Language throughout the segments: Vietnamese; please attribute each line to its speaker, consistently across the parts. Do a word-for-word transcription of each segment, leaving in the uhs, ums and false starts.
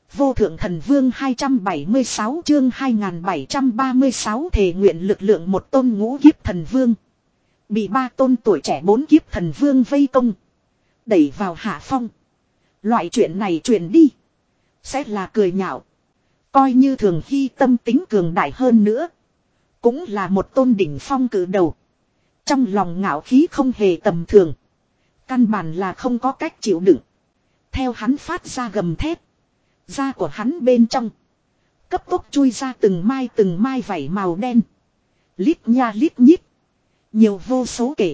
Speaker 1: Vô thượng thần vương hai trăm bảy mươi sáu chương hai nghìn bảy trăm ba mươi sáu thể nguyện lực lượng một tôn ngũ kiếp thần vương. Bị ba tôn tuổi trẻ bốn kiếp thần vương vây công. Đẩy vào hạ phong. Loại chuyện này truyền đi. Sẽ là cười nhạo. Coi như Thường Hy tâm tính cường đại hơn nữa. Cũng là một tôn đỉnh phong cử đầu. Trong lòng ngạo khí không hề tầm thường. Căn bản là không có cách chịu đựng. Theo hắn phát ra gầm thét. Da của hắn bên trong. Cấp tốc chui ra từng mai từng mai vảy màu đen. Lít nha lít nhít. Nhiều vô số kể.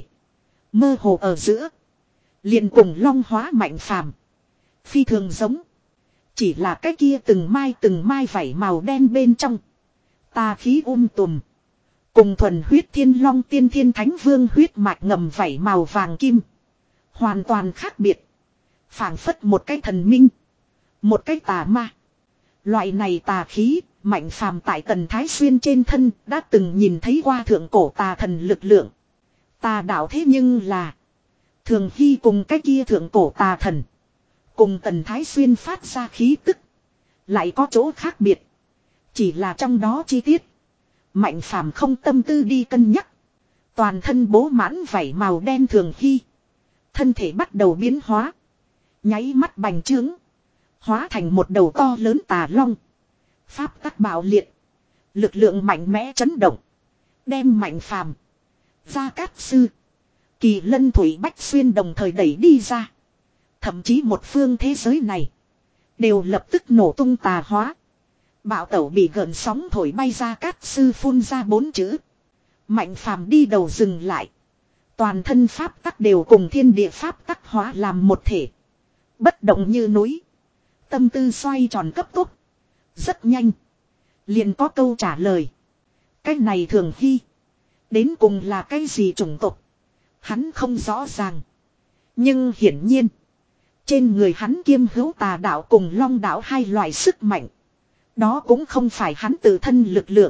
Speaker 1: Mơ hồ ở giữa. Liền cùng long hóa mạnh phàm. Phi thường giống. Chỉ là cái kia từng mai từng mai vảy màu đen bên trong. Tà khí um tùm. Cùng thuần huyết thiên long tiên thiên thánh vương huyết mạch ngầm vảy màu vàng kim. Hoàn toàn khác biệt. Phảng phất một cái thần minh. Một cái tà ma. Loại này tà khí, mạnh phàm tại Tần Thái Xuyên trên thân đã từng nhìn thấy qua thượng cổ tà thần lực lượng. Tà đạo thế nhưng là. Thường Hy cùng cái kia thượng cổ tà thần. Cùng Tần Thái Xuyên phát ra khí tức. Lại có chỗ khác biệt. Chỉ là trong đó chi tiết. Mạnh phàm không tâm tư đi cân nhắc. Toàn thân bố mãn vảy màu đen Thường Hy. Thân thể bắt đầu biến hóa. Nháy mắt bành trướng. Hóa thành một đầu to lớn tà long. Pháp tắc bạo liệt. Lực lượng mạnh mẽ chấn động. Đem mạnh phàm. Gia Cát Sư. Kỳ Lân Thủy Bách Xuyên đồng thời đẩy đi ra. Thậm chí một phương thế giới này. Đều lập tức nổ tung tà hóa. Bạo tẩu bị gợn sóng thổi bay Gia Cát Sư phun ra bốn chữ. Mạnh phàm đi đầu dừng lại. Toàn thân pháp tắc đều cùng thiên địa pháp tắc hóa làm một thể. Bất động như núi. Tâm tư xoay tròn cấp tốc. Rất nhanh. Liền có câu trả lời. Cái này Thường Hy. Đến cùng là cái gì chủng tộc. Hắn không rõ ràng. Nhưng hiển nhiên. Trên người hắn kiêm hữu tà đạo cùng long đạo hai loại sức mạnh. Đó cũng không phải hắn tự thân lực lượng.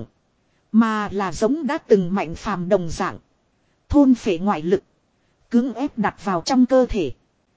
Speaker 1: Mà là giống đã từng mạnh phàm đồng dạng. Thôn phệ ngoại lực. Cưỡng ép đặt vào trong cơ thể.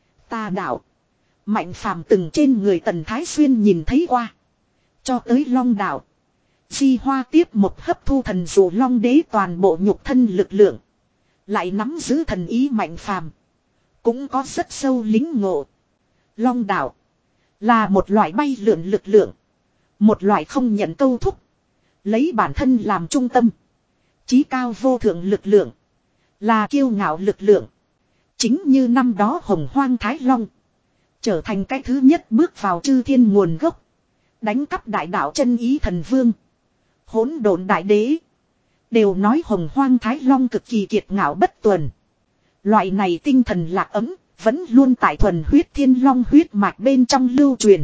Speaker 1: Tà đạo. Mạnh phàm từng trên người Tần Thái Xuyên nhìn thấy qua. Cho tới long đạo. Di Hoa tiếp một hấp thu thần dụ long đế toàn bộ nhục thân lực lượng. Lại nắm giữ thần ý mạnh phàm. Cũng có rất sâu lính ngộ. Long đạo. Là một loại bay lượn lực lượng. Một loại không nhận câu thúc. Lấy bản thân làm trung tâm. Chí cao vô thượng lực lượng. Là kiêu ngạo lực lượng. Chính như năm đó Hồng Hoang Thái Long. Trở thành cái thứ nhất bước vào chư thiên nguồn gốc. Đánh cắp đại đạo chân ý thần vương. Hỗn độn đại đế. Đều nói Hồng Hoang Thái Long cực kỳ kiệt ngạo bất tuần. Loại này tinh thần lạc ấm. Vẫn luôn tại thuần huyết thiên long huyết mạch bên trong lưu truyền.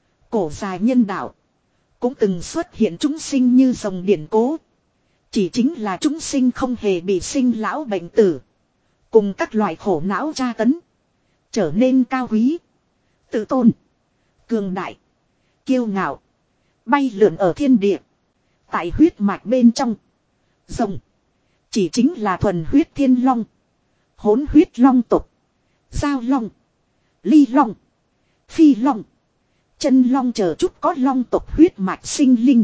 Speaker 1: Cổ dài nhân đạo. Cũng từng xuất hiện chúng sinh như dòng điển cố. Chỉ chính là chúng sinh không hề bị sinh lão bệnh tử. Cùng các loại khổ não tra tấn. Trở nên cao quý. Tự tôn. Cường đại. Kiêu ngạo. Bay lượn ở thiên địa. Tại huyết mạch bên trong. Rồng. Chỉ chính là thuần huyết thiên long. Hỗn huyết long tục. Giao long. Ly long. Phi long. Chân long chờ chút có long tộc huyết mạch sinh linh.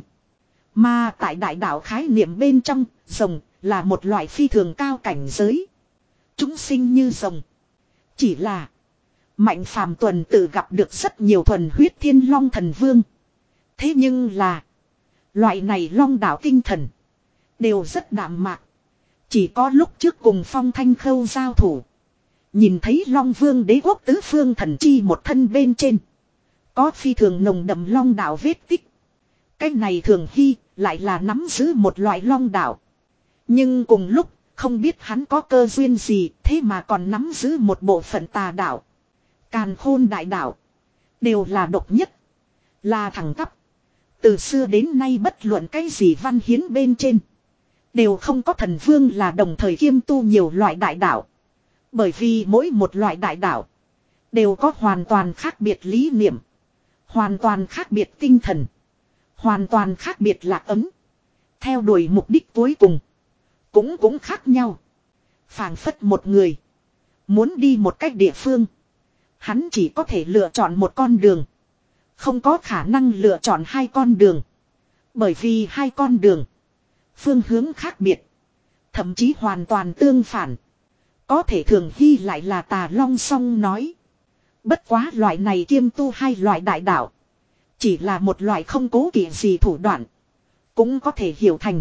Speaker 1: Mà tại đại đạo khái niệm bên trong, rồng là một loại phi thường cao cảnh giới. Chúng sinh như rồng. Chỉ là mạnh phàm tuần tự gặp được rất nhiều thuần huyết thiên long thần vương. Thế nhưng là loại này long đạo tinh thần đều rất đạm mạc. Chỉ có lúc trước cùng Phong Thanh Khâu giao thủ. Nhìn thấy Long Vương đế quốc tứ phương thần chi một thân bên trên. Có phi thường nồng đậm long đạo vết tích. Cái này Thường Hy lại là nắm giữ một loại long đạo. Nhưng cùng lúc không biết hắn có cơ duyên gì thế mà còn nắm giữ một bộ phận tà đạo. Càn khôn đại đạo. Đều là độc nhất. Là thẳng tắp. Từ xưa đến nay bất luận cái gì văn hiến bên trên. Đều không có thần vương là đồng thời kiêm tu nhiều loại đại đạo. Bởi vì mỗi một loại đại đạo. Đều có hoàn toàn khác biệt lý niệm. Hoàn toàn khác biệt tinh thần. Hoàn toàn khác biệt lạc ấm. Theo đuổi mục đích cuối cùng. Cũng cũng khác nhau. Phảng phất một người. Muốn đi một cách địa phương. Hắn chỉ có thể lựa chọn một con đường. Không có khả năng lựa chọn hai con đường. Bởi vì hai con đường. Phương hướng khác biệt. Thậm chí hoàn toàn tương phản. Có thể Thường Hy lại là Tà Long Song nói. Bất quá loại này kiêm tu hai loại đại đạo. Chỉ là một loại không cố kỵ gì thủ đoạn. Cũng có thể hiểu thành.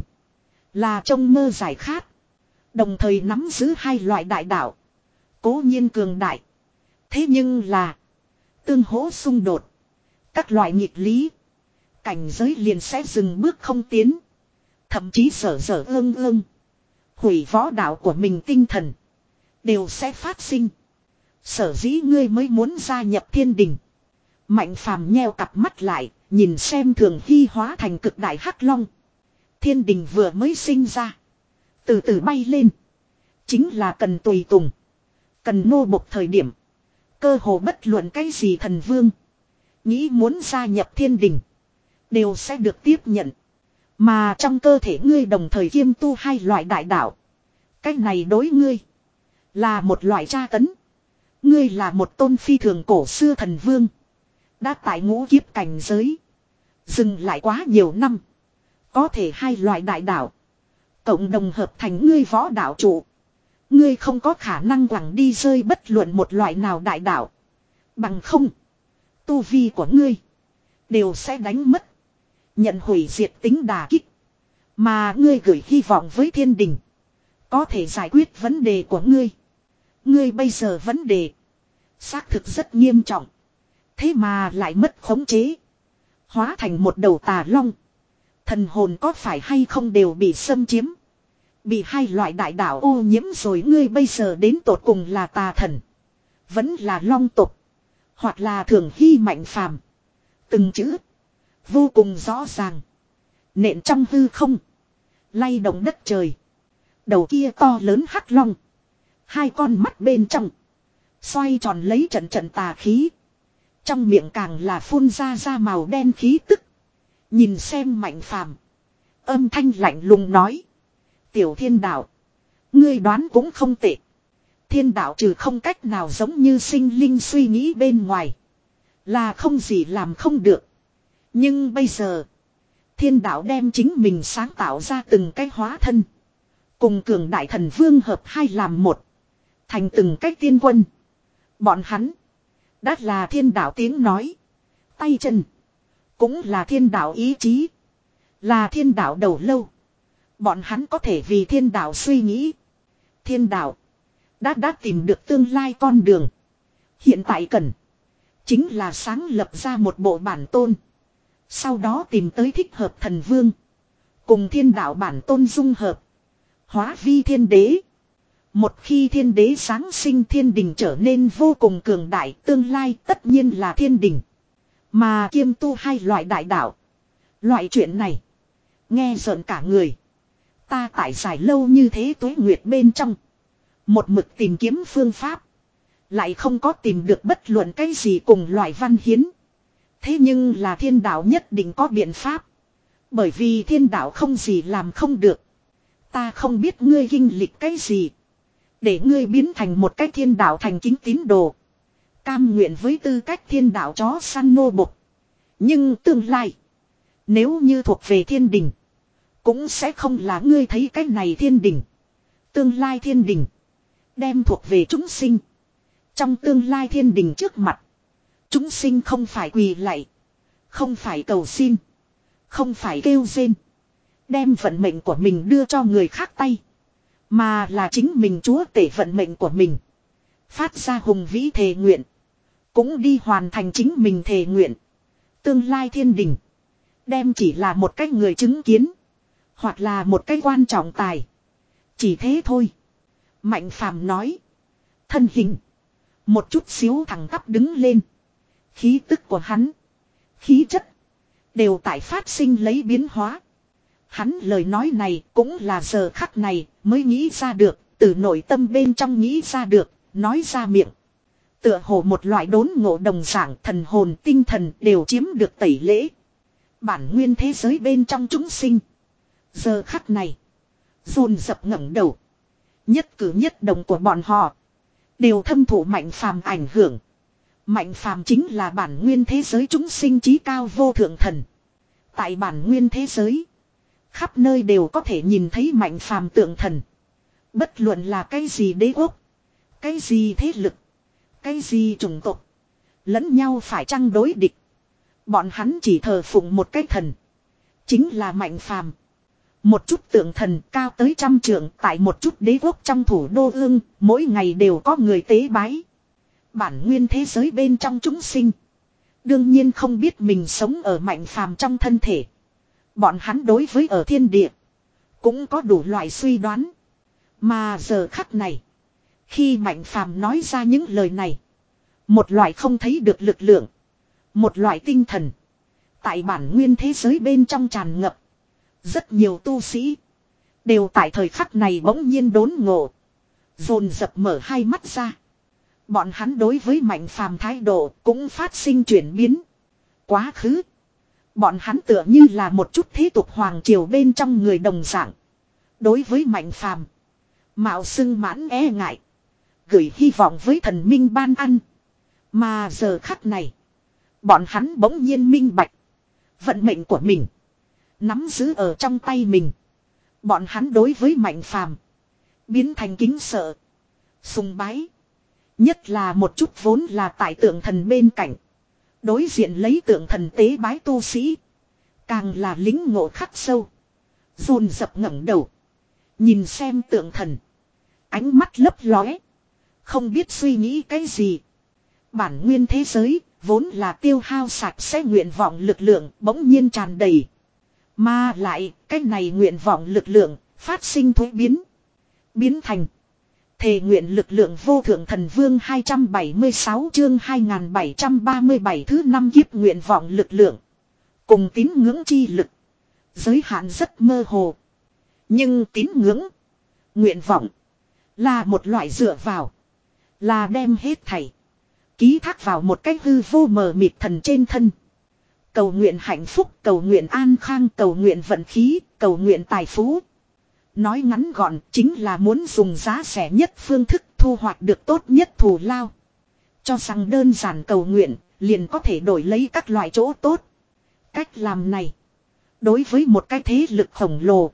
Speaker 1: Là trong mơ giải khát. Đồng thời nắm giữ hai loại đại đạo. Cố nhiên cường đại. Thế nhưng là. Tương hỗ xung đột. Các loại nghịch lý. Cảnh giới liền sẽ dừng bước không tiến. Thậm chí sở sở ương ương. Hủy võ đạo của mình tinh thần. Đều sẽ phát sinh. Sở dĩ ngươi mới muốn gia nhập thiên đình. Mạnh phàm nheo cặp mắt lại. Nhìn xem Thường Hy hóa thành cực đại hắc long. Thiên đình vừa mới sinh ra. Từ từ bay lên. Chính là cần tùy tùng. Cần nô bộc thời điểm. Cơ hồ bất luận cái gì thần vương. Nghĩ muốn gia nhập thiên đình. Đều sẽ được tiếp nhận. Mà trong cơ thể ngươi đồng thời kiêm tu hai loại đại đạo. Cái này đối ngươi. Là một loại tra tấn. Ngươi là một tôn phi thường cổ xưa thần vương. Đã tại ngũ kiếp cảnh giới. Dừng lại quá nhiều năm. Có thể hai loại đại đạo. Cộng đồng hợp thành ngươi võ đạo trụ. Ngươi không có khả năng quẳng đi rơi bất luận một loại nào đại đạo. Bằng không. Tu vi của ngươi. Đều sẽ đánh mất. Nhận hủy diệt tính đà kích. Mà ngươi gửi hy vọng với thiên đình. Có thể giải quyết vấn đề của ngươi. Ngươi bây giờ vấn đề. Xác thực rất nghiêm trọng. Thế mà lại mất khống chế. Hóa thành một đầu tà long. Thần hồn có phải hay không đều bị xâm chiếm. Bị hai loại đại đạo ô nhiễm rồi. Ngươi bây giờ đến tột cùng là tà thần. Vẫn là long tục. Hoặc là Thường Hy mạnh phàm. Từng chữ. Vô cùng rõ ràng. Nện trong hư không. Lay động đất trời. Đầu kia to lớn hắc long. Hai con mắt bên trong. Xoay tròn lấy trận trận tà khí. Trong miệng càng là phun ra ra màu đen khí tức. Nhìn xem mạnh phàm. Âm thanh lạnh lùng nói. Tiểu thiên đạo. Ngươi đoán cũng không tệ. Thiên đạo trừ không cách nào giống như sinh linh suy nghĩ bên ngoài. Là không gì làm không được. Nhưng bây giờ. Thiên đạo đem chính mình sáng tạo ra từng cái hóa thân. Cùng cường đại thần vương hợp hai làm một. Thành từng cái tiên quân. Bọn hắn. Đã là thiên đạo tiếng nói. Tay chân. Cũng là thiên đạo ý chí. Là thiên đạo đầu lâu. Bọn hắn có thể vì thiên đạo suy nghĩ. Thiên đạo. Đã đã tìm được tương lai con đường. Hiện tại cần. Chính là sáng lập ra một bộ bản tôn. Sau đó tìm tới thích hợp thần vương. Cùng thiên đạo bản tôn dung hợp. Hóa vi thiên đế. Một khi thiên đế sáng sinh thiên đình trở nên vô cùng cường đại. Tương lai tất nhiên là thiên đình. Mà kiêm tu hai loại đại đạo. Loại chuyện này. Nghe giận cả người. Ta tại giải lâu như thế tuế nguyệt bên trong. Một mực tìm kiếm phương pháp. Lại không có tìm được bất luận cái gì cùng loại văn hiến. Thế nhưng là thiên đạo nhất định có biện pháp. Bởi vì thiên đạo không gì làm không được. Ta không biết ngươi kinh lịch cái gì. Để ngươi biến thành một cái thiên đạo thành kính tín đồ. Cam nguyện với tư cách thiên đạo chó săn nô bộc. Nhưng tương lai. Nếu như thuộc về thiên đình. Cũng sẽ không là ngươi thấy cái này thiên đình. Tương lai thiên đình. Đem thuộc về chúng sinh. Trong tương lai thiên đình trước mặt. Chúng sinh không phải quỳ lạy. Không phải cầu xin. Không phải kêu rên. Đem vận mệnh của mình đưa cho người khác tay. Mà là chính mình chúa tể vận mệnh của mình. Phát ra hùng vĩ thề nguyện. Cũng đi hoàn thành chính mình thề nguyện. Tương lai thiên đình. Đem chỉ là một cái người chứng kiến. Hoặc là một cái quan trọng tài. Chỉ thế thôi. Mạnh phàm nói. Thân hình. Một chút xíu thẳng tắp đứng lên. Khí tức của hắn. Khí chất. Đều tại phát sinh lấy biến hóa. Hắn lời nói này cũng là giờ khắc này mới nghĩ ra được. Từ nội tâm bên trong nghĩ ra được. Nói ra miệng. Tựa hồ một loại đốn ngộ đồng dạng thần hồn tinh thần đều chiếm được tẩy lễ. Bản nguyên thế giới bên trong chúng sinh. Giờ khắc này. Dồn dập ngẩng đầu. Nhất cử nhất động của bọn họ. Đều thâm thụ mạnh phàm ảnh hưởng. Mạnh phàm chính là bản nguyên thế giới chúng sinh chí cao vô thượng thần. Tại bản nguyên thế giới, khắp nơi đều có thể nhìn thấy mạnh phàm tượng thần. Bất luận là cái gì đế quốc, cái gì thế lực, cái gì chủng tộc, lẫn nhau phải chăng đối địch. Bọn hắn chỉ thờ phụng một cái thần, chính là mạnh phàm. Một chút tượng thần cao tới trăm trượng tại một chút đế quốc trong thủ đô ương, mỗi ngày đều có người tế bái. Bản nguyên thế giới bên trong chúng sinh, đương nhiên không biết mình sống ở mạnh phàm trong thân thể. Bọn hắn đối với ở thiên địa, cũng có đủ loại suy đoán. Mà giờ khắc này, khi mạnh phàm nói ra những lời này, một loại không thấy được lực lượng, một loại tinh thần, tại bản nguyên thế giới bên trong tràn ngập. Rất nhiều tu sĩ đều tại thời khắc này bỗng nhiên đốn ngộ, dồn dập mở hai mắt ra. Bọn hắn đối với mạnh phàm thái độ cũng phát sinh chuyển biến. Quá khứ, bọn hắn tựa như là một chút thế tục hoàng triều bên trong người đồng dạng. Đối với mạnh phàm, mạo xưng mãn e ngại, gửi hy vọng với thần minh ban ăn. Mà giờ khắc này, bọn hắn bỗng nhiên minh bạch, vận mệnh của mình nắm giữ ở trong tay mình. Bọn hắn đối với mạnh phàm biến thành kính sợ, sùng bái. Nhất là một chút vốn là tại tượng thần bên cạnh, đối diện lấy tượng thần tế bái tu sĩ, càng là lính ngộ khắc sâu, dồn dập ngẩng đầu nhìn xem tượng thần, ánh mắt lấp lóe, không biết suy nghĩ cái gì. Bản nguyên thế giới vốn là tiêu hao sạch sẽ nguyện vọng lực lượng bỗng nhiên tràn đầy. Mà lại cái này nguyện vọng lực lượng phát sinh thuế biến, biến thành thề nguyện lực lượng vô thượng thần vương. Hai trăm bảy mươi sáu chương hai nghìn bảy trăm ba mươi bảy thứ năm kiếp nguyện vọng lực lượng cùng tín ngưỡng chi lực, giới hạn rất mơ hồ. Nhưng tín ngưỡng, nguyện vọng là một loại dựa vào, là đem hết thảy ký thác vào một cách hư vô mờ mịt thần trên thân. Cầu nguyện hạnh phúc, cầu nguyện an khang, cầu nguyện vận khí, cầu nguyện tài phú. Nói ngắn gọn chính là muốn dùng giá rẻ nhất phương thức thu hoạch được tốt nhất thù lao. Cho rằng đơn giản cầu nguyện liền có thể đổi lấy các loại chỗ tốt. Cách làm này đối với một cái thế lực khổng lồ,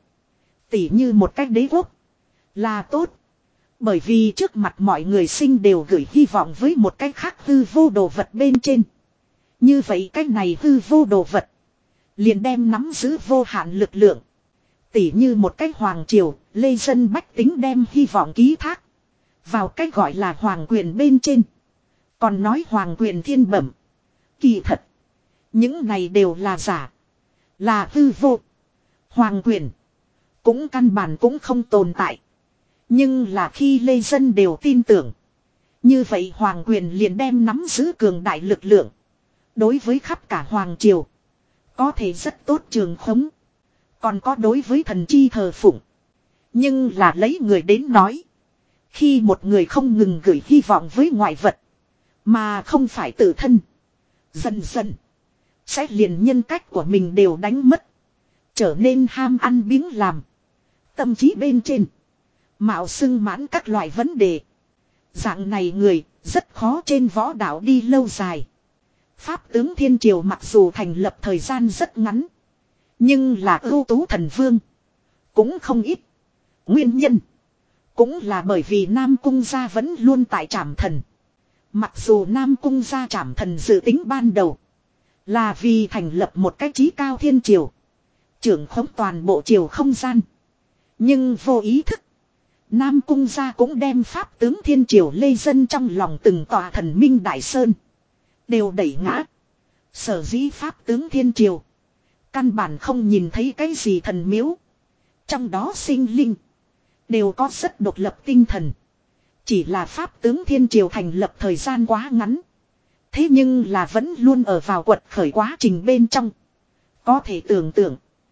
Speaker 1: tỉ như một cái đế quốc, là tốt. Bởi vì trước mặt mọi người sinh đều gửi hy vọng với một cái khác hư vô đồ vật bên trên. Như vậy cái này hư vô đồ vật liền đem nắm giữ vô hạn lực lượng. Tỉ như một cái hoàng triều, lê dân bách tính đem hy vọng ký thác vào cái gọi là hoàng quyền bên trên. Còn nói hoàng quyền thiên bẩm, kỳ thật những này đều là giả, là hư vô. Hoàng quyền cũng căn bản cũng không tồn tại. Nhưng là khi lê dân đều tin tưởng, như vậy hoàng quyền liền đem nắm giữ cường đại lực lượng. Đối với khắp cả hoàng triều có thể rất tốt trường khống. Còn có đối với thần chi thờ phụng. Nhưng là lấy người đến nói, khi một người không ngừng gửi hy vọng với ngoại vật, mà không phải tự thân, dần dần sẽ liền nhân cách của mình đều đánh mất, trở nên ham ăn biếng làm, tâm trí bên trên mạo xưng mãn các loại vấn đề. Dạng này người rất khó trên võ đạo đi lâu dài. Pháp tướng Thiên Triều mặc dù thành lập thời gian rất ngắn, nhưng là ưu tú thần vương cũng không ít. Nguyên nhân cũng là bởi vì Nam Cung gia vẫn luôn tại Trảm Thần. Mặc dù Nam Cung gia Trảm Thần dự tính ban đầu là vì thành lập một cái chí cao thiên triều, trưởng khống toàn bộ triều không gian, nhưng vô ý thức Nam Cung gia cũng đem pháp tướng Thiên Triều lê dân trong lòng từng tòa thần minh đại sơn đều đẩy ngã. Sở dĩ pháp tướng Thiên Triều căn bản không nhìn thấy cái gì thần miếu, trong đó sinh linh đều có rất độc lập tinh thần. Chỉ là pháp tướng Thiên Triều thành lập thời gian quá ngắn, thế nhưng là vẫn luôn ở vào quật khởi quá trình bên trong. Có thể tưởng tượng,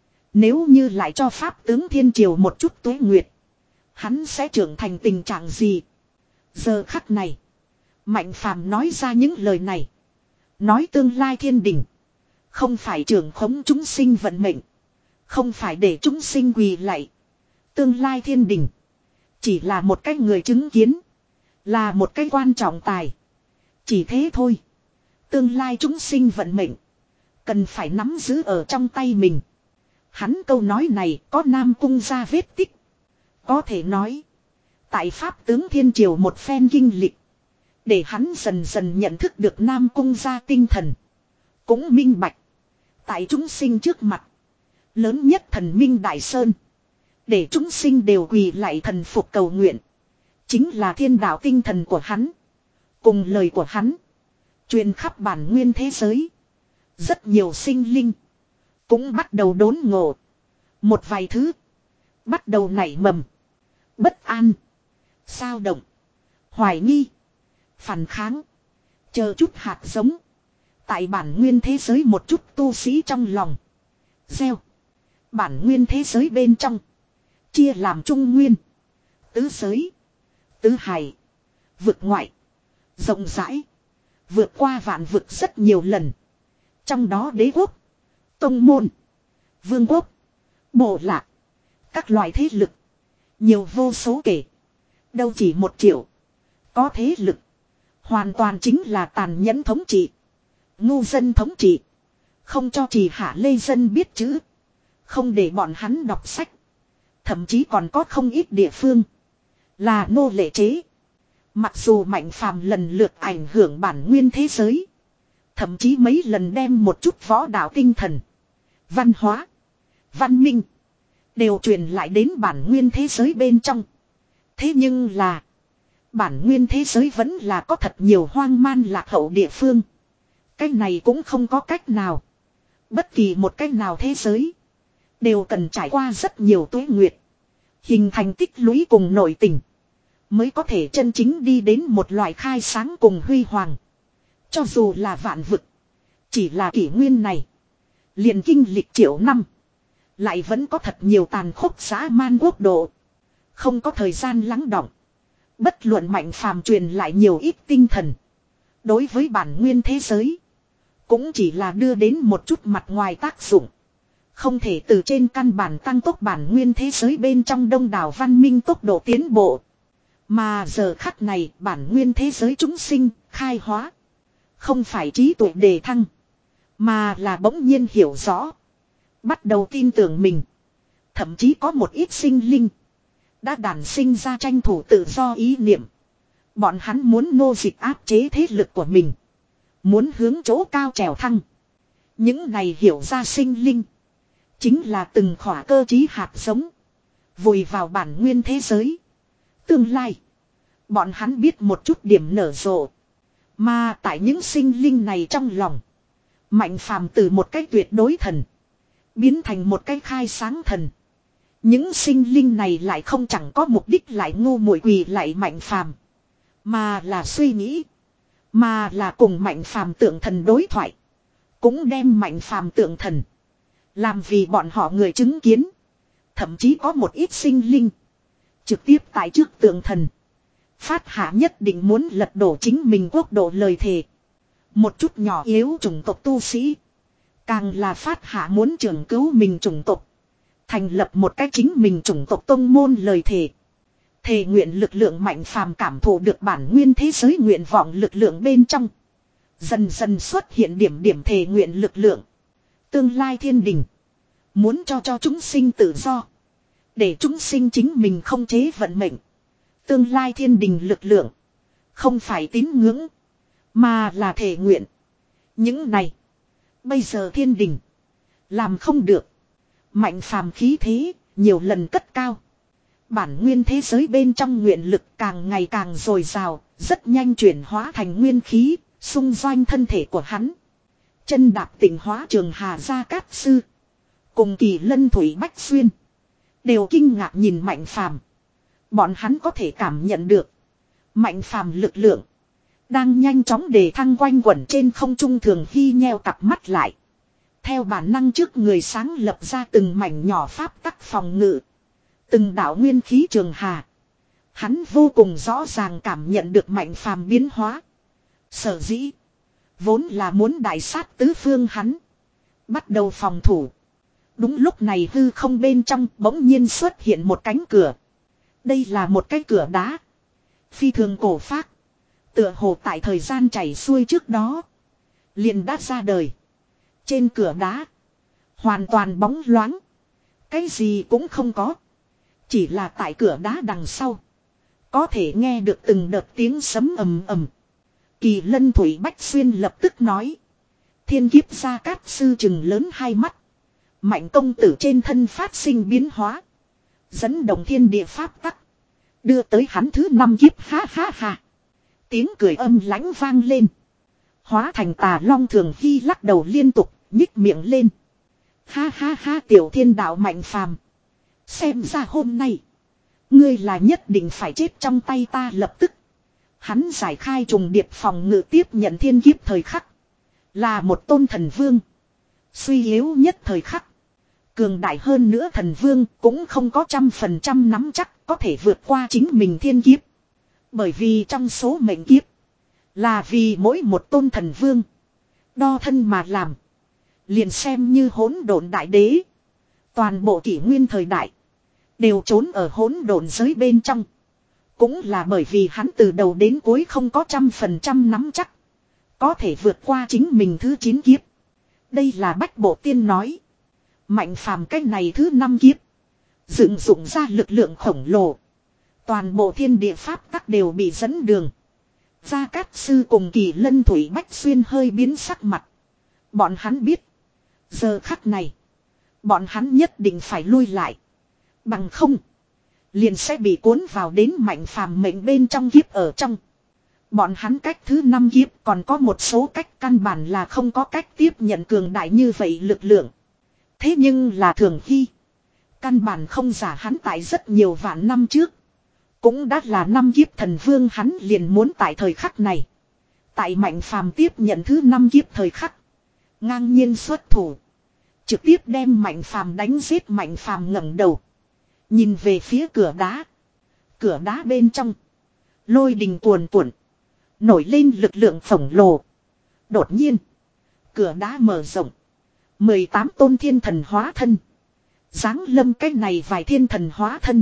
Speaker 1: nếu như lại cho pháp tướng Thiên Triều một chút tuế nguyệt, hắn sẽ trưởng thành tình trạng gì? Giờ khắc này, Mạnh Phàm nói ra những lời này, nói tương lai thiên đình không phải trưởng khống chúng sinh vận mệnh, không phải để chúng sinh quỳ lạy. Tương lai thiên đình chỉ là một cái người chứng kiến, là một cái quan trọng tài, chỉ thế thôi. Tương lai chúng sinh vận mệnh. Cần phải nắm giữ ở trong tay mình. Hắn câu nói này có Nam Cung ra vết tích. Có thể nói. Tại Pháp tướng Thiên Triều một phen kinh lịch. Để hắn dần dần nhận thức được Nam Cung ra tinh thần. Cũng minh bạch. Tại chúng sinh trước mặt. Lớn nhất thần minh Đại Sơn. Để chúng sinh đều quỳ lại thần phục cầu nguyện. Chính là thiên đạo tinh thần của hắn. Cùng lời của hắn. Truyền khắp bản nguyên thế giới. Rất nhiều sinh linh. Cũng bắt đầu đốn ngộ. Một vài thứ. Bắt đầu nảy mầm. Bất an. Sao động. Hoài nghi. Phản kháng. Chờ chút hạt giống. Tại bản nguyên thế giới một chút tu sĩ trong lòng. Gieo. Bản nguyên thế giới bên trong. Chia làm trung nguyên. Tứ giới. Tứ hải. Vực ngoại. Rộng rãi. Vượt qua vạn vực rất nhiều lần. Trong đó đế quốc. Tông môn. Vương quốc. Bộ lạc. Các loại thế lực. Nhiều vô số kể. Đâu chỉ một triệu. Có thế lực. Hoàn toàn chính là tàn nhẫn thống trị. Ngu dân thống trị. Không cho chỉ hạ lê dân biết chữ. Không để bọn hắn đọc sách. Thậm chí còn có không ít địa phương. Là nô lệ chế. Mặc dù Mạnh Phàm lần lượt ảnh hưởng bản nguyên thế giới. Thậm chí mấy lần đem một chút võ đạo tinh thần. Văn hóa. Văn minh. Đều truyền lại đến bản nguyên thế giới bên trong. Thế nhưng là. Bản nguyên thế giới vẫn là có thật nhiều hoang man lạc hậu địa phương. Cái này cũng không có cách nào. Bất kỳ một cách nào thế giới. Đều cần trải qua rất nhiều tuế nguyệt. Hình thành tích lũy cùng nội tình. Mới có thể chân chính đi đến một loại khai sáng cùng huy hoàng. Cho dù là vạn vực. Chỉ là kỷ nguyên này. Liền kinh lịch triệu năm. Lại vẫn có thật nhiều tàn khốc dã man quốc độ. Không có thời gian lắng đọng. Bất luận Mạnh Phàm truyền lại nhiều ít tinh thần. Đối với bản nguyên thế giới. Cũng chỉ là đưa đến một chút mặt ngoài tác dụng. Không thể từ trên căn bản tăng tốc bản nguyên thế giới bên trong đông đảo văn minh tốc độ tiến bộ. Mà giờ khắc này bản nguyên thế giới chúng sinh khai hóa. Không phải trí tuệ đề thăng. Mà là bỗng nhiên hiểu rõ. Bắt đầu tin tưởng mình. Thậm chí có một ít sinh linh. Đã đản sinh ra tranh thủ tự do ý niệm. Bọn hắn muốn nô dịch áp chế thế lực của mình. Muốn hướng chỗ cao trèo thăng. Những này hiểu ra sinh linh. Chính là từng khỏa cơ trí hạt giống. Vùi vào bản nguyên thế giới. Tương lai. Bọn hắn biết một chút điểm nở rộ. Mà tại những sinh linh này trong lòng. Mạnh Phàm từ một cái tuyệt đối thần. Biến thành một cái khai sáng thần. Những sinh linh này lại không chẳng có mục đích lại ngu muội quỳ lại Mạnh Phàm. Mà là suy nghĩ. Mà là cùng Mạnh Phàm tượng thần đối thoại. Cũng đem Mạnh Phàm tượng thần. Làm vì bọn họ người chứng kiến. Thậm chí có một ít sinh linh. Trực tiếp tại trước tượng thần. Phát hạ nhất định muốn lật đổ chính mình quốc độ lời thề. Một chút nhỏ yếu chủng tộc tu sĩ. Càng là phát hạ muốn trưởng cứu mình chủng tộc. Thành lập một cách chính mình chủng tộc tông môn lời thề. Thề nguyện lực lượng Mạnh Phàm cảm thụ được bản nguyên thế giới nguyện vọng lực lượng bên trong. Dần dần xuất hiện điểm điểm thề nguyện lực lượng. Tương lai thiên đình. Muốn cho cho chúng sinh tự do. Để chúng sinh chính mình không chế vận mệnh. Tương lai thiên đình lực lượng. Không phải tín ngưỡng. Mà là thề nguyện. Những này. Bây giờ thiên đình. Làm không được. Mạnh Phàm khí thế. Nhiều lần cất cao. Bản nguyên thế giới bên trong nguyện lực càng ngày càng dồi dào. Rất nhanh chuyển hóa thành nguyên khí. Xung doanh thân thể của hắn. Chân đạp tịnh hóa trường Hà Gia Cát Sư. Cùng Kỳ Lân Thủy Bách Xuyên. Đều kinh ngạc nhìn Mạnh Phàm. Bọn hắn có thể cảm nhận được. Mạnh Phàm lực lượng. Đang nhanh chóng đề thăng quanh quẩn trên không trung Thường Hy nheo cặp mắt lại. Theo bản năng trước người sáng lập ra từng mảnh nhỏ pháp tắc phòng ngự. Từng đạo nguyên khí trường hà. Hắn vô cùng rõ ràng cảm nhận được Mạnh Phàm biến hóa. Sở dĩ. Vốn là muốn đại sát tứ phương hắn. Bắt đầu phòng thủ. Đúng lúc này hư không bên trong bỗng nhiên xuất hiện một cánh cửa. Đây là một cái cửa đá. Phi thường cổ phác. Tựa hồ tại thời gian chảy xuôi trước đó. liền đã ra đời. Trên cửa đá. Hoàn toàn bóng loáng. Cái gì cũng không có. Chỉ là tại cửa đá đằng sau. Có thể nghe được từng đợt tiếng sấm ầm ầm. Kỳ Lân Thủy Bách Xuyên lập tức nói. Thiên kiếp gia cát sư chừng lớn hai mắt. Mạnh công tử trên thân phát sinh biến hóa. Dẫn động thiên địa pháp tắc. Đưa tới hắn thứ năm kiếp ha ha ha. Tiếng cười âm lãnh vang lên. Hóa thành tà long Thường Hy lắc đầu liên tục, nhích miệng lên. Ha ha ha tiểu thiên đạo Mạnh Phàm. Xem ra hôm nay. Ngươi là nhất định phải chết trong tay ta lập tức. Hắn giải khai trùng điệp phòng ngự tiếp nhận thiên kiếp thời khắc. Là một tôn thần vương. Suy yếu nhất thời khắc. Cường đại hơn nữa thần vương cũng không có trăm phần trăm nắm chắc có thể vượt qua chính mình thiên kiếp. Bởi vì trong số mệnh kiếp. Là vì mỗi một tôn thần vương. Đo thân mà làm. Liền xem như hỗn độn đại đế. Toàn bộ kỷ nguyên thời đại. Đều trốn ở hỗn độn giới bên trong. Cũng là bởi vì hắn từ đầu đến cuối không có trăm phần trăm nắm chắc. Có thể vượt qua chính mình thứ chín kiếp. Đây là Bách Bộ Tiên nói. Mạnh Phàm cái này thứ năm kiếp. Dựng dụng ra lực lượng khổng lồ. Toàn bộ thiên địa pháp tắc đều bị dẫn đường. Gia Cát Sư cùng Kỳ Lân Thủy Bách Xuyên hơi biến sắc mặt. Bọn hắn biết. Giờ khắc này. Bọn hắn nhất định phải lui lại. Bằng không. Liền sẽ bị cuốn vào đến Mạnh Phàm mệnh bên trong kiếp ở trong. Bọn hắn cách thứ năm kiếp còn có một số cách căn bản là không có cách tiếp nhận cường đại như vậy lực lượng. Thế nhưng là Thường Hy. Căn bản không giả hắn tại rất nhiều vạn năm trước. Cũng đã là năm kiếp thần vương hắn liền muốn tại thời khắc này. Tại Mạnh Phàm tiếp nhận thứ năm kiếp thời khắc. Ngang nhiên xuất thủ. Trực tiếp đem Mạnh Phàm đánh giết. Mạnh Phàm ngẩng đầu. Nhìn về phía cửa đá. Cửa đá bên trong. Lôi đình cuồn cuộn. Nổi lên lực lượng khổng lồ. Đột nhiên. Cửa đá mở rộng. mười tám tôn thiên thần hóa thân. Giáng lâm cái này vài thiên thần hóa thân.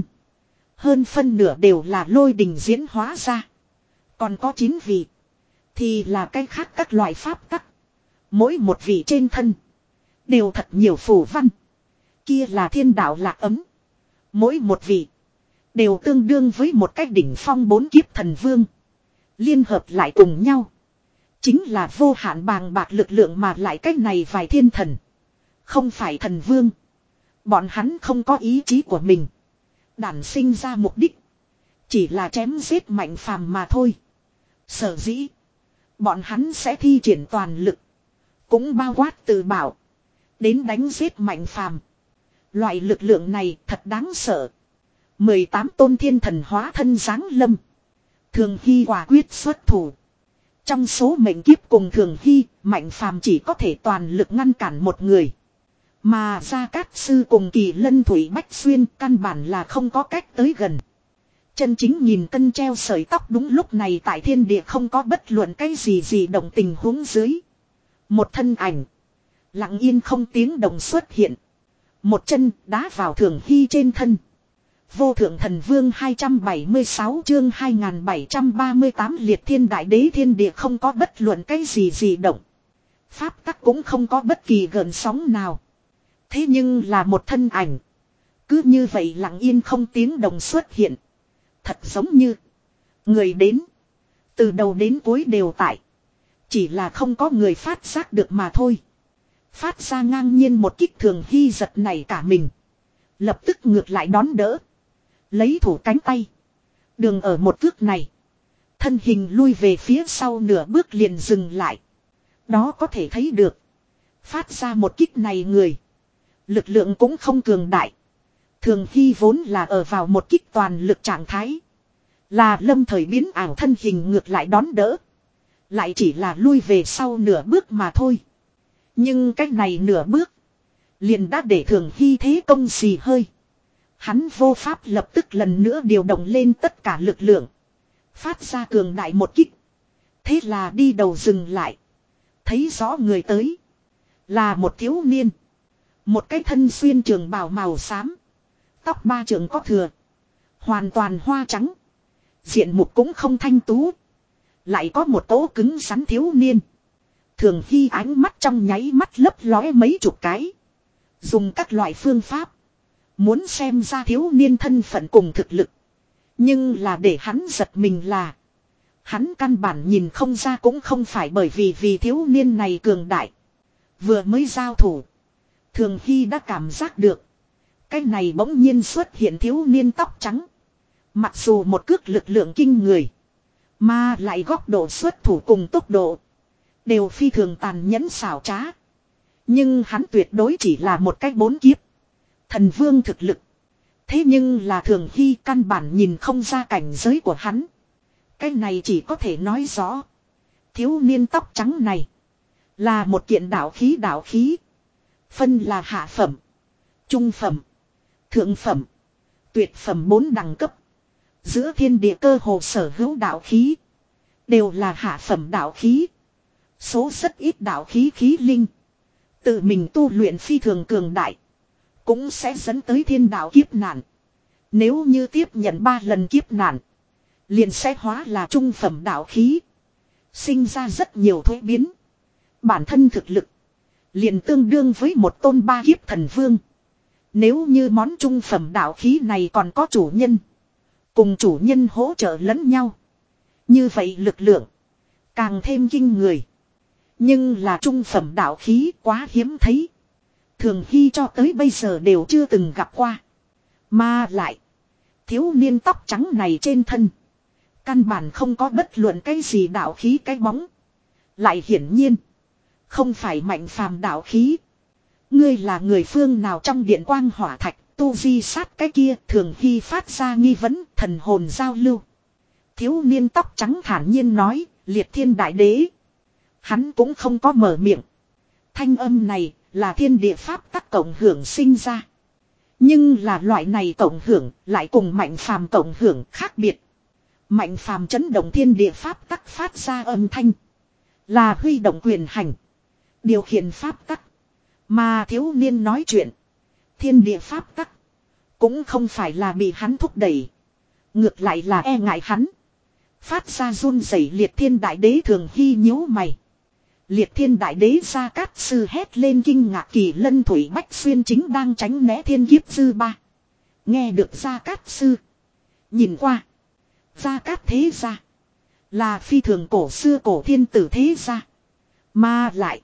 Speaker 1: Hơn phân nửa đều là lôi đình diễn hóa ra. Còn có chín vị. Thì là cái khác các loại pháp tắc. Mỗi một vị trên thân. Đều thật nhiều phù văn. Kia là thiên đạo lạc ấm. Mỗi một vị. Đều tương đương với một cái đỉnh phong bốn kiếp thần vương. Liên hợp lại cùng nhau. Chính là vô hạn bàng bạc lực lượng mà lại cái này vài thiên thần. Không phải thần vương. Bọn hắn không có ý chí của mình. Đản sinh ra mục đích. Chỉ là chém giết Mạnh Phàm mà thôi. Sở dĩ. Bọn hắn sẽ thi triển toàn lực. Cũng bao quát từ bảo. Đến đánh giết Mạnh Phàm. Loại lực lượng này thật đáng sợ. mười tám tôn thiên thần hóa thân giáng lâm. Thường Hy quả quyết xuất thủ. Trong số mệnh kiếp cùng Thường Hy, Mạnh Phàm chỉ có thể toàn lực ngăn cản một người. Mà Gia Cát Sư cùng Kỳ Lân Thủy Bách Xuyên căn bản là không có cách tới gần. Chân chính nhìn cân treo sợi tóc đúng lúc này tại thiên địa không có bất luận cái gì gì động tình huống dưới. Một thân ảnh. Lặng yên không tiếng động xuất hiện. Một chân đá vào Thường Hy trên thân. Vô thượng thần vương hai trăm bảy mươi sáu chương hai nghìn bảy trăm ba mươi tám liệt thiên đại đế thiên địa không có bất luận cái gì gì động. Pháp tắc cũng không có bất kỳ gợn sóng nào. Thế nhưng là một thân ảnh. Cứ như vậy lặng yên không tiếng động xuất hiện. Thật giống như. Người đến. Từ đầu đến cuối đều tại. Chỉ là không có người phát giác được mà thôi. Phát ra ngang nhiên một kích Thường Hy giật này cả mình. Lập tức ngược lại đón đỡ. Lấy thủ cánh tay. Đường ở một cước này. Thân hình lui về phía sau nửa bước liền dừng lại. Đó có thể thấy được. Phát ra một kích này người. Lực lượng cũng không cường đại. Thường Hy vốn là ở vào một kích toàn lực trạng thái. Là lâm thời biến ảo thân hình ngược lại đón đỡ. Lại chỉ là lui về sau nửa bước mà thôi. Nhưng cách này nửa bước. Liền đã để Thường Hy thế công xì hơi. Hắn vô pháp lập tức lần nữa điều động lên tất cả lực lượng. Phát ra cường đại một kích. Thế là đi đầu dừng lại. Thấy rõ người tới. Là một thiếu niên. Một cái thân xuyên trường bào màu xám. Tóc ba trường có thừa. Hoàn toàn hoa trắng. Diện mục cũng không thanh tú. Lại có một tố cứng rắn thiếu niên. Thường Hy ánh mắt trong nháy mắt lấp lóe mấy chục cái. Dùng các loại phương pháp. Muốn xem ra thiếu niên thân phận cùng thực lực. Nhưng là để hắn giật mình là. Hắn căn bản nhìn không ra cũng không phải bởi vì vì thiếu niên này cường đại. Vừa mới giao thủ. Thường Hy đã cảm giác được. Cái này bỗng nhiên xuất hiện thiếu niên tóc trắng. Mặc dù một cước lực lượng kinh người. Mà lại góc độ xuất thủ cùng tốc độ. Đều phi thường tàn nhẫn xảo trá. Nhưng hắn tuyệt đối chỉ là một cái bốn kiếp. Thần vương thực lực. Thế nhưng là Thường Hy căn bản nhìn không ra cảnh giới của hắn. Cái này chỉ có thể nói rõ. Thiếu niên tóc trắng này. Là một kiện đạo khí đạo khí. Phân là hạ phẩm. Trung phẩm. Thượng phẩm. Tuyệt phẩm bốn đẳng cấp. Giữa thiên địa cơ hồ sở hữu đạo khí. Đều là hạ phẩm đạo khí. Số rất ít đạo khí khí linh. Tự mình tu luyện phi thường cường đại. Cũng sẽ dẫn tới thiên đạo kiếp nạn. Nếu như tiếp nhận ba lần kiếp nạn. Liền sẽ hóa là trung phẩm đạo khí. Sinh ra rất nhiều thuế biến. Bản thân thực lực. Liền tương đương với một tôn ba kiếp thần vương. Nếu như món trung phẩm đạo khí này còn có chủ nhân. Cùng chủ nhân hỗ trợ lẫn nhau. Như vậy lực lượng. Càng thêm kinh người. Nhưng là trung phẩm đạo khí quá hiếm thấy. Thường Hy cho tới bây giờ đều chưa từng gặp qua. Mà lại. Thiếu niên tóc trắng này trên thân. Căn bản không có bất luận cái gì đạo khí cái bóng. Lại hiển nhiên. Không phải mạnh phàm đạo khí. Ngươi là người phương nào trong điện quang hỏa thạch. Tu di sát cái kia Thường Hy phát ra nghi vấn thần hồn giao lưu. Thiếu niên tóc trắng thản nhiên nói. Liệt thiên đại đế. Hắn cũng không có mở miệng. Thanh âm này là thiên địa pháp tắc cộng hưởng sinh ra. Nhưng là loại này cộng hưởng lại cùng mạnh phàm cộng hưởng khác biệt. Mạnh phàm chấn động thiên địa pháp tắc phát ra âm thanh. Là huy động quyền hành. Điều khiển pháp tắc. Mà thiếu niên nói chuyện. Thiên địa pháp tắc. Cũng không phải là bị hắn thúc đẩy. Ngược lại là e ngại hắn. Phát ra run rẩy liệt thiên đại đế Thường Hy nhíu mày. Liệt thiên đại đế Gia Cát Sư hét lên kinh ngạc Kỳ Lân Thủy Bách Xuyên chính đang tránh né thiên kiếp dư ba. Nghe được Gia Cát Sư. Nhìn qua. Gia Cát thế gia. Là phi thường cổ xưa cổ thiên tử thế gia. Mà lại.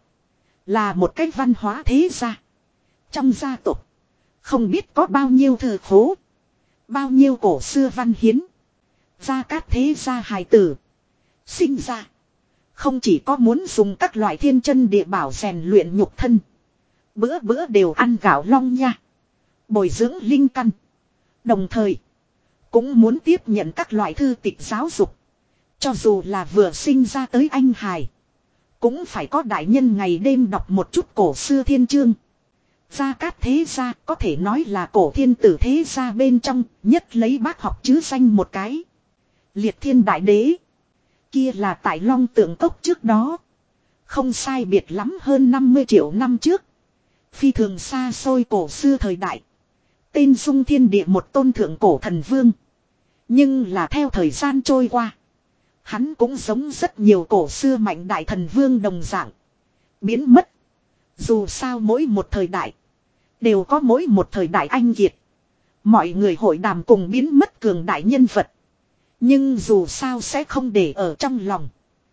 Speaker 1: Là một cách văn hóa thế gia. Trong gia tộc. Không biết có bao nhiêu thư khố. Bao nhiêu cổ xưa văn hiến. Gia Cát thế gia hài tử. Sinh ra. Không chỉ có muốn dùng các loại thiên chân địa bảo rèn luyện nhục thân. Bữa bữa đều ăn gạo long nha. Bồi dưỡng linh căn. Đồng thời. Cũng muốn tiếp nhận các loại thư tịch giáo dục. Cho dù là vừa sinh ra tới anh hài. Cũng phải có đại nhân ngày đêm đọc một chút cổ xưa thiên chương. Gia Cát thế gia có thể nói là cổ thiên tử thế gia bên trong. Nhất lấy bác học chứ danh một cái. Liệt thiên đại đế. Kia là tại Long Tượng Cốc trước đó. Không sai biệt lắm hơn năm mươi triệu năm trước. Phi thường xa xôi cổ xưa thời đại. Tên Dung Thiên Địa một tôn thượng cổ thần vương. Nhưng là theo thời gian trôi qua. Hắn cũng giống rất nhiều cổ xưa mạnh đại thần vương đồng dạng. Biến mất. Dù sao mỗi một thời đại. Đều có mỗi một thời đại anh kiệt. Mọi người hội đàm cùng biến mất cường đại nhân vật. Nhưng dù sao sẽ không để ở trong lòng.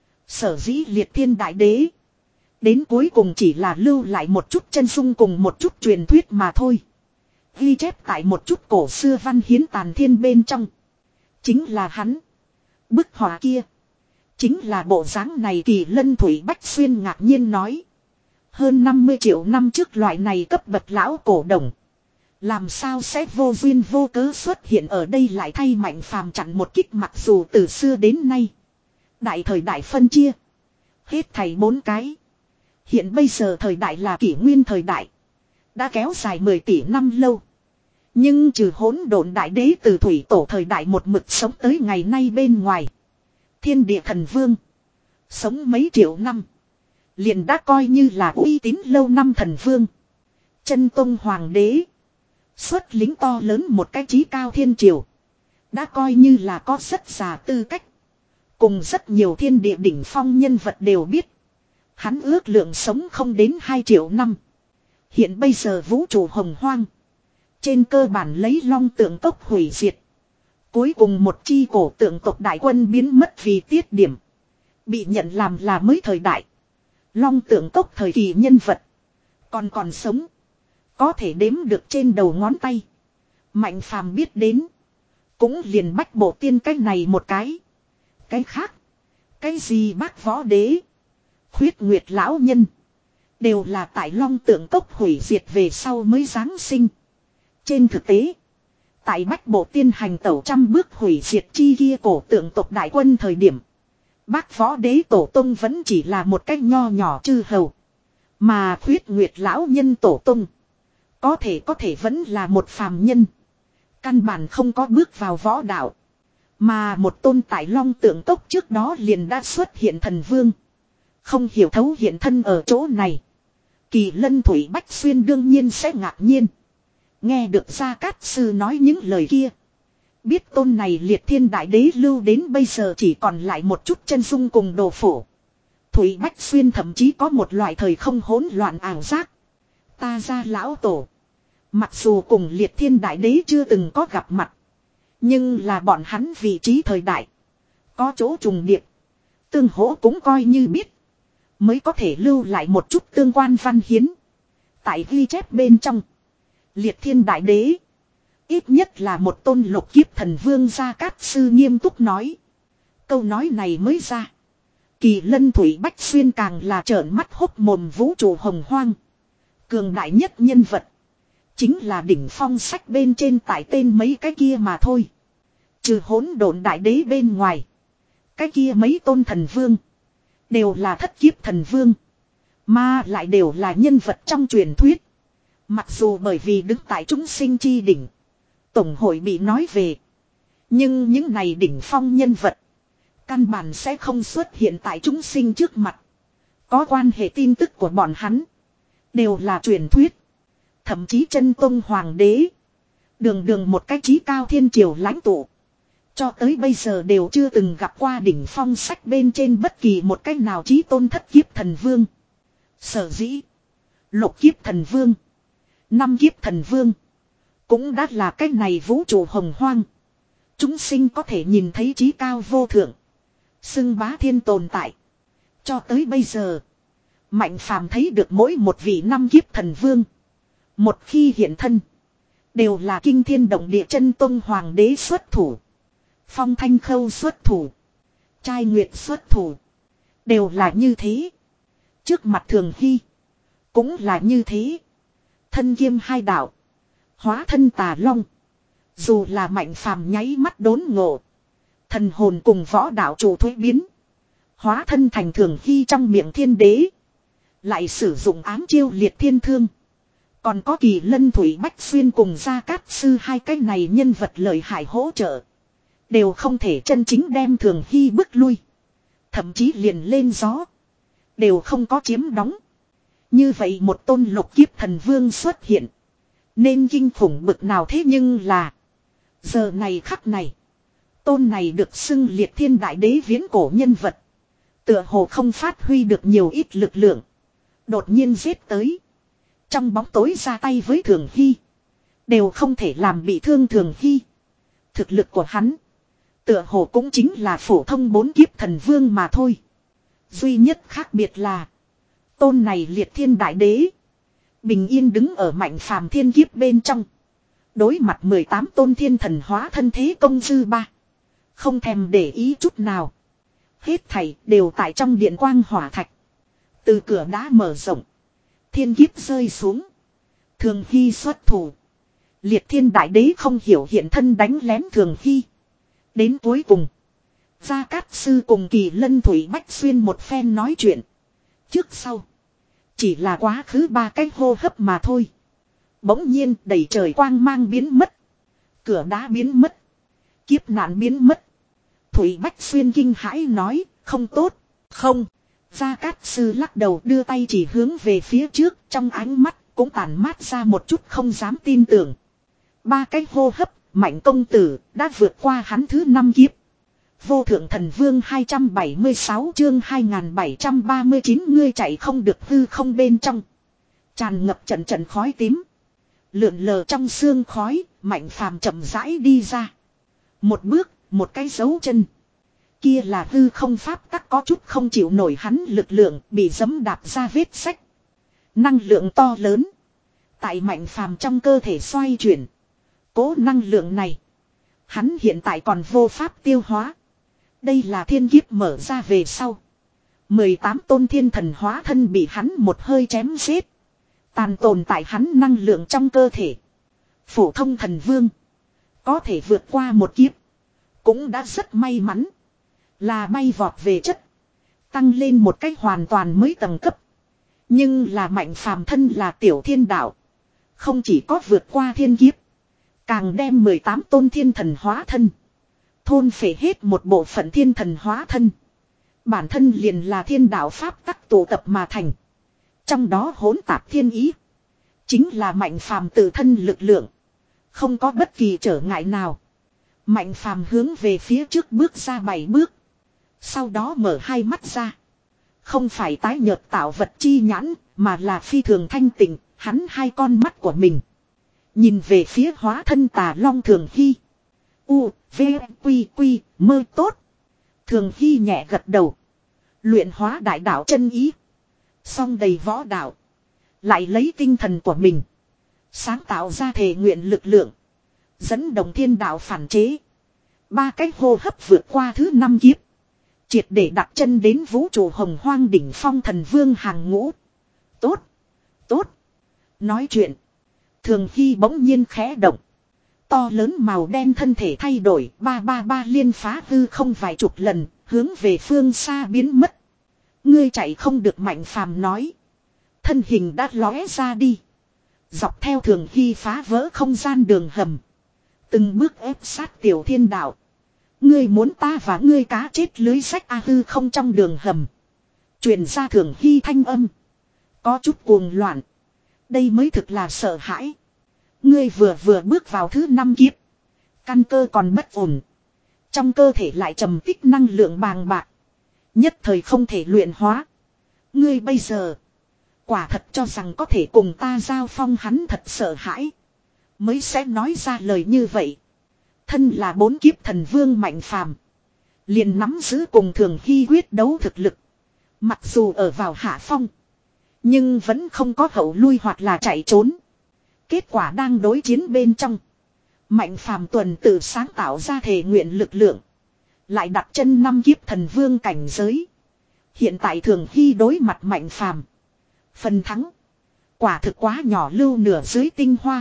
Speaker 1: Sở dĩ liệt thiên đại đế. Đến cuối cùng chỉ là lưu lại một chút chân dung cùng một chút truyền thuyết mà thôi. Ghi chép tại một chút cổ xưa văn hiến tàn thiên bên trong. Chính là hắn. Bức họa kia. Chính là bộ dáng này Kỳ Lân Thủy Bách Xuyên ngạc nhiên nói. Hơn năm mươi triệu năm trước loại này cấp bậc lão cổ đồng. Làm sao sẽ vô duyên vô cớ xuất hiện ở đây lại thay mạnh phàm chặn một kích mặc dù từ xưa đến nay. Đại thời đại phân chia. Hết thầy bốn cái. Hiện bây giờ thời đại là kỷ nguyên thời đại. Đã kéo dài mười tỷ năm lâu. Nhưng trừ hỗn độn đại đế từ thủy tổ thời đại một mực sống tới ngày nay bên ngoài. Thiên địa thần vương. Sống mấy triệu năm. Liền đã coi như là uy tín lâu năm thần vương. Chân Tông Hoàng đế. Xuất lính to lớn một cái chí cao thiên triều. Đã coi như là có rất già tư cách. Cùng rất nhiều thiên địa đỉnh phong nhân vật đều biết. Hắn ước lượng sống không đến hai triệu năm. Hiện bây giờ vũ trụ hồng hoang. Trên cơ bản lấy long tượng tốc hủy diệt. Cuối cùng một chi cổ tượng tộc đại quân biến mất vì tiết điểm. Bị nhận làm là mới thời đại. Long tượng tốc thời kỳ nhân vật. Còn còn sống. Có thể đếm được trên đầu ngón tay. Mạnh phàm biết đến. Cũng liền bách bộ tiên cái này một cái. Cái khác. Cái gì bác võ đế. Khuyết nguyệt lão nhân. Đều là tại long tượng cốc hủy diệt về sau mới giáng sinh. Trên thực tế. Tại bách bộ tiên hành tẩu trăm bước hủy diệt chi kia cổ tượng tộc đại quân thời điểm. Bác võ đế tổ tông vẫn chỉ là một cách nho nhỏ chư hầu. Mà khuyết nguyệt lão nhân tổ tông. Có thể có thể vẫn là một phàm nhân. Căn bản không có bước vào võ đạo. Mà một tôn tại long tượng cốc trước đó liền đã xuất hiện thần vương. Không hiểu thấu hiện thân ở chỗ này. Kỳ Lân Thủy Bách Xuyên đương nhiên sẽ ngạc nhiên. Nghe được Gia Cát Sư nói những lời kia. Biết tôn này liệt thiên đại đế lưu đến bây giờ chỉ còn lại một chút chân dung cùng đồ phổ. Thủy Bách Xuyên thậm chí có một loại thời không hỗn loạn ảo giác. Ta ra lão tổ. Mặc dù cùng liệt thiên đại đế chưa từng có gặp mặt. Nhưng là bọn hắn vị trí thời đại. Có chỗ trùng điệp. Tương hỗ cũng coi như biết. Mới có thể lưu lại một chút tương quan văn hiến. Tại ghi chép bên trong. Liệt thiên đại đế. Ít nhất là một tôn lục kiếp thần vương Gia Cát Sư nghiêm túc nói. Câu nói này mới ra. Kỳ Lân Thủy Bách Xuyên càng là trợn mắt hốc mồm vũ trụ hồng hoang. Cường đại nhất nhân vật. Chính là đỉnh phong sách bên trên tải tên mấy cái kia mà thôi. Trừ hỗn độn đại đế bên ngoài. Cái kia mấy tôn thần vương. Đều là thất kiếp thần vương. Mà lại đều là nhân vật trong truyền thuyết. Mặc dù bởi vì đứng tại chúng sinh chi đỉnh. Tổng hội bị nói về. Nhưng những này đỉnh phong nhân vật. Căn bản sẽ không xuất hiện tại chúng sinh trước mặt. Có quan hệ tin tức của bọn hắn. Đều là truyền thuyết. Thậm chí chân tôn hoàng đế. Đường đường một cái chí cao thiên triều lãnh tụ. Cho tới bây giờ đều chưa từng gặp qua đỉnh phong sách bên trên bất kỳ một cách nào chí tôn thất kiếp thần vương. Sở dĩ. Lục kiếp thần vương. Năm kiếp thần vương. Cũng đã là cách này vũ trụ hồng hoang. Chúng sinh có thể nhìn thấy chí cao vô thượng. Xưng bá thiên tồn tại. Cho tới bây giờ. Mạnh phàm thấy được mỗi một vị năm kiếp thần vương. Một khi hiện thân. Đều là kinh thiên động địa chân tôn hoàng đế xuất thủ. Phong Thanh Khâu xuất thủ. Trai Nguyệt xuất thủ. Đều là như thế. Trước mặt Thường Hy. Cũng là như thế. Thân kiêm hai đạo. Hóa thân tà long. Dù là mạnh phàm nháy mắt đốn ngộ. Thần hồn cùng võ đạo chủ thuế biến. Hóa thân thành Thường Hy trong miệng thiên đế. Lại sử dụng ám chiêu liệt thiên thương. Còn có Kỳ Lân Thủy Bách Xuyên cùng Gia Cát Sư hai cái này nhân vật lợi hại hỗ trợ. Đều không thể chân chính đem Thường Hy bước lui. Thậm chí liền lên gió. Đều không có chiếm đóng. Như vậy một tôn lục kiếp thần vương xuất hiện. Nên kinh khủng bực nào thế nhưng là. Giờ này khắc này. Tôn này được xưng liệt thiên đại đế viễn cổ nhân vật. Tựa hồ không phát huy được nhiều ít lực lượng. Đột nhiên giết tới. Trong bóng tối ra tay với Thường Hy. Đều không thể làm bị thương Thường Hy. Thực lực của hắn. Tựa hồ cũng chính là phổ thông bốn kiếp thần vương mà thôi. Duy nhất khác biệt là. Tôn này liệt thiên đại đế. Bình yên đứng ở mạnh phàm thiên kiếp bên trong. Đối mặt mười tám tôn thiên thần hóa thân thế công dư ba. Không thèm để ý chút nào. Hết thảy đều tại trong điện quang hỏa thạch. Từ cửa đá mở rộng. Thiên kiếp rơi xuống. Thường Hy xuất thủ. Liệt thiên đại đế không hiểu hiện thân đánh lén Thường Hy. Đến cuối cùng. Gia Cát Sư cùng Kỳ Lân Thủy Bách Xuyên một phen nói chuyện. Trước sau. Chỉ là quá khứ ba cái hô hấp mà thôi. Bỗng nhiên đầy trời quang mang biến mất. Cửa đá biến mất. Kiếp nạn biến mất. Thủy Bách Xuyên kinh hãi nói. Không tốt. Không. Gia Cát Sư lắc đầu đưa tay chỉ hướng về phía trước. Trong ánh mắt cũng tàn mát ra một chút không dám tin tưởng. Ba cái hô hấp. Mạnh công tử đã vượt qua hắn thứ năm kiếp. Vô thượng thần vương hai trăm bảy mươi sáu chương hai nghìn bảy trăm ba mươi chín ngươi chạy không được hư không bên trong. Tràn ngập trận trận khói tím. Lượn lờ trong xương khói, Mạnh Phàm chậm rãi đi ra. Một bước, một cái dấu chân. Kia là hư không pháp tắc có chút không chịu nổi hắn lực lượng bị giẫm đạp ra vết sách. Năng lượng to lớn. Tại Mạnh Phàm trong cơ thể xoay chuyển. Cố năng lượng này. Hắn hiện tại còn vô pháp tiêu hóa. Đây là thiên kiếp mở ra về sau. mười tám tôn thiên thần hóa thân bị hắn một hơi chém giết. Tàn tồn tại hắn năng lượng trong cơ thể. Phổ thông thần vương. Có thể vượt qua một kiếp. Cũng đã rất may mắn. Là bay vọt về chất. Tăng lên một cách hoàn toàn mới tầng cấp. Nhưng là Mạnh Phàm thân là tiểu thiên đạo. Không chỉ có vượt qua thiên kiếp. Càng đem mười tám tôn thiên thần hóa thân. Thôn phệ hết một bộ phận thiên thần hóa thân. Bản thân liền là thiên đạo pháp tắc tụ tập mà thành. Trong đó hỗn tạp thiên ý. Chính là Mạnh Phàm tự thân lực lượng. Không có bất kỳ trở ngại nào. Mạnh Phàm hướng về phía trước bước ra bảy bước. Sau đó mở hai mắt ra. Không phải tái nhợt tạo vật chi nhãn, mà là phi thường thanh tịnh, hắn hai con mắt của mình. Nhìn về phía hóa thân Tà Long Thường Hy. U, V, Quy, Quy, mơ tốt. Thường Hy nhẹ gật đầu. Luyện hóa đại đạo chân ý. Song đầy võ đạo. Lại lấy tinh thần của mình. Sáng tạo ra thể nguyện lực lượng. Dẫn động thiên đạo phản chế. Ba cách hô hấp vượt qua thứ năm kiếp. Triệt để đặt chân đến vũ trụ hồng hoang đỉnh phong thần vương hàng ngũ. Tốt. Tốt. Nói chuyện. Thường Hy bỗng nhiên khẽ động. To lớn màu đen thân thể thay đổi. Ba ba ba liên phá hư không vài chục lần. Hướng về phương xa biến mất. Ngươi chạy không được Mạnh Phàm nói. Thân hình đã lóe ra đi. Dọc theo Thường Hy phá vỡ không gian đường hầm. Từng bước ép sát tiểu thiên đạo. Ngươi muốn ta và ngươi cá chết lưới sách a hư không trong đường hầm. Truyền ra Thường Hy thanh âm. Có chút cuồng loạn. Đây mới thực là sợ hãi. Ngươi vừa vừa bước vào thứ năm kiếp. Căn cơ còn bất ổn. Trong cơ thể lại trầm tích năng lượng bàng bạc. Nhất thời không thể luyện hóa. Ngươi bây giờ. Quả thật cho rằng có thể cùng ta giao phong hắn thật sợ hãi. Mới sẽ nói ra lời như vậy. Thân là bốn kiếp thần vương Mạnh Phàm, liền nắm giữ cùng Thường Hy quyết đấu thực lực. Mặc dù ở vào hạ phong, nhưng vẫn không có hậu lui hoặc là chạy trốn. Kết quả đang đối chiến bên trong. Mạnh Phàm tuần tự sáng tạo ra thể nguyện lực lượng. Lại đặt chân năm kiếp thần vương cảnh giới. Hiện tại Thường Hy đối mặt Mạnh Phàm, phần thắng quả thực quá nhỏ lưu nửa dưới tinh hoa.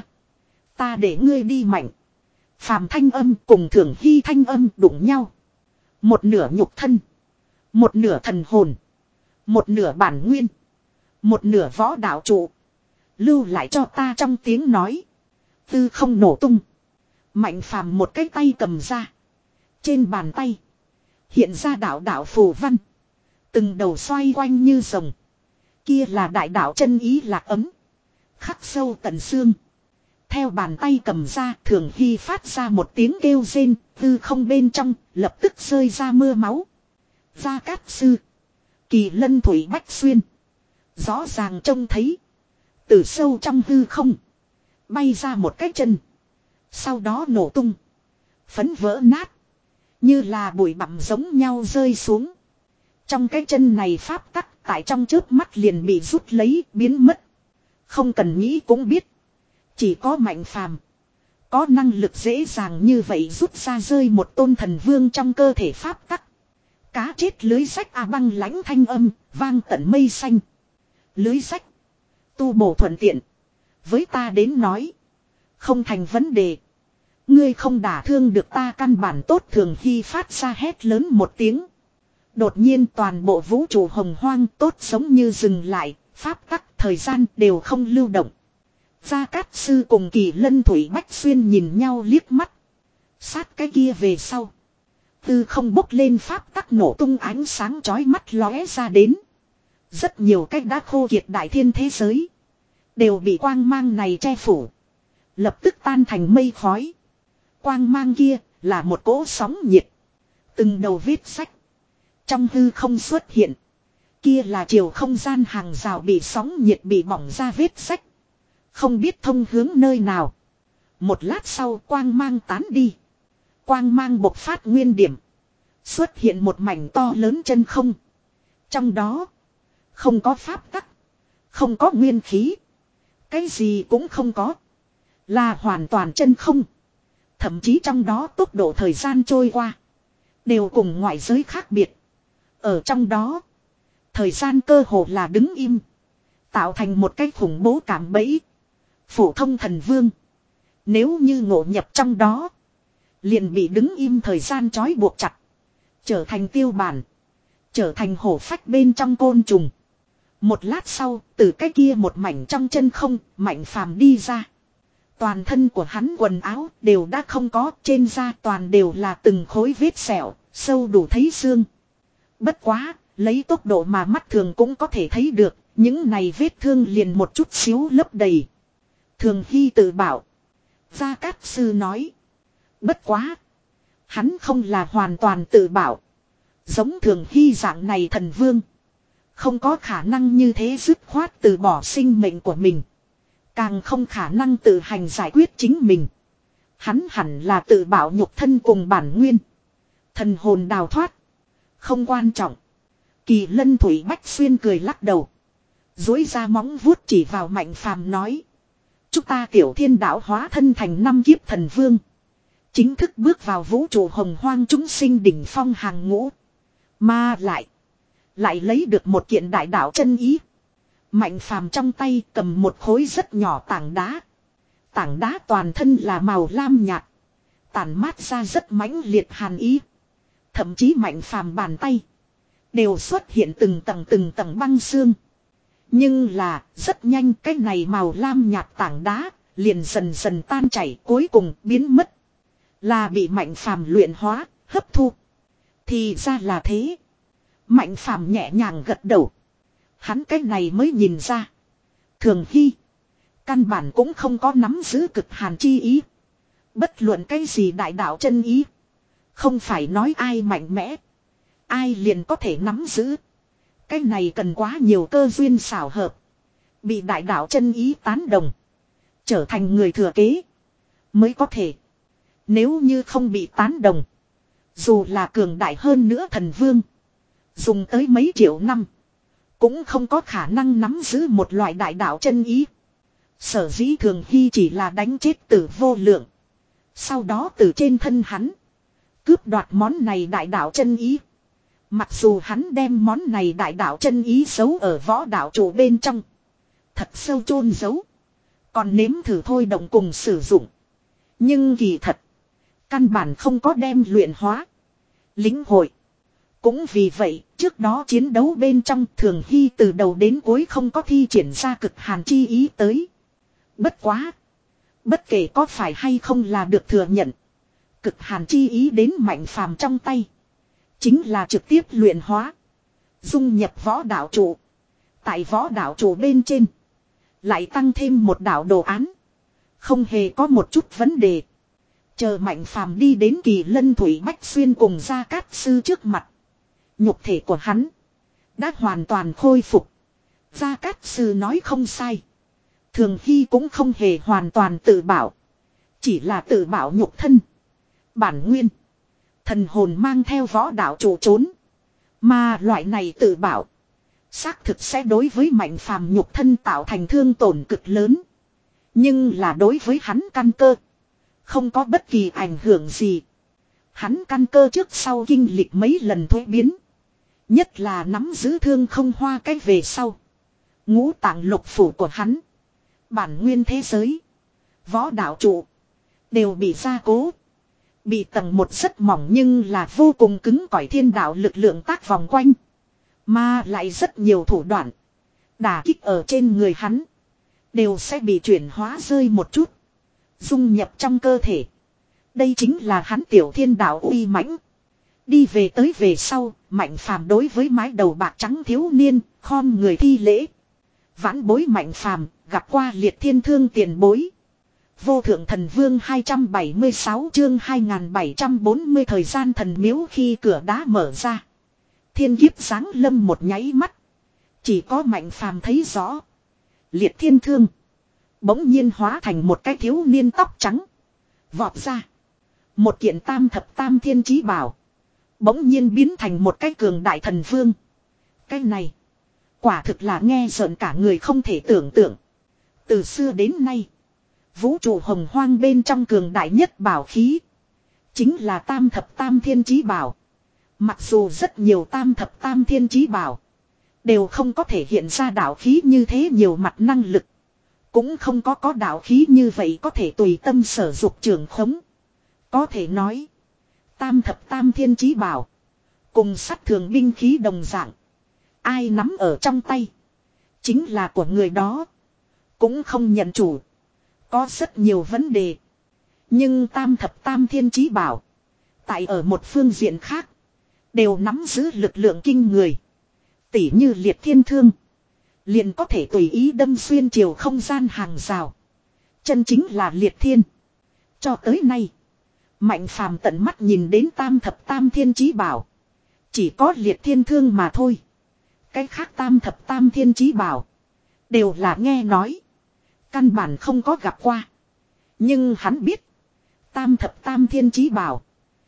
Speaker 1: Ta để ngươi đi Mạnh Phàm thanh âm cùng Thường Hy thanh âm đụng nhau. Một nửa nhục thân, một nửa thần hồn, một nửa bản nguyên, một nửa võ đạo trụ. Lưu lại cho ta trong tiếng nói. Tư không nổ tung. Mạnh Phàm một cái tay cầm ra. Trên bàn tay hiện ra đạo đạo phù văn. Từng đầu xoay quanh như rồng. Kia là đại đạo chân ý lạc ấm. Khắc sâu tận xương. Theo bàn tay cầm ra, Thường Hy phát ra một tiếng kêu rên, tư không bên trong, lập tức rơi ra mưa máu. Gia Cát Sư, Kỳ Lân Thủy Bách Xuyên. Rõ ràng trông thấy. Từ sâu trong hư không. Bay ra một cái chân. Sau đó nổ tung. Phấn vỡ nát. Như là bụi bặm giống nhau rơi xuống. Trong cái chân này pháp tắc tại trong chớp mắt liền bị rút lấy biến mất. Không cần nghĩ cũng biết. Chỉ có Mạnh Phàm có năng lực dễ dàng như vậy rút ra rơi một tôn thần vương trong cơ thể pháp tắc. Cá chết lưới sách a băng lãnh thanh âm vang tận mây xanh. Lưới sách tu bổ thuận tiện. Với ta đến nói không thành vấn đề. Ngươi không đả thương được ta căn bản tốt. Thường Hy phát ra hét lớn một tiếng. Đột nhiên toàn bộ vũ trụ hồng hoang tốt giống như dừng lại. Pháp tắc thời gian đều không lưu động. Gia Cát Sư cùng Kỳ Lân Thủy Bách Xuyên nhìn nhau liếc mắt. Sát cái kia về sau. Tư không bốc lên pháp tắc nổ tung ánh sáng chói mắt lóe ra đến. Rất nhiều cách đã khô kiệt đại thiên thế giới. Đều bị quang mang này che phủ. Lập tức tan thành mây khói. Quang mang kia là một cỗ sóng nhiệt. Từng đầu vết sách. Trong hư không xuất hiện. Kia là chiều không gian hàng rào bị sóng nhiệt bị bỏng ra vết sách. Không biết thông hướng nơi nào. Một lát sau quang mang tán đi. Quang mang bộc phát nguyên điểm. Xuất hiện một mảnh to lớn chân không. Trong đó. Không có pháp tắc. Không có nguyên khí. Cái gì cũng không có. Là hoàn toàn chân không. Thậm chí trong đó tốc độ thời gian trôi qua. Đều cùng ngoại giới khác biệt. Ở trong đó. Thời gian cơ hồ là đứng im. Tạo thành một cái khủng bố cảm bẫy. Phổ thông thần vương. Nếu như ngộ nhập trong đó. Liền bị đứng im thời gian trói buộc chặt. Trở thành tiêu bản. Trở thành hổ phách bên trong côn trùng. Một lát sau, từ cái kia một mảnh trong chân không, Mạnh Phàm đi ra. Toàn thân của hắn quần áo đều đã không có, trên da toàn đều là từng khối vết sẹo, sâu đủ thấy xương. Bất quá, lấy tốc độ mà mắt thường cũng có thể thấy được, những này vết thương liền một chút xíu lấp đầy. Thường Hy tự bảo. Gia Cát Sư nói. Bất quá. Hắn không là hoàn toàn tự bảo. Giống Thường Hy dạng này thần vương. Không có khả năng như thế dứt khoát từ bỏ sinh mệnh của mình. Càng không khả năng tự hành giải quyết chính mình. Hắn hẳn là tự bảo nhục thân cùng bản nguyên. Thần hồn đào thoát. Không quan trọng. Kỳ Lân Thủy Bách Xuyên cười lắc đầu. Dối ra móng vuốt chỉ vào Mạnh Phàm nói. Chúng ta tiểu thiên đạo hóa thân thành năm kiếp thần vương. Chính thức bước vào vũ trụ hồng hoang chúng sinh đỉnh phong hàng ngũ. Mà lại. Lại lấy được một kiện đại đạo chân ý. Mạnh Phàm trong tay cầm một khối rất nhỏ tảng đá. Tảng đá toàn thân là màu lam nhạt. Tản mát ra rất mãnh liệt hàn ý. Thậm chí Mạnh Phàm bàn tay. Đều xuất hiện từng tầng từng tầng băng xương. Nhưng là rất nhanh cái này màu lam nhạt tảng đá. Liền dần dần tan chảy cuối cùng biến mất. Là bị Mạnh Phàm luyện hóa, hấp thu. Thì ra là thế. Mạnh Phàm nhẹ nhàng gật đầu. Hắn cái này mới nhìn ra. Thường Hy. Căn bản cũng không có nắm giữ cực hàn chi ý. Bất luận cái gì đại đạo chân ý. Không phải nói ai mạnh mẽ. Ai liền có thể nắm giữ. Cái này cần quá nhiều cơ duyên xảo hợp. Bị đại đạo chân ý tán đồng. Trở thành người thừa kế. Mới có thể. Nếu như không bị tán đồng. Dù là cường đại hơn nữa thần vương. Dùng tới mấy triệu năm. Cũng không có khả năng nắm giữ một loại đại đạo chân ý. Sở dĩ Thường Hy chỉ là đánh chết tử vô lượng. Sau đó từ trên thân hắn. Cướp đoạt món này đại đạo chân ý. Mặc dù hắn đem món này đại đạo chân ý giấu ở võ đạo trụ bên trong. Thật sâu chôn giấu. Còn nếm thử thôi động cùng sử dụng. Nhưng kỳ thật. Căn bản không có đem luyện hóa. Lính hội. Cũng vì vậy, trước đó chiến đấu bên trong Thường Hy từ đầu đến cuối không có thi triển ra cực hàn chi ý tới. Bất quá. Bất kể có phải hay không là được thừa nhận. Cực hàn chi ý đến Mạnh Phàm trong tay. Chính là trực tiếp luyện hóa. Dung nhập võ đạo trụ. Tại võ đạo trụ bên trên. Lại tăng thêm một đạo đồ án. Không hề có một chút vấn đề. Chờ Mạnh Phàm đi đến Kỳ Lân Thủy Bách Xuyên cùng Gia Cát Sư trước mặt. Nhục thể của hắn. Đã hoàn toàn khôi phục. Gia Cát Sư nói không sai. Thường Hy cũng không hề hoàn toàn tự bảo. Chỉ là tự bảo nhục thân. Bản nguyên. Thần hồn mang theo võ đạo trụ trốn. Mà loại này tự bảo. Xác thực sẽ đối với Mạnh Phàm nhục thân tạo thành thương tổn cực lớn. Nhưng là đối với hắn căn cơ. Không có bất kỳ ảnh hưởng gì. Hắn căn cơ trước sau kinh lịch mấy lần thuế biến. Nhất là nắm giữ thương không hoa cách về sau. Ngũ tạng lục phủ của hắn. Bản nguyên thế giới. Võ đạo trụ. Đều bị gia cố. Bị tầng một rất mỏng nhưng là vô cùng cứng cỏi thiên đạo lực lượng tác vòng quanh. Mà lại rất nhiều thủ đoạn. Đả kích ở trên người hắn. Đều sẽ bị chuyển hóa rơi một chút. Dung nhập trong cơ thể. Đây chính là hắn tiểu thiên đạo uy mãnh. Đi về tới về sau, Mạnh Phàm đối với mái đầu bạc trắng thiếu niên, khom người thi lễ. Vãn bối Mạnh Phàm gặp qua liệt thiên thương tiền bối. Vô thượng thần vương hai trăm bảy mươi sáu chương hai nghìn bảy trăm bốn mươi thời gian thần miếu khi cửa đá mở ra. Thiên kiếp giáng lâm một nháy mắt. Chỉ có Mạnh Phàm thấy rõ. Liệt thiên thương. Bỗng nhiên hóa thành một cái thiếu niên tóc trắng. Vọt ra. Một kiện tam thập tam thiên chí bảo. Bỗng nhiên biến thành một cái cường đại thần vương. Cái này. Quả thực là nghe rợn cả người không thể tưởng tượng. Từ xưa đến nay. Vũ trụ hồng hoang bên trong cường đại nhất bảo khí. Chính là tam thập tam thiên chí bảo. Mặc dù rất nhiều tam thập tam thiên chí bảo. Đều không có thể hiện ra đạo khí như thế nhiều mặt năng lực. Cũng không có có đạo khí như vậy có thể tùy tâm sở dục trường khống. Có thể nói. Tam thập tam thiên chí bảo. Cùng sát thường binh khí đồng dạng. Ai nắm ở trong tay. Chính là của người đó. Cũng không nhận chủ. Có rất nhiều vấn đề. Nhưng tam thập tam thiên chí bảo. Tại ở một phương diện khác. Đều nắm giữ lực lượng kinh người. Tỉ như liệt thiên thương. Liền có thể tùy ý đâm xuyên chiều không gian hàng rào. Chân chính là liệt thiên. Cho tới nay. Mạnh Phàm tận mắt nhìn đến tam thập tam thiên chí bảo. Chỉ có liệt thiên thương mà thôi. Cái khác tam thập tam thiên chí bảo. Đều là nghe nói. Căn bản không có gặp qua. Nhưng hắn biết. Tam thập tam thiên chí bảo.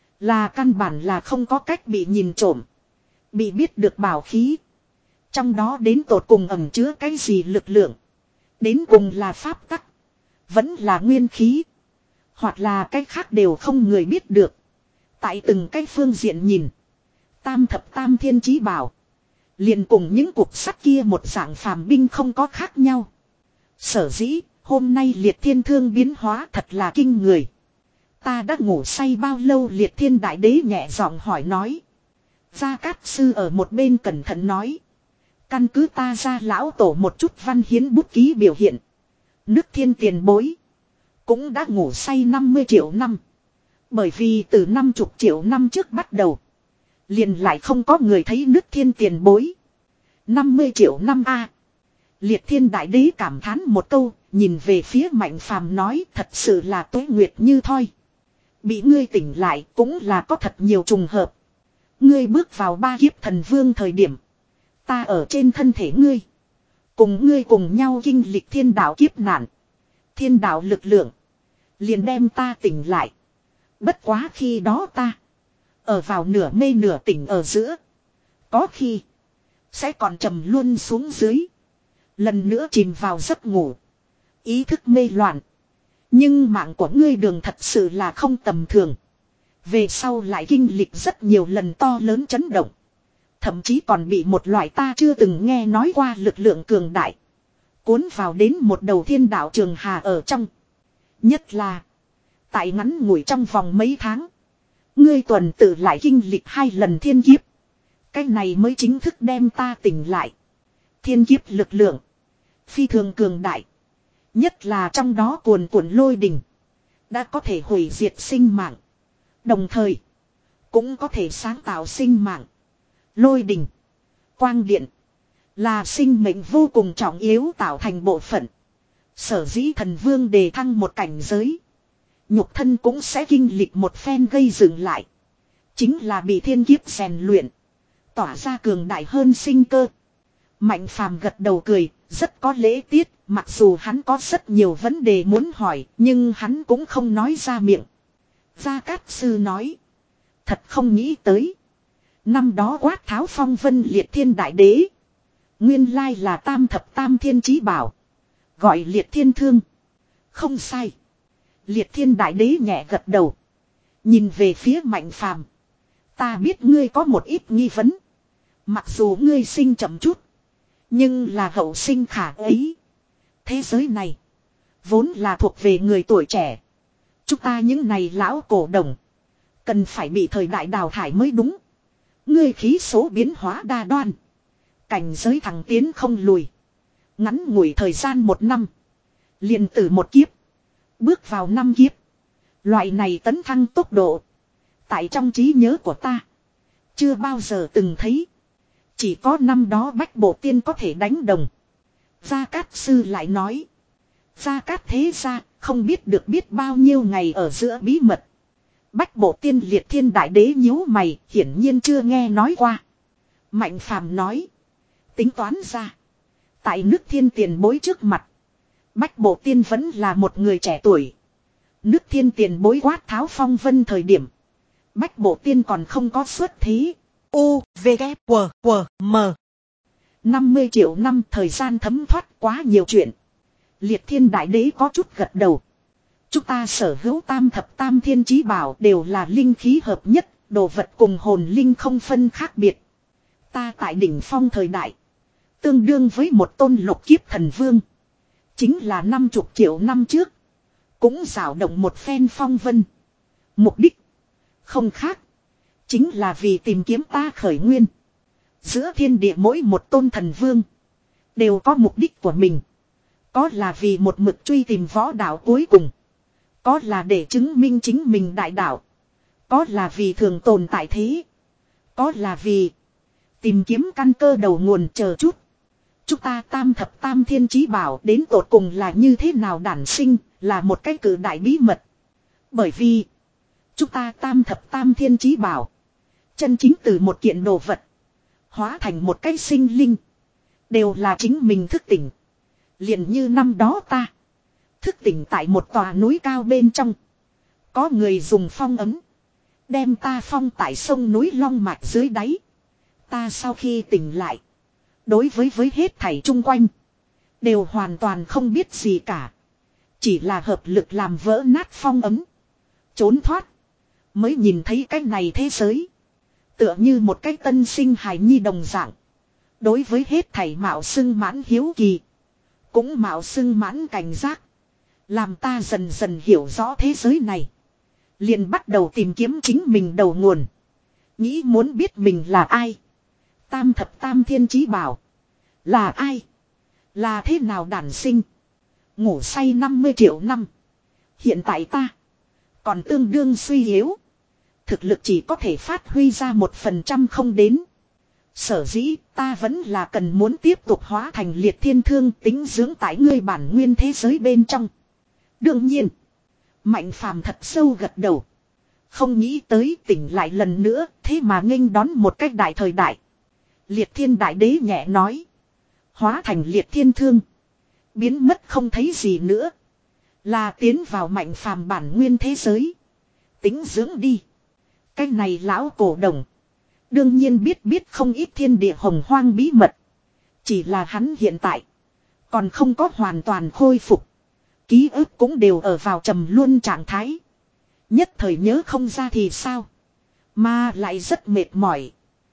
Speaker 1: Là căn bản là không có cách bị nhìn trộm. Bị biết được bảo khí. Trong đó đến tột cùng ẩn chứa cái gì lực lượng. Đến cùng là pháp tắc. Vẫn là nguyên khí. Hoặc là cái khác đều không người biết được. Tại từng cái phương diện nhìn. Tam thập tam thiên chí bảo. Liền cùng những cục sắt kia một dạng phàm binh không có khác nhau. Sở dĩ hôm nay liệt thiên thương biến hóa thật là kinh người. Ta đã ngủ say bao lâu liệt thiên đại đế nhẹ giọng hỏi nói. Gia Cát Sư ở một bên cẩn thận nói. Căn cứ ta ra lão tổ một chút văn hiến bút ký biểu hiện. Nước thiên tiền bối. Cũng đã ngủ say năm mươi triệu năm. Bởi vì từ năm mươi triệu năm trước bắt đầu. Liền lại không có người thấy nước thiên tiền bối. năm mươi triệu năm a. Liệt thiên đại đế cảm thán một câu. Nhìn về phía Mạnh Phàm nói thật sự là tuế nguyệt như thoi. Bị ngươi tỉnh lại cũng là có thật nhiều trùng hợp. Ngươi bước vào ba kiếp thần vương thời điểm. Ta ở trên thân thể ngươi. Cùng ngươi cùng nhau kinh lịch thiên đạo kiếp nạn. Thiên đạo lực lượng. Liền đem ta tỉnh lại. Bất quá khi đó ta. Ở vào nửa mê nửa tỉnh ở giữa. Có khi. Sẽ còn trầm luôn xuống dưới. Lần nữa chìm vào giấc ngủ. Ý thức mê loạn. Nhưng mạng của ngươi đường thật sự là không tầm thường. Về sau lại kinh lịch rất nhiều lần to lớn chấn động. Thậm chí còn bị một loại ta chưa từng nghe nói qua lực lượng cường đại. Cuốn vào đến một đầu thiên đạo trường hà ở trong. Nhất là. Tại ngắn ngủi trong vòng mấy tháng. Ngươi tuần tự lại kinh lịch hai lần thiên kiếp. Cái này mới chính thức đem ta tỉnh lại. Thiên kiếp lực lượng. Phi thường cường đại. Nhất là trong đó cuồn cuộn lôi đình. Đã có thể hủy diệt sinh mạng. Đồng thời. Cũng có thể sáng tạo sinh mạng. Lôi đình. Quang điện. Là sinh mệnh vô cùng trọng yếu tạo thành bộ phận. Sở dĩ thần vương đề thăng một cảnh giới. Nhục thân cũng sẽ kinh lịch một phen gây dừng lại. Chính là bị thiên kiếp rèn luyện. Tỏa ra cường đại hơn sinh cơ. Mạnh Phàm gật đầu cười. Rất có lễ tiết. Mặc dù hắn có rất nhiều vấn đề muốn hỏi. Nhưng hắn cũng không nói ra miệng. Gia Cát Sư nói. Thật không nghĩ tới. Năm đó quát tháo phong vân liệt thiên đại đế. Nguyên lai là tam thập tam thiên chí bảo. Gọi liệt thiên thương. Không sai. Liệt thiên đại đế nhẹ gật đầu. Nhìn về phía Mạnh Phàm. Ta biết ngươi có một ít nghi vấn. Mặc dù ngươi sinh chậm chút. Nhưng là hậu sinh khả ấy. Thế giới này. Vốn là thuộc về người tuổi trẻ. Chúng ta những này lão cổ đồng. Cần phải bị thời đại đào thải mới đúng. Ngươi khí số biến hóa đa đoan. Cảnh giới thẳng tiến không lùi. Ngắn ngủi thời gian một năm. Liền từ một kiếp. Bước vào năm kiếp. Loại này tấn thăng tốc độ. Tại trong trí nhớ của ta. Chưa bao giờ từng thấy. Chỉ có năm đó Bách Bộ Tiên có thể đánh đồng. Gia Cát Sư lại nói. Gia Cát thế gia. Không biết được biết bao nhiêu ngày ở giữa bí mật. Bách bộ tiên liệt thiên đại đế nhíu mày, hiển nhiên chưa nghe nói qua. Mạnh phàm nói. Tính toán ra. Tại nước thiên tiền bối trước mặt. Bách bộ tiên vẫn là một người trẻ tuổi. Nước thiên tiền bối quát tháo phong vân thời điểm. Bách bộ tiên còn không có xuất thế. U, V, K, W, W, M. năm mươi triệu năm thời gian thấm thoát quá nhiều chuyện. Liệt thiên đại đế có chút gật đầu. Chúng ta sở hữu tam thập tam thiên chí bảo đều là linh khí hợp nhất, đồ vật cùng hồn linh không phân khác biệt. Ta tại đỉnh phong thời đại, tương đương với một tôn lục kiếp thần vương. Chính là năm chục triệu năm trước, cũng rảo động một phen phong vân. Mục đích không khác, chính là vì tìm kiếm ta khởi nguyên. Giữa thiên địa mỗi một tôn thần vương đều có mục đích của mình. Có là vì một mực truy tìm võ đạo cuối cùng. Có là để chứng minh chính mình đại đạo. Có là vì thường tồn tại thế. Có là vì tìm kiếm căn cơ đầu nguồn chờ chút. Chúng ta tam thập tam thiên chí bảo đến tột cùng là như thế nào đản sinh, là một cái cử đại bí mật. Bởi vì chúng ta tam thập tam thiên chí bảo chân chính từ một kiện đồ vật hóa thành một cái sinh linh, đều là chính mình thức tỉnh. Liền như năm đó ta thức tỉnh tại một tòa núi cao bên trong. Có người dùng phong ấm đem ta phong tại sông núi Long Mạch dưới đáy. Ta sau khi tỉnh lại, đối với với hết thảy chung quanh đều hoàn toàn không biết gì cả. Chỉ là hợp lực làm vỡ nát phong ấm, trốn thoát, mới nhìn thấy cái này thế giới. Tựa như một cái tân sinh hài nhi đồng dạng. Đối với hết thảy mạo xưng mãn hiếu kỳ, cũng mạo xưng mãn cảnh giác. Làm ta dần dần hiểu rõ thế giới này, liền bắt đầu tìm kiếm chính mình đầu nguồn. Nghĩ muốn biết mình là ai. Tam thập tam thiên chí bảo là ai, là thế nào đản sinh. Ngủ say năm mươi triệu năm. Hiện tại ta còn tương đương suy yếu. Thực lực chỉ có thể phát huy ra một phần trăm không đến. Sở dĩ ta vẫn là cần muốn tiếp tục hóa thành liệt thiên thương, tính dưỡng tại ngươi bản nguyên thế giới bên trong. Đương nhiên, Mạnh phàm thật sâu gật đầu. Không nghĩ tới tỉnh lại lần nữa, thế mà nghênh đón một cách đại thời đại. Liệt thiên đại đế nhẹ nói. Hóa thành liệt thiên thương, biến mất không thấy gì nữa. Là tiến vào Mạnh phàm bản nguyên thế giới, tính dưỡng đi. Cái này lão cổ đồng đương nhiên biết biết không ít thiên địa hồng hoang bí mật. Chỉ là hắn hiện tại còn không có hoàn toàn khôi phục. Ký ức cũng đều ở vào trầm luân trạng thái. Nhất thời nhớ không ra thì sao. Mà lại rất mệt mỏi.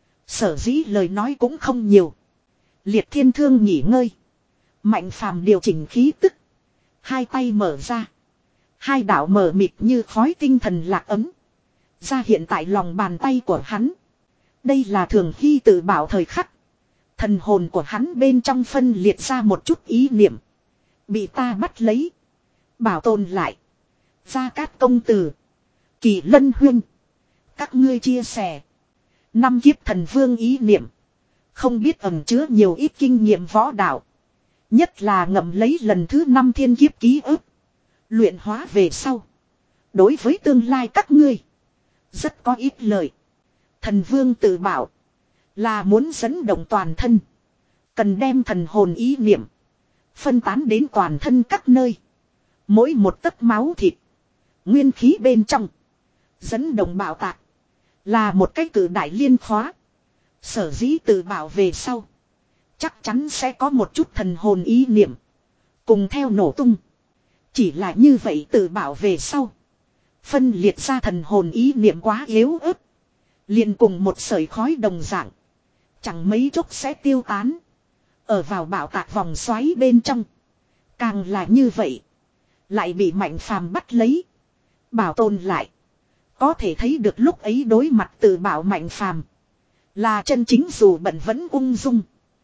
Speaker 1: Sở dĩ lời nói cũng không nhiều. Liệt thiên thương nghỉ ngơi. Mạnh phàm điều chỉnh khí tức. Hai tay mở ra. Hai đạo mở mịt như khói tinh thần lạc ấm ra hiện tại lòng bàn tay của hắn. Đây là thường hy tự bảo thời khắc. Thần hồn của hắn bên trong phân liệt ra một chút ý niệm. Bị ta bắt lấy, bảo tồn lại. Gia Cát công tử, Kỳ Lân huynh, các ngươi chia sẻ. Năm kiếp thần vương ý niệm, không biết ẩn chứa nhiều ít kinh nghiệm võ đạo. Nhất là ngậm lấy lần thứ năm thiên kiếp ký ức. Luyện hóa về sau, đối với tương lai các ngươi rất có ít lợi. Thần vương tự bảo là muốn dẫn động toàn thân, cần đem thần hồn ý niệm phân tán đến toàn thân các nơi. Mỗi một tấc máu thịt, nguyên khí bên trong, dẫn động bảo tạc, là một cái cử đại liên khóa. Sở dĩ tự bảo về sau, chắc chắn sẽ có một chút thần hồn ý niệm cùng theo nổ tung. Chỉ là như vậy tự bảo về sau, phân liệt ra thần hồn ý niệm quá yếu ớt, liền cùng một sợi khói đồng dạng, chẳng mấy chốc sẽ tiêu tán. Ở vào bảo tạc vòng xoáy bên trong, càng là như vậy, lại bị Mạnh phàm bắt lấy, bảo tồn lại. Có thể thấy được lúc ấy đối mặt tự bảo Mạnh phàm là chân chính dù bận vẫn ung dung,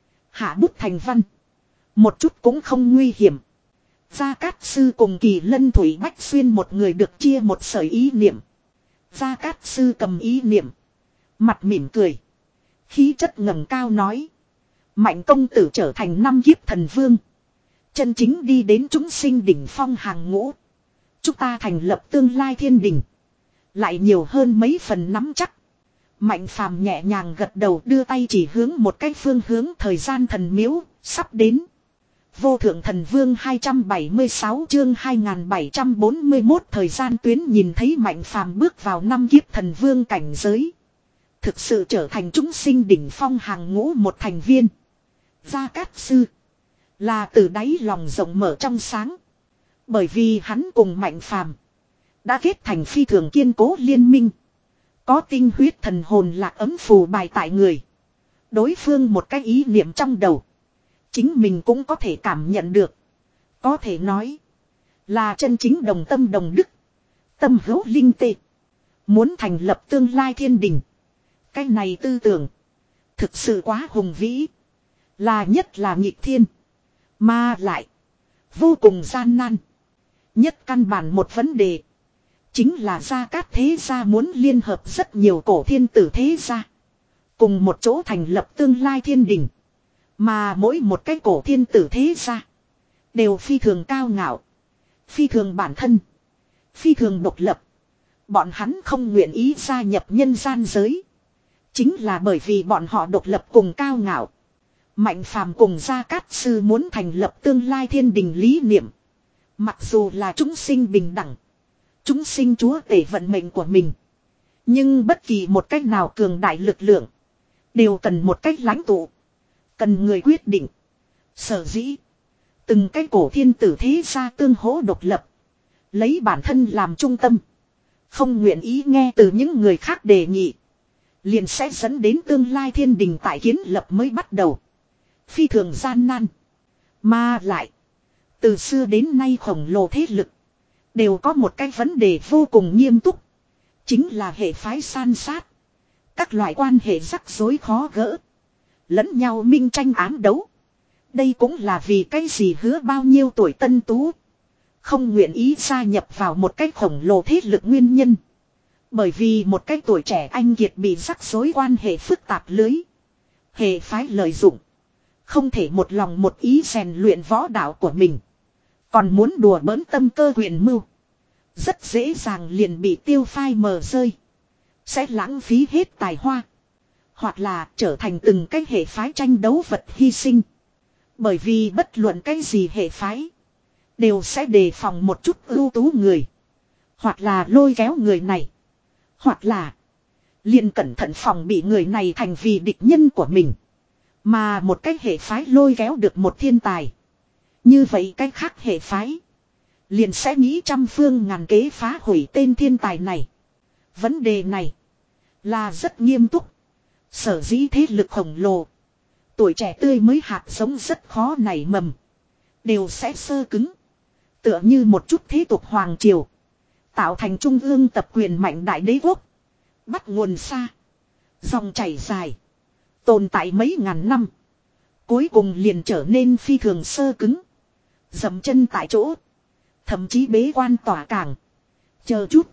Speaker 1: hạ bút thành văn, một chút cũng không nguy hiểm. Gia Cát sư cùng Kỳ Lân Thủy Bách Xuyên một người được chia một sợi ý niệm. Gia Cát sư cầm ý niệm, mặt mỉm cười, khí chất ngẩng cao nói: Mạnh công tử trở thành năm kiếp thần vương, chân chính đi đến chúng sinh đỉnh phong hàng ngũ. Chúng ta thành lập tương lai thiên đình. Lại nhiều hơn mấy phần nắm chắc. Mạnh phàm nhẹ nhàng gật đầu đưa tay chỉ hướng một cái phương hướng thời gian thần miếu, sắp đến. Vô thượng thần vương hai trăm bảy mươi sáu chương hai nghìn bảy trăm bốn mươi mốt thời gian tuyến nhìn thấy mạnh phàm bước vào năm kiếp thần vương cảnh giới. Thực sự trở thành chúng sinh đỉnh phong hàng ngũ một thành viên. Gia Cát Sư. Là từ đáy lòng rộng mở trong sáng. Bởi vì hắn cùng mạnh phàm. Đã kết thành phi thường kiên cố liên minh. Có tinh huyết thần hồn lạc ấm phù bài tại người. Đối phương một cái ý niệm trong đầu. Chính mình cũng có thể cảm nhận được. Có thể nói. Là chân chính đồng tâm đồng đức. Tâm hữu linh tê. Muốn thành lập tương lai thiên đình. Cái này tư tưởng. Thực sự quá hùng vĩ. Là nhất là nghịch thiên. Mà lại. Vô cùng gian nan. Nhất căn bản một vấn đề. Chính là Gia Cát thế gia muốn liên hợp rất nhiều cổ thiên tử thế gia. Cùng một chỗ thành lập tương lai thiên đình. Mà mỗi một cái cổ thiên tử thế gia. Đều phi thường cao ngạo. Phi thường bản thân. Phi thường độc lập. Bọn hắn không nguyện ý gia nhập nhân gian giới. Chính là bởi vì bọn họ độc lập cùng cao ngạo. Mạnh phàm cùng Gia Cát Sư muốn thành lập tương lai thiên đình lý niệm. Mặc dù là chúng sinh bình đẳng. Chúng sinh chúa tể vận mệnh của mình. Nhưng bất kỳ một cách nào cường đại lực lượng. Đều cần một cách lãnh tụ. Cần người quyết định. Sở dĩ. Từng cái cổ thiên tử thế gia tương hỗ độc lập. Lấy bản thân làm trung tâm. Không nguyện ý nghe từ những người khác đề nghị. Liền sẽ dẫn đến tương lai thiên đình tại kiến lập mới bắt đầu. Phi thường gian nan. Mà lại. Từ xưa đến nay khổng lồ thế lực. Đều có một cái vấn đề vô cùng nghiêm túc. Chính là hệ phái san sát. Các loại quan hệ rắc rối khó gỡ. Lẫn nhau minh tranh ám đấu. Đây cũng là vì cái gì hứa bao nhiêu tuổi tân tú. Không nguyện ý gia nhập vào một cái khổng lồ thế lực nguyên nhân. Bởi vì một cái tuổi trẻ anh kiệt bị rắc rối quan hệ phức tạp lưới. Hệ phái lợi dụng. Không thể một lòng một ý rèn luyện võ đạo của mình. Còn muốn đùa bỡn tâm cơ quyền mưu. Rất dễ dàng liền bị tiêu phai mờ rơi. Sẽ lãng phí hết tài hoa. Hoặc là trở thành từng cái hệ phái tranh đấu vật hy sinh. Bởi vì bất luận cái gì hệ phái. Đều sẽ đề phòng một chút ưu tú người. Hoặc là lôi kéo người này. Hoặc là liền cẩn thận phòng bị người này thành vì địch nhân của mình. Mà một cái hệ phái lôi kéo được một thiên tài. Như vậy cái khác hệ phái. Liền sẽ nghĩ trăm phương ngàn kế phá hủy tên thiên tài này. Vấn đề này. Là rất nghiêm túc. Sở dĩ thế lực khổng lồ. Tuổi trẻ tươi mới hạt giống rất khó nảy mầm. Đều sẽ sơ cứng. Tựa như một chút thế tục hoàng triều. Tạo thành trung ương tập quyền mạnh đại đế quốc. Bắt nguồn xa. Dòng chảy dài. Tồn tại mấy ngàn năm. Cuối cùng liền trở nên phi thường sơ cứng. Dậm chân tại chỗ. Thậm chí bế quan tỏa cảng. Chờ chút.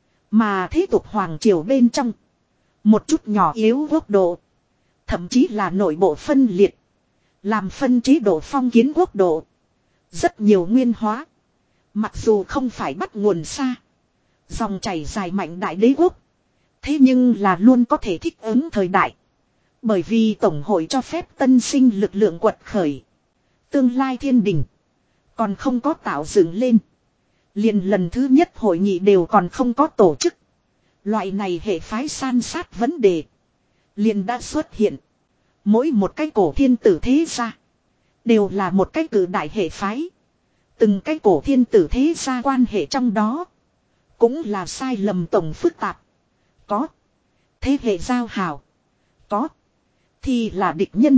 Speaker 1: Mà thế tục hoàng triều bên trong. Một chút nhỏ yếu quốc độ. Thậm chí là nội bộ phân liệt. Làm phân chế độ phong kiến quốc độ. Rất nhiều nguyên hóa. Mặc dù không phải bắt nguồn xa. Dòng chảy dài mạnh đại đế quốc. Thế nhưng là luôn có thể thích ứng thời đại. Bởi vì Tổng hội cho phép tân sinh lực lượng quật khởi. Tương lai thiên đình. Còn không có tạo dựng lên. Liền lần thứ nhất hội nghị đều còn không có tổ chức. Loại này hệ phái san sát vấn đề. Liền đã xuất hiện. Mỗi một cái cổ thiên tử thế gia. Đều là một cái cử đại hệ phái. Từng cái cổ thiên tử thế gia quan hệ trong đó. Cũng là sai lầm tổng phức tạp. Có. Thế hệ giao hảo. Có. Thì là địch nhân.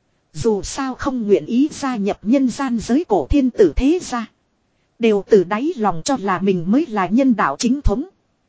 Speaker 1: Dù sao không nguyện ý gia nhập nhân gian giới cổ thiên tử thế gia. Đều từ đáy lòng cho là mình mới là nhân đạo chính thống.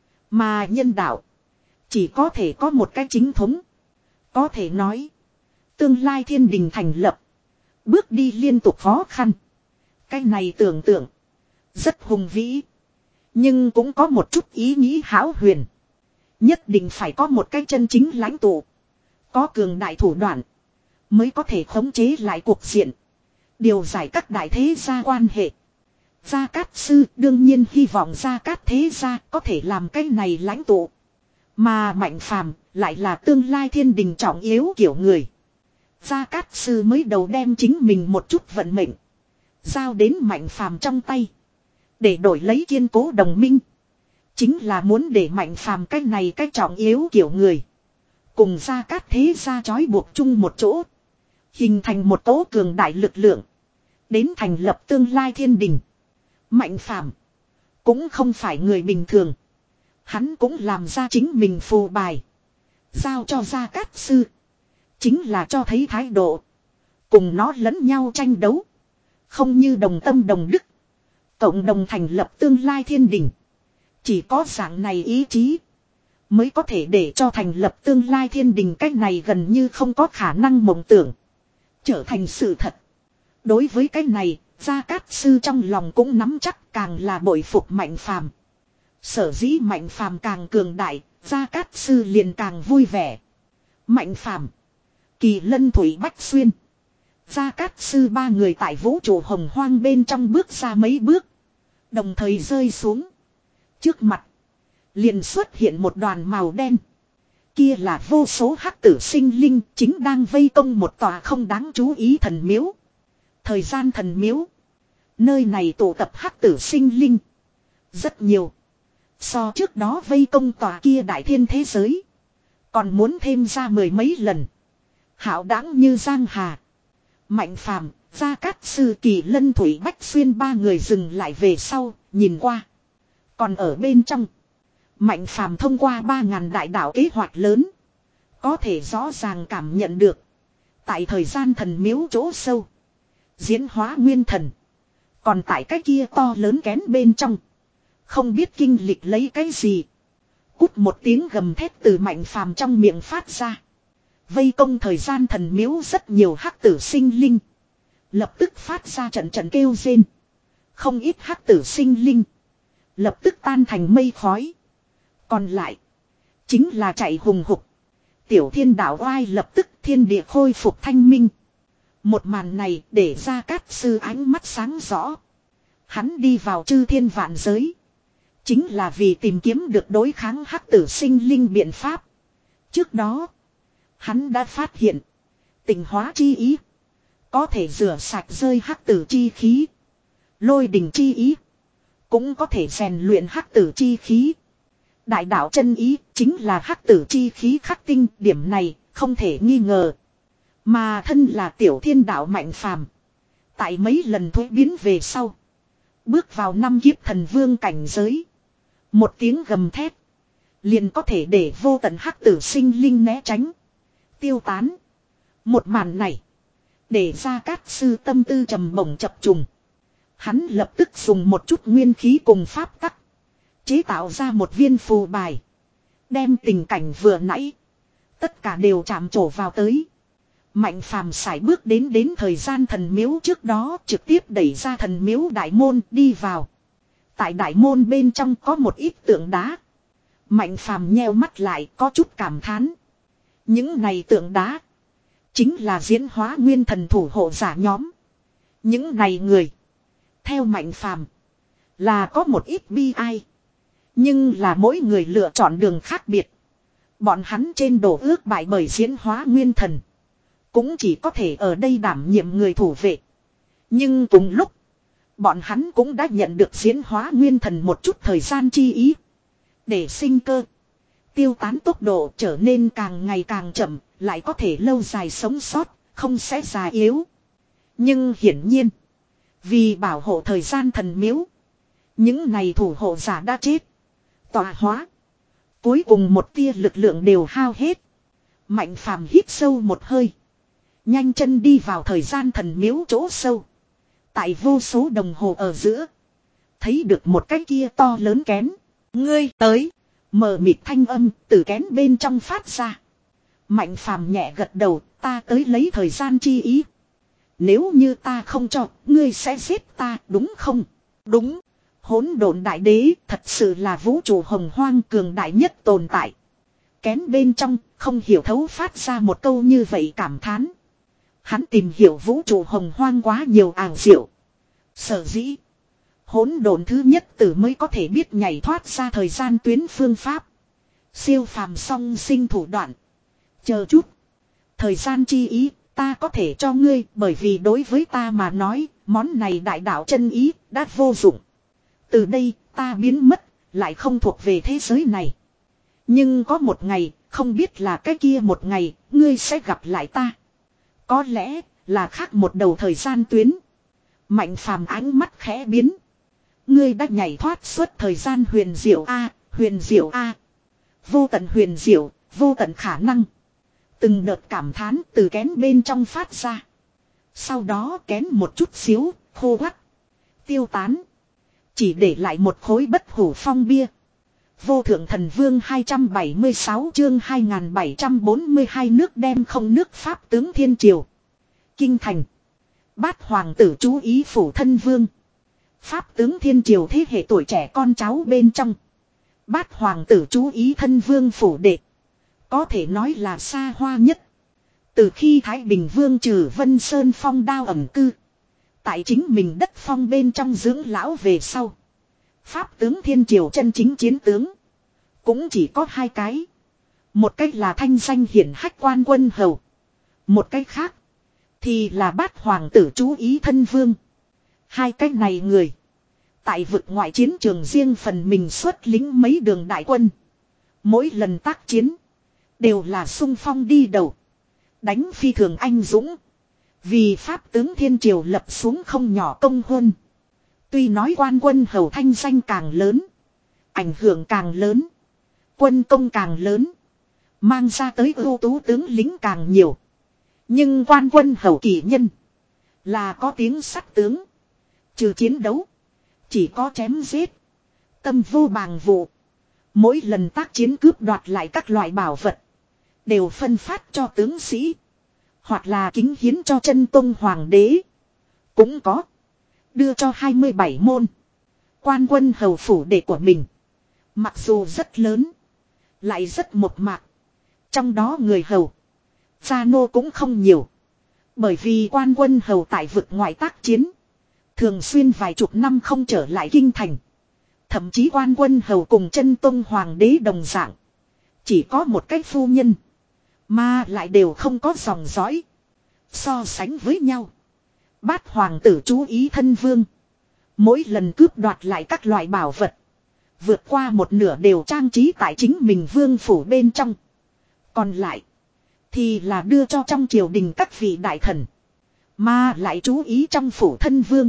Speaker 1: Mà nhân đạo. Chỉ có thể có một cái chính thống. Có thể nói. Tương lai thiên đình thành lập. Bước đi liên tục khó khăn. Cái này tưởng tượng. Rất hùng vĩ. Nhưng cũng có một chút ý nghĩ hão huyền. Nhất định phải có một cái chân chính lãnh tụ. Có cường đại thủ đoạn. Mới có thể khống chế lại cuộc diện. Điều giải các đại thế gia quan hệ. Gia Cát Sư đương nhiên hy vọng Gia Cát Thế Gia có thể làm cái này lãnh tụ. Mà Mạnh Phàm lại là tương lai thiên đình trọng yếu kiểu người. Gia Cát Sư mới đầu đem chính mình một chút vận mệnh giao đến Mạnh Phàm trong tay. Để đổi lấy kiên cố đồng minh. Chính là muốn để Mạnh Phàm cái này cái trọng yếu kiểu người. Cùng Gia Cát Thế Gia trói buộc chung một chỗ. Hình thành một tố cường đại lực lượng. Đến thành lập tương lai thiên đình. Mạnh Phàm cũng không phải người bình thường. Hắn cũng làm ra chính mình phù bài. Giao cho Gia Cát Sư. Chính là cho thấy thái độ. Cùng nó lẫn nhau tranh đấu. Không như đồng tâm đồng đức. Cộng đồng thành lập tương lai thiên đình. Chỉ có dạng này ý chí. Mới có thể để cho thành lập tương lai thiên đình cách này gần như không có khả năng mộng tưởng. Trở thành sự thật. Đối với cái này, Gia Cát Sư trong lòng cũng nắm chắc càng là bội phục Mạnh Phàm. Sở dĩ Mạnh Phàm càng cường đại, Gia Cát Sư liền càng vui vẻ. Mạnh Phàm, Kỳ Lân Thủy Bách Xuyên. Gia Cát Sư ba người tại vũ trụ hồng hoang bên trong bước ra mấy bước. Đồng thời rơi xuống. Trước mặt, liền xuất hiện một đoàn màu đen. Kia là vô số hắc tử sinh linh chính đang vây công một tòa không đáng chú ý thần miếu. Thời gian thần miếu. Nơi này tụ tập hắc tử sinh linh. Rất nhiều. So trước đó vây công tòa kia đại thiên thế giới. Còn muốn thêm ra mười mấy lần. Hảo đáng như Giang Hà. Mạnh Phàm, Gia Cát Sư, Kỳ Lân Thủy Bách Xuyên ba người dừng lại về sau, nhìn qua. Còn ở bên trong. Mạnh Phàm thông qua ba ngàn đại đạo kế hoạch lớn. Có thể rõ ràng cảm nhận được. Tại thời gian thần miếu chỗ sâu. Diễn hóa nguyên thần. Còn tại cái kia to lớn kén bên trong. Không biết kinh lịch lấy cái gì. Cút một tiếng gầm thét từ Mạnh Phàm trong miệng phát ra. Vây công thời gian thần miếu rất nhiều hắc tử sinh linh. Lập tức phát ra trận trận kêu rên. Không ít hắc tử sinh linh. Lập tức tan thành mây khói. Còn lại. Chính là chạy hùng hục. Tiểu thiên đạo oai lập tức thiên địa khôi phục thanh minh. Một màn này để Gia Cát Sư ánh mắt sáng rõ. Hắn đi vào chư thiên vạn giới. Chính là vì tìm kiếm được đối kháng hắc tử sinh linh biện pháp. Trước đó. Hắn đã phát hiện. Tịnh hóa chi ý. Có thể rửa sạch rơi hắc tử chi khí. Lôi đình chi ý. Cũng có thể rèn luyện hắc tử chi khí. Đại đạo chân ý chính là hắc tử chi khí khắc tinh. Điểm này không thể nghi ngờ. Mà thân là tiểu thiên đạo Mạnh Phàm. Tại mấy lần thuế biến về sau. Bước vào năm kiếp thần vương cảnh giới. Một tiếng gầm thét. Liền có thể để vô tận hắc tử sinh linh né tránh. Tiêu tán. Một màn này. Để Gia Cát Sư tâm tư trầm bổng chập trùng. Hắn lập tức dùng một chút nguyên khí cùng pháp tắc. Chế tạo ra một viên phù bài. Đem tình cảnh vừa nãy. Tất cả đều chạm trổ vào tới. Mạnh Phàm sải bước đến đến thời gian thần miếu trước đó. Trực tiếp đẩy ra thần miếu đại môn đi vào. Tại đại môn bên trong có một ít tượng đá. Mạnh Phàm nheo mắt lại có chút cảm thán. Những này tượng đá. Chính là diễn hóa nguyên thần thủ hộ giả nhóm. Những này người. Theo Mạnh Phàm là có một ít bi ai. Nhưng là mỗi người lựa chọn đường khác biệt. Bọn hắn trên đồ ước bại bởi diễn hóa nguyên thần. Cũng chỉ có thể ở đây đảm nhiệm người thủ vệ. Nhưng cùng lúc. Bọn hắn cũng đã nhận được diễn hóa nguyên thần một chút thời gian chi ý. Để sinh cơ. Tiêu tán tốc độ trở nên càng ngày càng chậm. Lại có thể lâu dài sống sót. Không sẽ già yếu. Nhưng hiển nhiên. Vì bảo hộ thời gian thần miếu. Những này thủ hộ giả đã chết. Tọa hóa. Cuối cùng một tia lực lượng đều hao hết. Mạnh Phàm hít sâu một hơi. Nhanh chân đi vào thời gian thần miếu chỗ sâu. Tại vô số đồng hồ ở giữa. Thấy được một cái kia to lớn kén. Ngươi tới. Mờ mịt thanh âm từ kén bên trong phát ra. Mạnh Phàm nhẹ gật đầu. Ta tới lấy thời gian chi ý. Nếu như ta không cho. Ngươi sẽ giết ta đúng không? Đúng. Hỗn độn đại đế thật sự là vũ trụ hồng hoang cường đại nhất tồn tại. Kén bên trong không hiểu thấu phát ra một câu như vậy cảm thán. Hắn tìm hiểu vũ trụ hồng hoang quá nhiều ảo diệu. Sở dĩ. Hỗn độn thứ nhất tử mới có thể biết nhảy thoát ra thời gian tuyến phương pháp. Siêu phàm song sinh thủ đoạn. Chờ chút. Thời gian chi ý, ta có thể cho ngươi, bởi vì đối với ta mà nói, món này đại đạo chân ý, đã vô dụng. Từ đây, ta biến mất, lại không thuộc về thế giới này. Nhưng có một ngày, không biết là cái kia một ngày, ngươi sẽ gặp lại ta. Có lẽ, là khác một đầu thời gian tuyến. Mạnh phàm ánh mắt khẽ biến. Ngươi đã nhảy thoát suốt thời gian huyền diệu A, huyền diệu A. Vô tận huyền diệu, vô tận khả năng. Từng đợt cảm thán từ kén bên trong phát ra. Sau đó kén một chút xíu, khô quắt. Tiêu tán. Chỉ để lại một khối bất hủ phong bia. Vô thượng thần vương hai trăm bảy mươi sáu chương hai nghìn bảy trăm bốn mươi hai nước đem không nước Pháp tướng Thiên Triều. Kinh thành. Bát hoàng tử chú ý phủ thân vương. Pháp tướng Thiên Triều thế hệ tuổi trẻ con cháu bên trong. Bát hoàng tử chú ý thân vương phủ đệ. Có thể nói là xa hoa nhất. Từ khi Thái Bình Vương trừ Vân Sơn phong đao ẩm cư. Tại chính mình đất phong bên trong dưỡng lão về sau. Pháp tướng Thiên Triều chân chính chiến tướng. Cũng chỉ có hai cái. Một cách là thanh danh hiển hách quan quân hầu. Một cách khác. Thì là bát hoàng tử chú ý thân vương. Hai cách này người. Tại vực ngoại chiến trường riêng phần mình xuất lính mấy đường đại quân. Mỗi lần tác chiến. Đều là sung phong đi đầu. Đánh phi thường anh dũng. Vì Pháp tướng Thiên Triều lập xuống không nhỏ công huân. Tuy nói quan quân hầu thanh danh càng lớn. Ảnh hưởng càng lớn. Quân công càng lớn. Mang ra tới ưu tú tướng lính càng nhiều. Nhưng quan quân hầu kỳ nhân. Là có tiếng sắt tướng. Trừ chiến đấu. Chỉ có chém giết. Tâm vô bàng vụ. Mỗi lần tác chiến cướp đoạt lại các loại bảo vật. Đều phân phát cho tướng sĩ. Hoặc là kính hiến cho chân tông hoàng đế. Cũng có. Đưa cho hai mươi bảy môn. Quan quân hầu phủ đệ của mình. Mặc dù rất lớn. Lại rất một mạc. Trong đó người hầu. Gia nô cũng không nhiều. Bởi vì quan quân hầu tại vực ngoại tác chiến. Thường xuyên vài chục năm không trở lại kinh thành. Thậm chí quan quân hầu cùng chân tông hoàng đế đồng dạng. Chỉ có một cái phu nhân. Mà lại đều không có dòng dõi. So sánh với nhau. Bát hoàng tử chú ý thân vương. Mỗi lần cướp đoạt lại các loại bảo vật. Vượt qua một nửa đều trang trí tại chính mình vương phủ bên trong. Còn lại. Thì là đưa cho trong triều đình các vị đại thần. Mà lại chú ý trong phủ thân vương.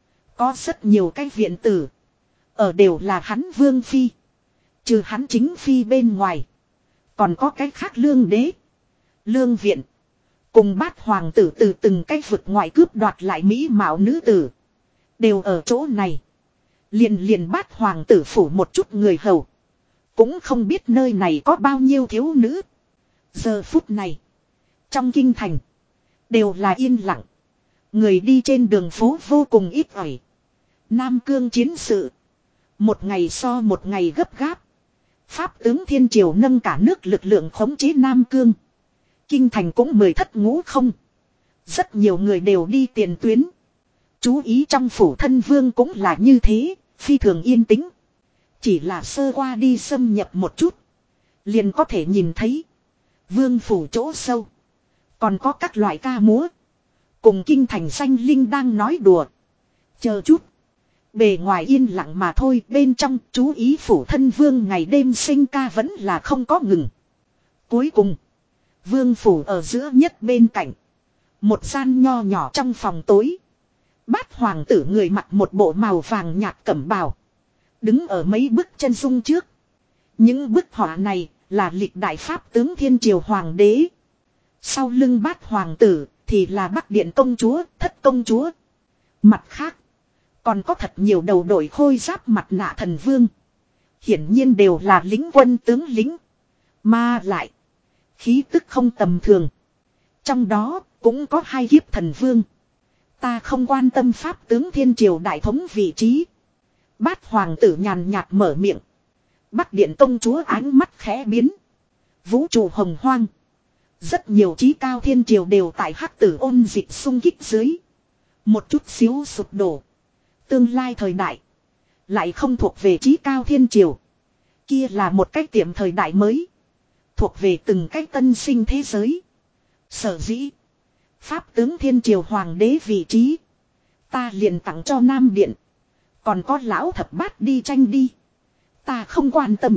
Speaker 1: Có rất nhiều cái viện tử. Ở đều là hắn vương phi. Trừ hắn chính phi bên ngoài. Còn có cái khác lương đế. Lương viện. Cùng bát hoàng tử từ từng cái vực ngoại cướp đoạt lại mỹ mạo nữ tử. Đều ở chỗ này. Liền liền bát hoàng tử phủ một chút người hầu. Cũng không biết nơi này có bao nhiêu thiếu nữ. Giờ phút này. Trong kinh thành. Đều là yên lặng. Người đi trên đường phố vô cùng ít ỏi. Nam cương chiến sự. Một ngày so một ngày gấp gáp. Pháp tướng Thiên Triều nâng cả nước lực lượng khống chế Nam cương. Kinh thành cũng mười thất ngũ không. Rất nhiều người đều đi tiền tuyến. Chú ý trong phủ thân vương cũng là như thế. Phi thường yên tĩnh. Chỉ là sơ qua đi xâm nhập một chút. Liền có thể nhìn thấy. Vương phủ chỗ sâu. Còn có các loại ca múa. Cùng kinh thành xanh linh đang nói đùa. Chờ chút. Bề ngoài yên lặng mà thôi. Bên trong chú ý phủ thân vương ngày đêm sinh ca vẫn là không có ngừng. Cuối cùng. Vương phủ ở giữa nhất bên cạnh. Một gian nho nhỏ trong phòng tối. Bát hoàng tử người mặc một bộ màu vàng nhạt cẩm bào. Đứng ở mấy bức chân dung trước. Những bức họa này là lịch đại Pháp tướng Thiên Triều Hoàng đế. Sau lưng bát hoàng tử thì là Bắc Điện công chúa, Thất công chúa. Mặt khác. Còn có thật nhiều đầu đội khôi giáp mặt nạ thần vương. Hiển nhiên đều là lính quân tướng lính. Mà lại. Khí tức không tầm thường. Trong đó cũng có hai kiếp thần vương. Ta không quan tâm Pháp tướng Thiên Triều đại thống vị trí. Bát hoàng tử nhàn nhạt mở miệng. Bắc Điện công chúa ánh mắt khẽ biến. Vũ trụ hồng hoang. Rất nhiều trí cao thiên triều đều tại hắc tử ôn dịch xung kích dưới. Một chút xíu sụp đổ. Tương lai thời đại. Lại không thuộc về trí cao thiên triều. Kia là một cách tiệm thời đại mới. Thuộc về từng cách tân sinh thế giới. Sở dĩ. Pháp tướng thiên triều hoàng đế vị trí. Ta liền tặng cho Nam Điện. Còn có lão thập bát đi tranh đi. Ta không quan tâm.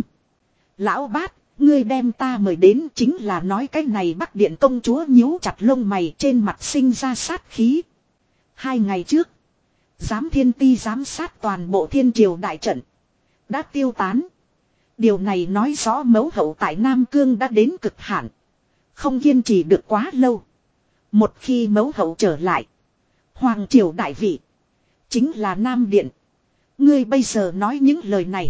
Speaker 1: Lão bát, ngươi đem ta mời đến chính là nói cái này Bắc Điện công chúa nhíu chặt lông mày trên mặt sinh ra sát khí. Hai ngày trước. Giám thiên ti giám sát toàn bộ thiên triều đại trận. Đã tiêu tán. Điều này nói rõ mẫu hậu tại Nam Cương đã đến cực hạn. Không kiên trì được quá lâu. Một khi mẫu hậu trở lại. Hoàng triều đại vị. Chính là Nam Điện. Ngươi bây giờ nói những lời này.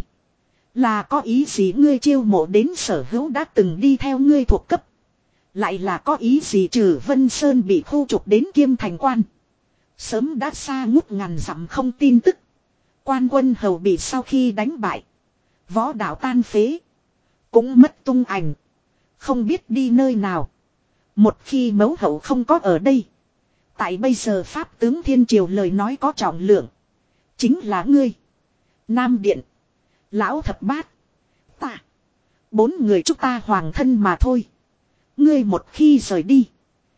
Speaker 1: Là có ý gì ngươi chiêu mộ đến sở hữu đã từng đi theo ngươi thuộc cấp. Lại là có ý gì trừ Vân Sơn bị khu trục đến Kiêm Thành Quan. Sớm đã xa ngút ngàn dặm không tin tức. Quan quân hầu bị sau khi đánh bại. Võ đạo tan phế. Cũng mất tung ảnh. Không biết đi nơi nào. Một khi mẫu hậu không có ở đây. Tại bây giờ Pháp tướng Thiên Triều lời nói có trọng lượng. Chính là ngươi. Nam Điện. Lão thập bát. Ta. Bốn người chúng ta hoàng thân mà thôi. Ngươi một khi rời đi.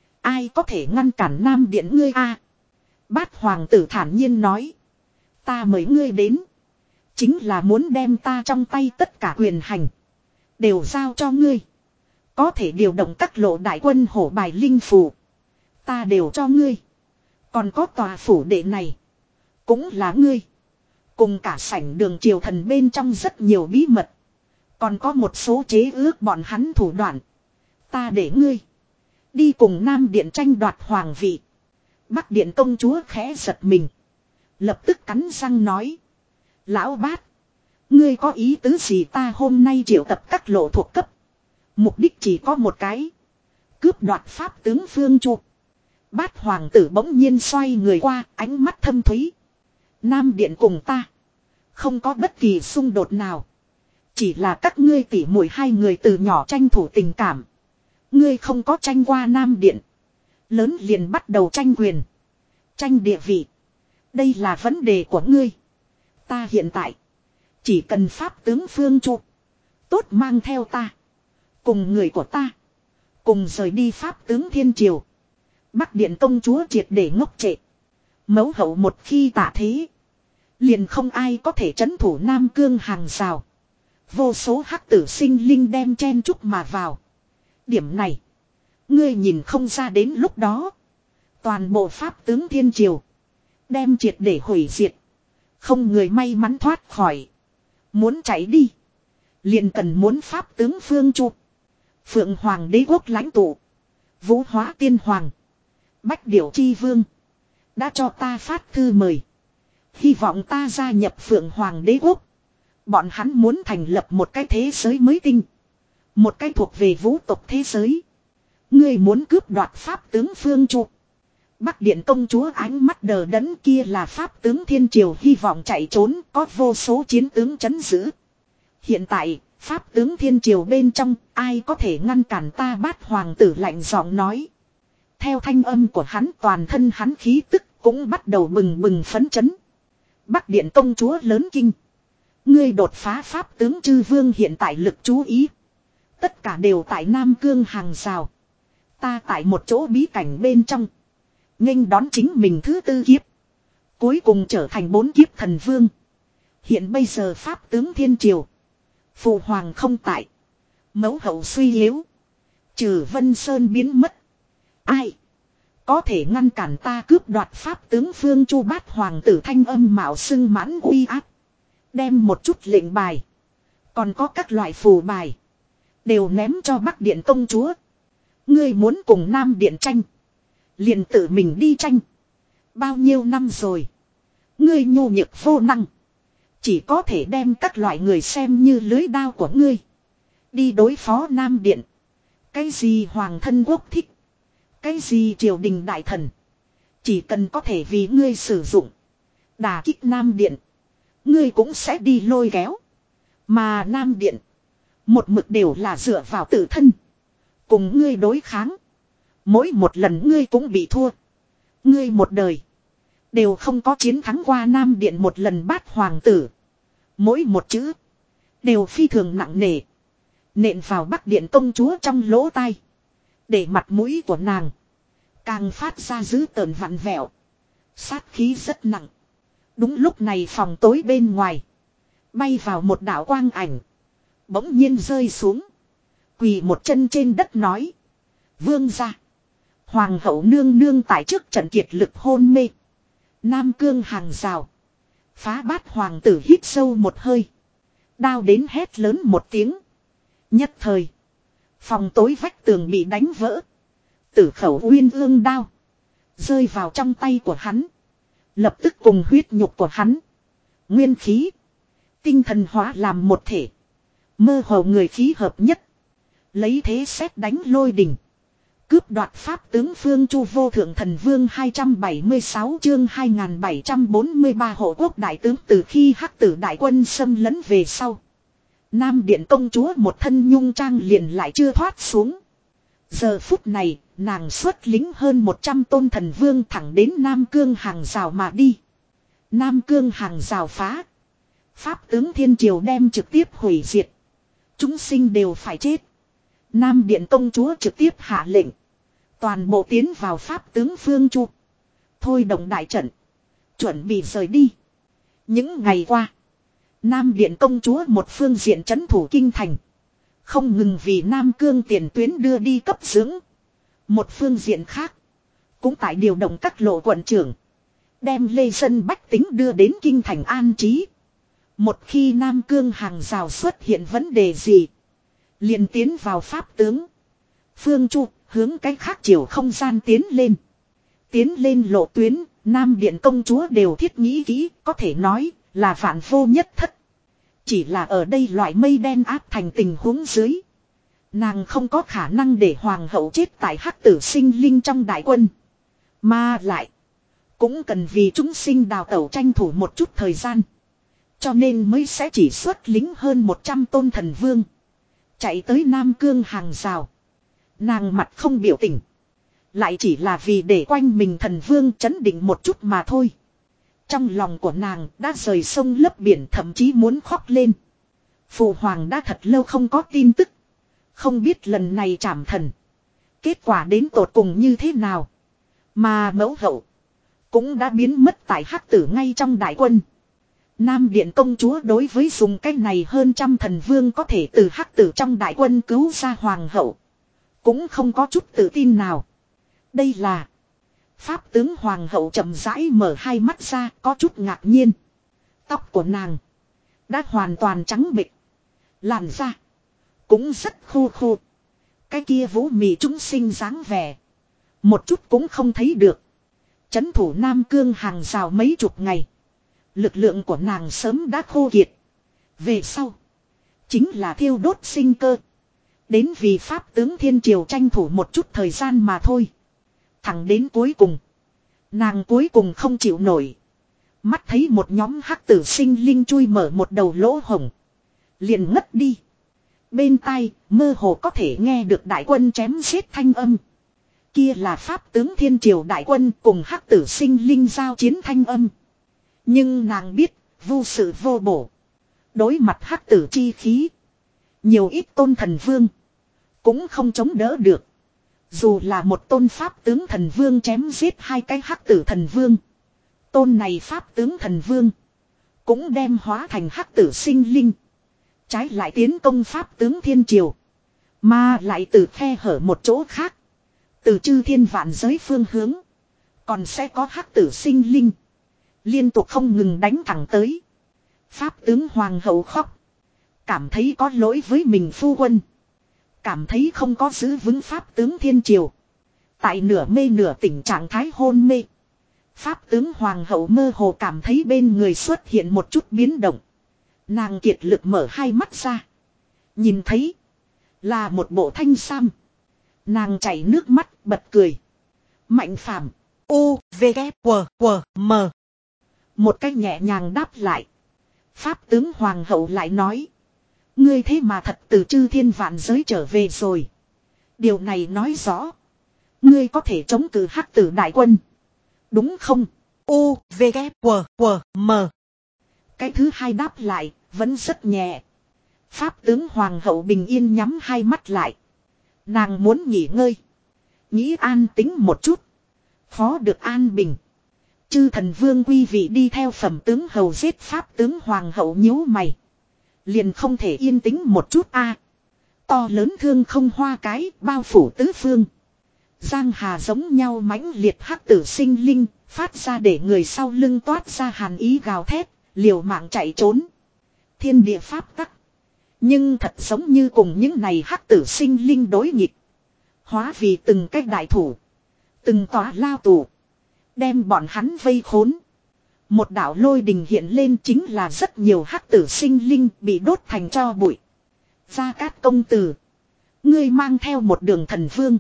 Speaker 1: Ai có thể ngăn cản Nam Điện ngươi a? Bát hoàng tử thản nhiên nói. Ta mời ngươi đến. Chính là muốn đem ta trong tay tất cả quyền hành. Đều giao cho ngươi. Có thể điều động các lộ đại quân hổ bài linh phù. Ta đều cho ngươi. Còn có tòa phủ đệ này. Cũng là ngươi. Cùng cả sảnh đường triều thần bên trong rất nhiều bí mật. Còn có một số chế ước bọn hắn thủ đoạn. Ta để ngươi. Đi cùng Nam Điện tranh đoạt hoàng vị. Bắc Điện công chúa khẽ giật mình. Lập tức cắn răng nói. Lão bát. Ngươi có ý tứ gì ta hôm nay triệu tập các lộ thuộc cấp. Mục đích chỉ có một cái. Cướp đoạt pháp tướng Phương Chu. Bát hoàng tử bỗng nhiên xoay người qua, ánh mắt thâm thúy. Nam Điện cùng ta. Không có bất kỳ xung đột nào. Chỉ là các ngươi tỉ muội hai người từ nhỏ tranh thủ tình cảm. Ngươi không có tranh qua Nam Điện. Lớn liền bắt đầu tranh quyền. Tranh địa vị. Đây là vấn đề của ngươi. Ta hiện tại. Chỉ cần pháp tướng Phương Chu. Tốt mang theo ta. Cùng người của ta. Cùng rời đi pháp tướng Thiên Triều. Bắc Điện công chúa triệt để ngốc trệ. Mẫu hậu một khi tạ thế. Liền không ai có thể trấn thủ Nam Cương hàng rào. Vô số hắc tử sinh linh đem chen chúc mà vào. Điểm này. Ngươi nhìn không ra đến lúc đó. Toàn bộ pháp tướng Thiên Triều. Đem triệt để hủy diệt. Không người may mắn thoát khỏi. Muốn chạy đi. Liền cần muốn pháp tướng Phương Chu. Phượng Hoàng đế quốc lãnh tụ. Vũ Hóa Tiên Hoàng. Bách Điểu Chi Vương. Đã cho ta phát thư mời. Hy vọng ta gia nhập Phượng Hoàng đế quốc. Bọn hắn muốn thành lập một cái thế giới mới tinh. Một cái thuộc về vũ tộc thế giới. Ngươi muốn cướp đoạt pháp tướng Phương Chu. Bắc Điện công chúa ánh mắt đờ đẫn kia là pháp tướng Thiên Triều hy vọng chạy trốn có vô số chiến tướng chấn giữ. Hiện tại, pháp tướng Thiên Triều bên trong ai có thể ngăn cản ta Bát hoàng tử lạnh giọng nói. Theo thanh âm của hắn toàn thân hắn khí tức cũng bắt đầu bừng bừng phấn chấn. Bắc Điện công chúa lớn kinh. Ngươi đột phá pháp tướng chư vương hiện tại lực chú ý. Tất cả đều tại Nam Cương hàng rào. Ta tại một chỗ bí cảnh bên trong. Nghênh đón chính mình thứ tư kiếp. Cuối cùng trở thành bốn kiếp thần vương. Hiện bây giờ pháp tướng Thiên Triều. Phụ hoàng không tại. Mẫu hậu suy yếu. Trừ Vân Sơn biến mất. Ai? Có thể ngăn cản ta cướp đoạt pháp tướng Phương Chu Bát hoàng tử thanh âm mạo xưng mãn uy áp. Đem một chút lệnh bài. Còn có các loại phù bài. Đều ném cho Bắc Điện công chúa. Ngươi muốn cùng Nam Điện tranh. Liền tự mình đi tranh. Bao nhiêu năm rồi. Ngươi nhu nhược vô năng. Chỉ có thể đem các loại người xem như lưới đao của ngươi. Đi đối phó Nam Điện. Cái gì hoàng thân quốc thích. Cái gì triều đình đại thần. Chỉ cần có thể vì ngươi sử dụng. Đả kích Nam Điện. Ngươi cũng sẽ đi lôi kéo. Mà Nam Điện. Một mực đều là dựa vào tự thân. Cùng ngươi đối kháng. Mỗi một lần ngươi cũng bị thua. Ngươi một đời. Đều không có chiến thắng qua Nam Điện một lần Bát hoàng tử. Mỗi một chữ. Đều phi thường nặng nề. Nện vào Bắc Điện công chúa trong lỗ tai. Để mặt mũi của nàng. Càng phát ra dữ tợn vặn vẹo. Sát khí rất nặng. Đúng lúc này phòng tối bên ngoài. Bay vào một đạo quang ảnh. Bỗng nhiên rơi xuống. Quỳ một chân trên đất nói. Vương gia. Hoàng hậu nương nương tại trước trận kiệt lực hôn mê. Nam cương hàng rào. Phá bát hoàng tử hít sâu một hơi. Đao đến hét lớn một tiếng. Nhất thời. Phòng tối vách tường bị đánh vỡ. Tử khẩu uyên ương đao. Rơi vào trong tay của hắn. Lập tức cùng huyết nhục của hắn. Nguyên khí. Tinh thần hóa làm một thể. Mơ hồ người khí hợp nhất. Lấy thế xét đánh lôi đình. Cướp đoạt pháp tướng Phương Chu vô thượng thần vương hai trăm bảy mươi sáu chương hai nghìn bảy trăm bốn mươi ba hộ quốc đại tướng từ khi hắc tử đại quân xâm lấn về sau. Nam điện công chúa một thân nhung trang liền lại chưa thoát xuống. Giờ phút này, nàng xuất lính hơn một trăm tôn thần vương thẳng đến Nam Cương hàng rào mà đi. Nam Cương hàng rào phá. Pháp tướng thiên triều đem trực tiếp hủy diệt. Chúng sinh đều phải chết. Nam điện công chúa trực tiếp hạ lệnh. Toàn bộ tiến vào pháp tướng Phương Chu. Thôi động đại trận. Chuẩn bị rời đi. Những ngày qua. Nam điện công chúa một phương diện trấn thủ kinh thành. Không ngừng vì Nam Cương tiền tuyến đưa đi cấp dưỡng. Một phương diện khác. Cũng tại điều động các lộ quận trưởng. Đem lê dân bách tính đưa đến kinh thành an trí. Một khi Nam Cương hàng rào xuất hiện vấn đề gì. Liền tiến vào pháp tướng. Phương Chu hướng cái khác chiều không gian tiến lên. Tiến lên lộ tuyến. Nam điện công chúa đều thiết nghĩ kỹ. Có thể nói là vạn vô nhất thất. Chỉ là ở đây loại mây đen áp thành tình huống dưới. Nàng không có khả năng để hoàng hậu chết tại hắc tử sinh linh trong đại quân. Mà lại. Cũng cần vì chúng sinh đào tẩu tranh thủ một chút thời gian. Cho nên mới sẽ chỉ xuất lính hơn một trăm tôn thần vương. Chạy tới Nam Cương hàng rào. Nàng mặt không biểu tình. Lại chỉ là vì để quanh mình thần vương chấn định một chút mà thôi. Trong lòng của nàng đã rời sông lấp biển thậm chí muốn khóc lên. Phụ hoàng đã thật lâu không có tin tức. Không biết lần này trảm thần. Kết quả đến tột cùng như thế nào. Mà mẫu hậu. Cũng đã biến mất tại hắc tử ngay trong đại quân. Nam điện công chúa đối với dùng cách này hơn trăm thần vương có thể từ hắc tử trong đại quân cứu ra hoàng hậu. Cũng không có chút tự tin nào. Đây là. Pháp tướng hoàng hậu chậm rãi mở hai mắt ra có chút ngạc nhiên. Tóc của nàng. Đã hoàn toàn trắng bệch. Làn da. Cũng rất khô khô. Cái kia vũ mị chúng sinh dáng vẻ. Một chút cũng không thấy được. Chấn thủ Nam Cương hàng rào mấy chục ngày. Lực lượng của nàng sớm đã khô kiệt. Về sau. Chính là thiêu đốt sinh cơ. Đến vì pháp tướng thiên triều tranh thủ một chút thời gian mà thôi. Thẳng đến cuối cùng. Nàng cuối cùng không chịu nổi. Mắt thấy một nhóm hắc tử sinh linh chui mở một đầu lỗ hổng. Liền ngất đi. Bên tai mơ hồ có thể nghe được đại quân chém giết thanh âm. Kia là pháp tướng thiên triều đại quân cùng hắc tử sinh linh giao chiến thanh âm. Nhưng nàng biết vô sự vô bổ. Đối mặt hắc tử chi khí. Nhiều ít tôn thần vương. Cũng không chống đỡ được. Dù là một tôn pháp tướng thần vương chém giết hai cái hắc tử thần vương. Tôn này pháp tướng thần vương. Cũng đem hóa thành hắc tử sinh linh. Trái lại tiến công pháp tướng thiên triều. Mà lại từ khe hở một chỗ khác. Từ chư thiên vạn giới phương hướng. Còn sẽ có hắc tử sinh linh. Liên tục không ngừng đánh thẳng tới. Pháp tướng hoàng hậu khóc. Cảm thấy có lỗi với mình phu quân. Cảm thấy không có giữ vững pháp tướng thiên triều. Tại nửa mê nửa tỉnh trạng thái hôn mê. Pháp tướng hoàng hậu mơ hồ cảm thấy bên người xuất hiện một chút biến động. Nàng kiệt lực mở hai mắt ra. Nhìn thấy. Là một bộ thanh sam. Nàng chảy nước mắt bật cười. Mạnh phàm. U, V, K, W, W, M. Một cách nhẹ nhàng đáp lại. Pháp tướng hoàng hậu lại nói. Ngươi thế mà thật từ chư thiên vạn giới trở về rồi. Điều này nói rõ. Ngươi có thể chống cự hắc tử đại quân. Đúng không? U, V, K, W, W, M. Cái thứ hai đáp lại. Vẫn rất nhẹ. Pháp tướng hoàng hậu bình yên nhắm hai mắt lại. Nàng muốn nghỉ ngơi. Nghĩ an tính một chút. Phó được an bình. Chư thần vương quý vị đi theo phẩm tướng hầu giết pháp tướng hoàng hậu nhíu mày. Liền không thể yên tĩnh một chút a. To lớn thương không hoa cái bao phủ tứ phương. Giang hà giống nhau mãnh liệt hắc tử sinh linh. Phát ra để người sau lưng toát ra hàn ý gào thét. Liều mạng chạy trốn. Thiên địa pháp tắc. Nhưng thật giống như cùng những này hắc tử sinh linh đối nghịch. Hóa vì từng cách đại thủ. Từng tòa lao tù. Đem bọn hắn vây khốn. Một đạo lôi đình hiện lên chính là rất nhiều hắc tử sinh linh bị đốt thành tro bụi. Gia Cát công tử. Ngươi mang theo một đường thần vương.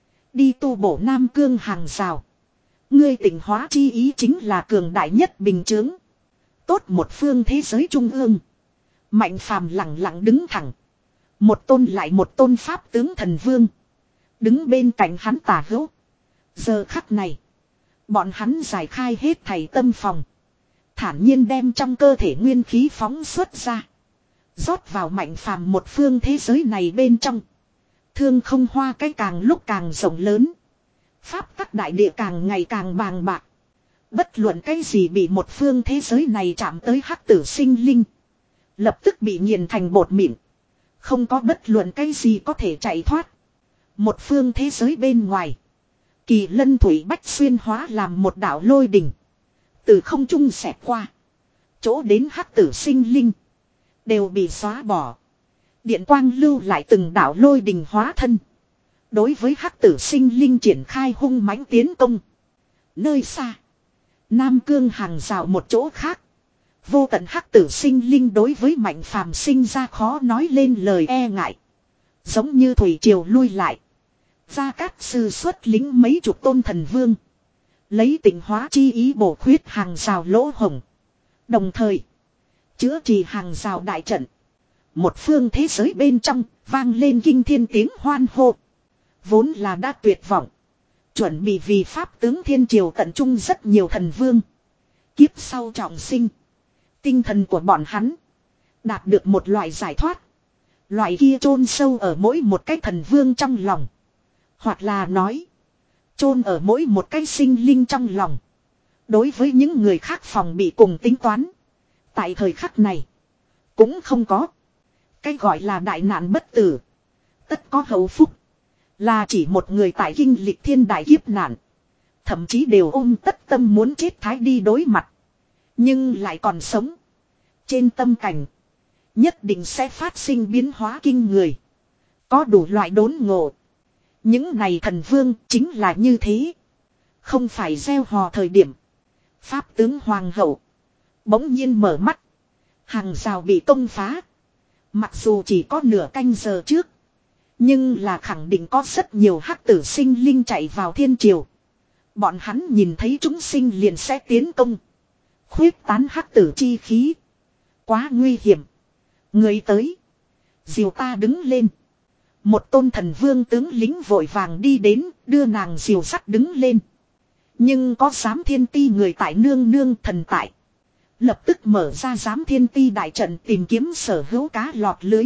Speaker 1: Đi tu bổ Nam Cương hàng rào. Ngươi tỉnh hóa chi ý chính là cường đại nhất bình chướng. Tốt một phương thế giới trung ương. Mạnh phàm lặng lặng đứng thẳng. Một tôn lại một tôn pháp tướng thần vương. Đứng bên cạnh hắn tả hữu. Giờ khắc này. Bọn hắn giải khai hết thảy tâm phòng. Thản nhiên đem trong cơ thể nguyên khí phóng xuất ra. Rót vào mạnh phàm một phương thế giới này bên trong. Thương không hoa cái càng lúc càng rộng lớn. Pháp tắc đại địa càng ngày càng bàng bạc. Bất luận cái gì bị một phương thế giới này chạm tới hắc tử sinh linh. Lập tức bị nghiền thành bột mịn. Không có bất luận cái gì có thể chạy thoát. Một phương thế giới bên ngoài. Kỳ lân thủy bách xuyên hóa làm một đạo lôi đỉnh. Từ không trung xẹt qua. Chỗ đến hắc tử sinh linh. Đều bị xóa bỏ. Điện quang lưu lại từng đạo lôi đỉnh hóa thân. Đối với hắc tử sinh linh triển khai hung mãnh tiến công. Nơi xa. Nam Cương hàng rào một chỗ khác. Vô tận hắc tử sinh linh đối với mạnh phàm sinh ra khó nói lên lời e ngại. Giống như thủy triều lui lại. Gia Cát sư xuất lính mấy chục tôn thần vương. Lấy tịnh hóa chi ý bổ khuyết hàng rào lỗ hồng. Đồng thời. Chữa trị hàng rào đại trận. Một phương thế giới bên trong vang lên kinh thiên tiếng hoan hô. Vốn là đã tuyệt vọng. Chuẩn bị vì pháp tướng thiên triều tận trung rất nhiều thần vương. Kiếp sau trọng sinh. Tinh thần của bọn hắn. Đạt được một loại giải thoát. Loại kia chôn sâu ở mỗi một cái thần vương trong lòng. Hoặc là nói. Chôn ở mỗi một cái sinh linh trong lòng. Đối với những người khác phòng bị cùng tính toán. Tại thời khắc này. Cũng không có. Cái gọi là đại nạn bất tử. Tất có hậu phúc. Là chỉ một người tại kinh lịch thiên đại kiếp nạn. Thậm chí đều ôm tất tâm muốn chết thái đi đối mặt. Nhưng lại còn sống. Trên tâm cảnh. Nhất định sẽ phát sinh biến hóa kinh người. Có đủ loại đốn ngộ. Những này thần vương chính là như thế. Không phải gieo hò thời điểm. Pháp tướng hoàng hậu. Bỗng nhiên mở mắt. Hàng rào bị công phá. Mặc dù chỉ có nửa canh giờ trước. Nhưng là khẳng định có rất nhiều hắc tử sinh linh chạy vào thiên triều. Bọn hắn nhìn thấy chúng sinh liền sẽ tiến công. Khuyết tán hắc tử chi khí. Quá nguy hiểm. Người tới. Diều ta đứng lên. Một tôn thần vương tướng lính vội vàng đi đến. Đưa nàng diều sắt đứng lên. Nhưng có giám thiên ti người tại nương nương thần tại. Lập tức mở ra giám thiên ti đại trận tìm kiếm sở hữu cá lọt lưới.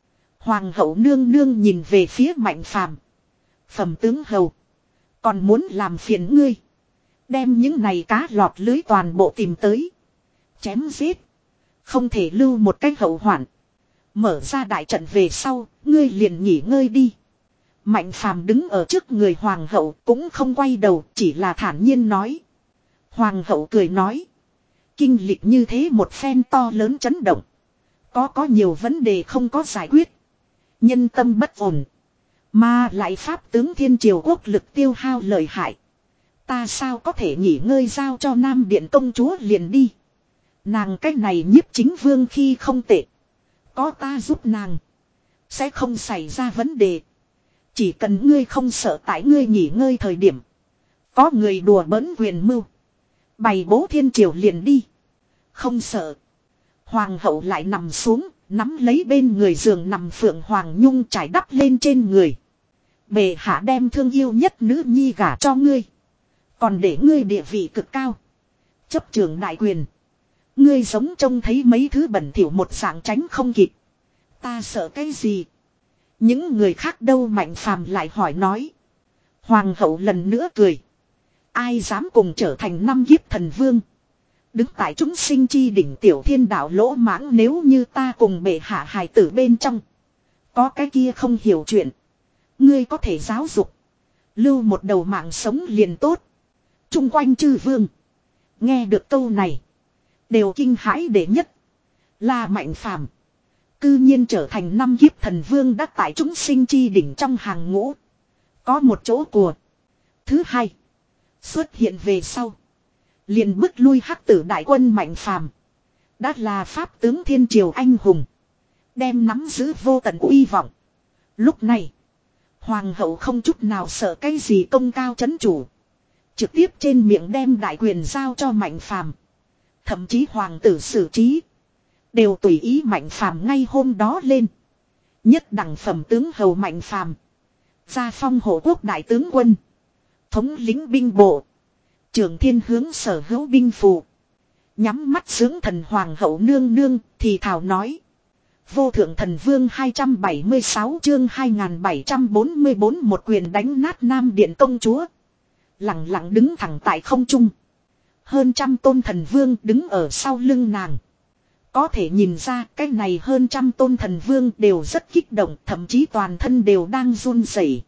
Speaker 1: Hoàng hậu nương nương nhìn về phía mạnh phàm. Phẩm tướng hầu. Còn muốn làm phiền ngươi. Đem những này cá lọt lưới toàn bộ tìm tới. Chém giết. Không thể lưu một cách hậu hoạn. Mở ra đại trận về sau. Ngươi liền nghỉ ngơi đi. Mạnh phàm đứng ở trước người hoàng hậu. Cũng không quay đầu. Chỉ là thản nhiên nói. Hoàng hậu cười nói. Kinh lịch như thế một phen to lớn chấn động. Có có nhiều vấn đề không có giải quyết. Nhân tâm bất ổn. Mà lại pháp tướng thiên triều quốc lực tiêu hao lợi hại. Ta sao có thể nghỉ ngơi giao cho Nam Điện công chúa liền đi. Nàng cách này nhiếp chính vương khi không tệ. Có ta giúp nàng. Sẽ không xảy ra vấn đề. Chỉ cần ngươi không sợ tại ngươi nghỉ ngơi thời điểm. Có người đùa bỡn quyền mưu. Bày bố thiên triều liền đi. Không sợ. Hoàng hậu lại nằm xuống. Nắm lấy bên người giường nằm Phượng Hoàng Nhung trải đắp lên trên người. Bệ hạ đem thương yêu nhất nữ nhi gả cho ngươi. Còn để ngươi địa vị cực cao. Chấp trường đại quyền. Ngươi giống trông thấy mấy thứ bẩn thỉu một dạng tránh không kịp. Ta sợ cái gì? Những người khác đâu? Mạnh phàm lại hỏi nói. Hoàng hậu lần nữa cười. Ai dám cùng trở thành năm kiếp thần vương? Đứng tại chúng sinh chi đỉnh tiểu thiên đạo lỗ mãng, nếu như ta cùng bệ hạ hài tử bên trong. Có cái kia không hiểu chuyện. Ngươi có thể giáo dục. Lưu một đầu mạng sống liền tốt. Trung quanh chư vương. Nghe được câu này. Đều kinh hãi đệ nhất. Là Mạnh phàm. Cư nhiên trở thành năm kiếp thần vương đắc tại chúng sinh chi đỉnh trong hàng ngũ. Có một chỗ của. Thứ hai. Xuất hiện về sau. Liền bức lui hắc tử đại quân Mạnh phàm. Đã là pháp tướng thiên triều anh hùng. Đem nắm giữ vô tận uy vọng. Lúc này. Hoàng hậu không chút nào sợ cái gì công cao chấn chủ. Trực tiếp trên miệng đem đại quyền giao cho Mạnh phàm. Thậm chí hoàng tử xử trí. Đều tùy ý Mạnh phàm ngay hôm đó lên. Nhất đẳng phẩm tướng hầu Mạnh phàm. Gia phong hộ quốc đại tướng quân. Thống lĩnh binh bộ. Trưởng thiên hướng sở hữu binh phù. Nhắm mắt dưỡng thần hoàng hậu nương nương thì thảo nói. Vô thượng thần vương hai trăm bảy mươi sáu chương hai nghìn bảy trăm bốn mươi bốn một quyền đánh nát Nam Điện công chúa. Lặng lặng đứng thẳng tại không trung. Hơn trăm tôn thần vương đứng ở sau lưng nàng. Có thể nhìn ra cái này hơn trăm tôn thần vương đều rất kích động, thậm chí toàn thân đều đang run rẩy.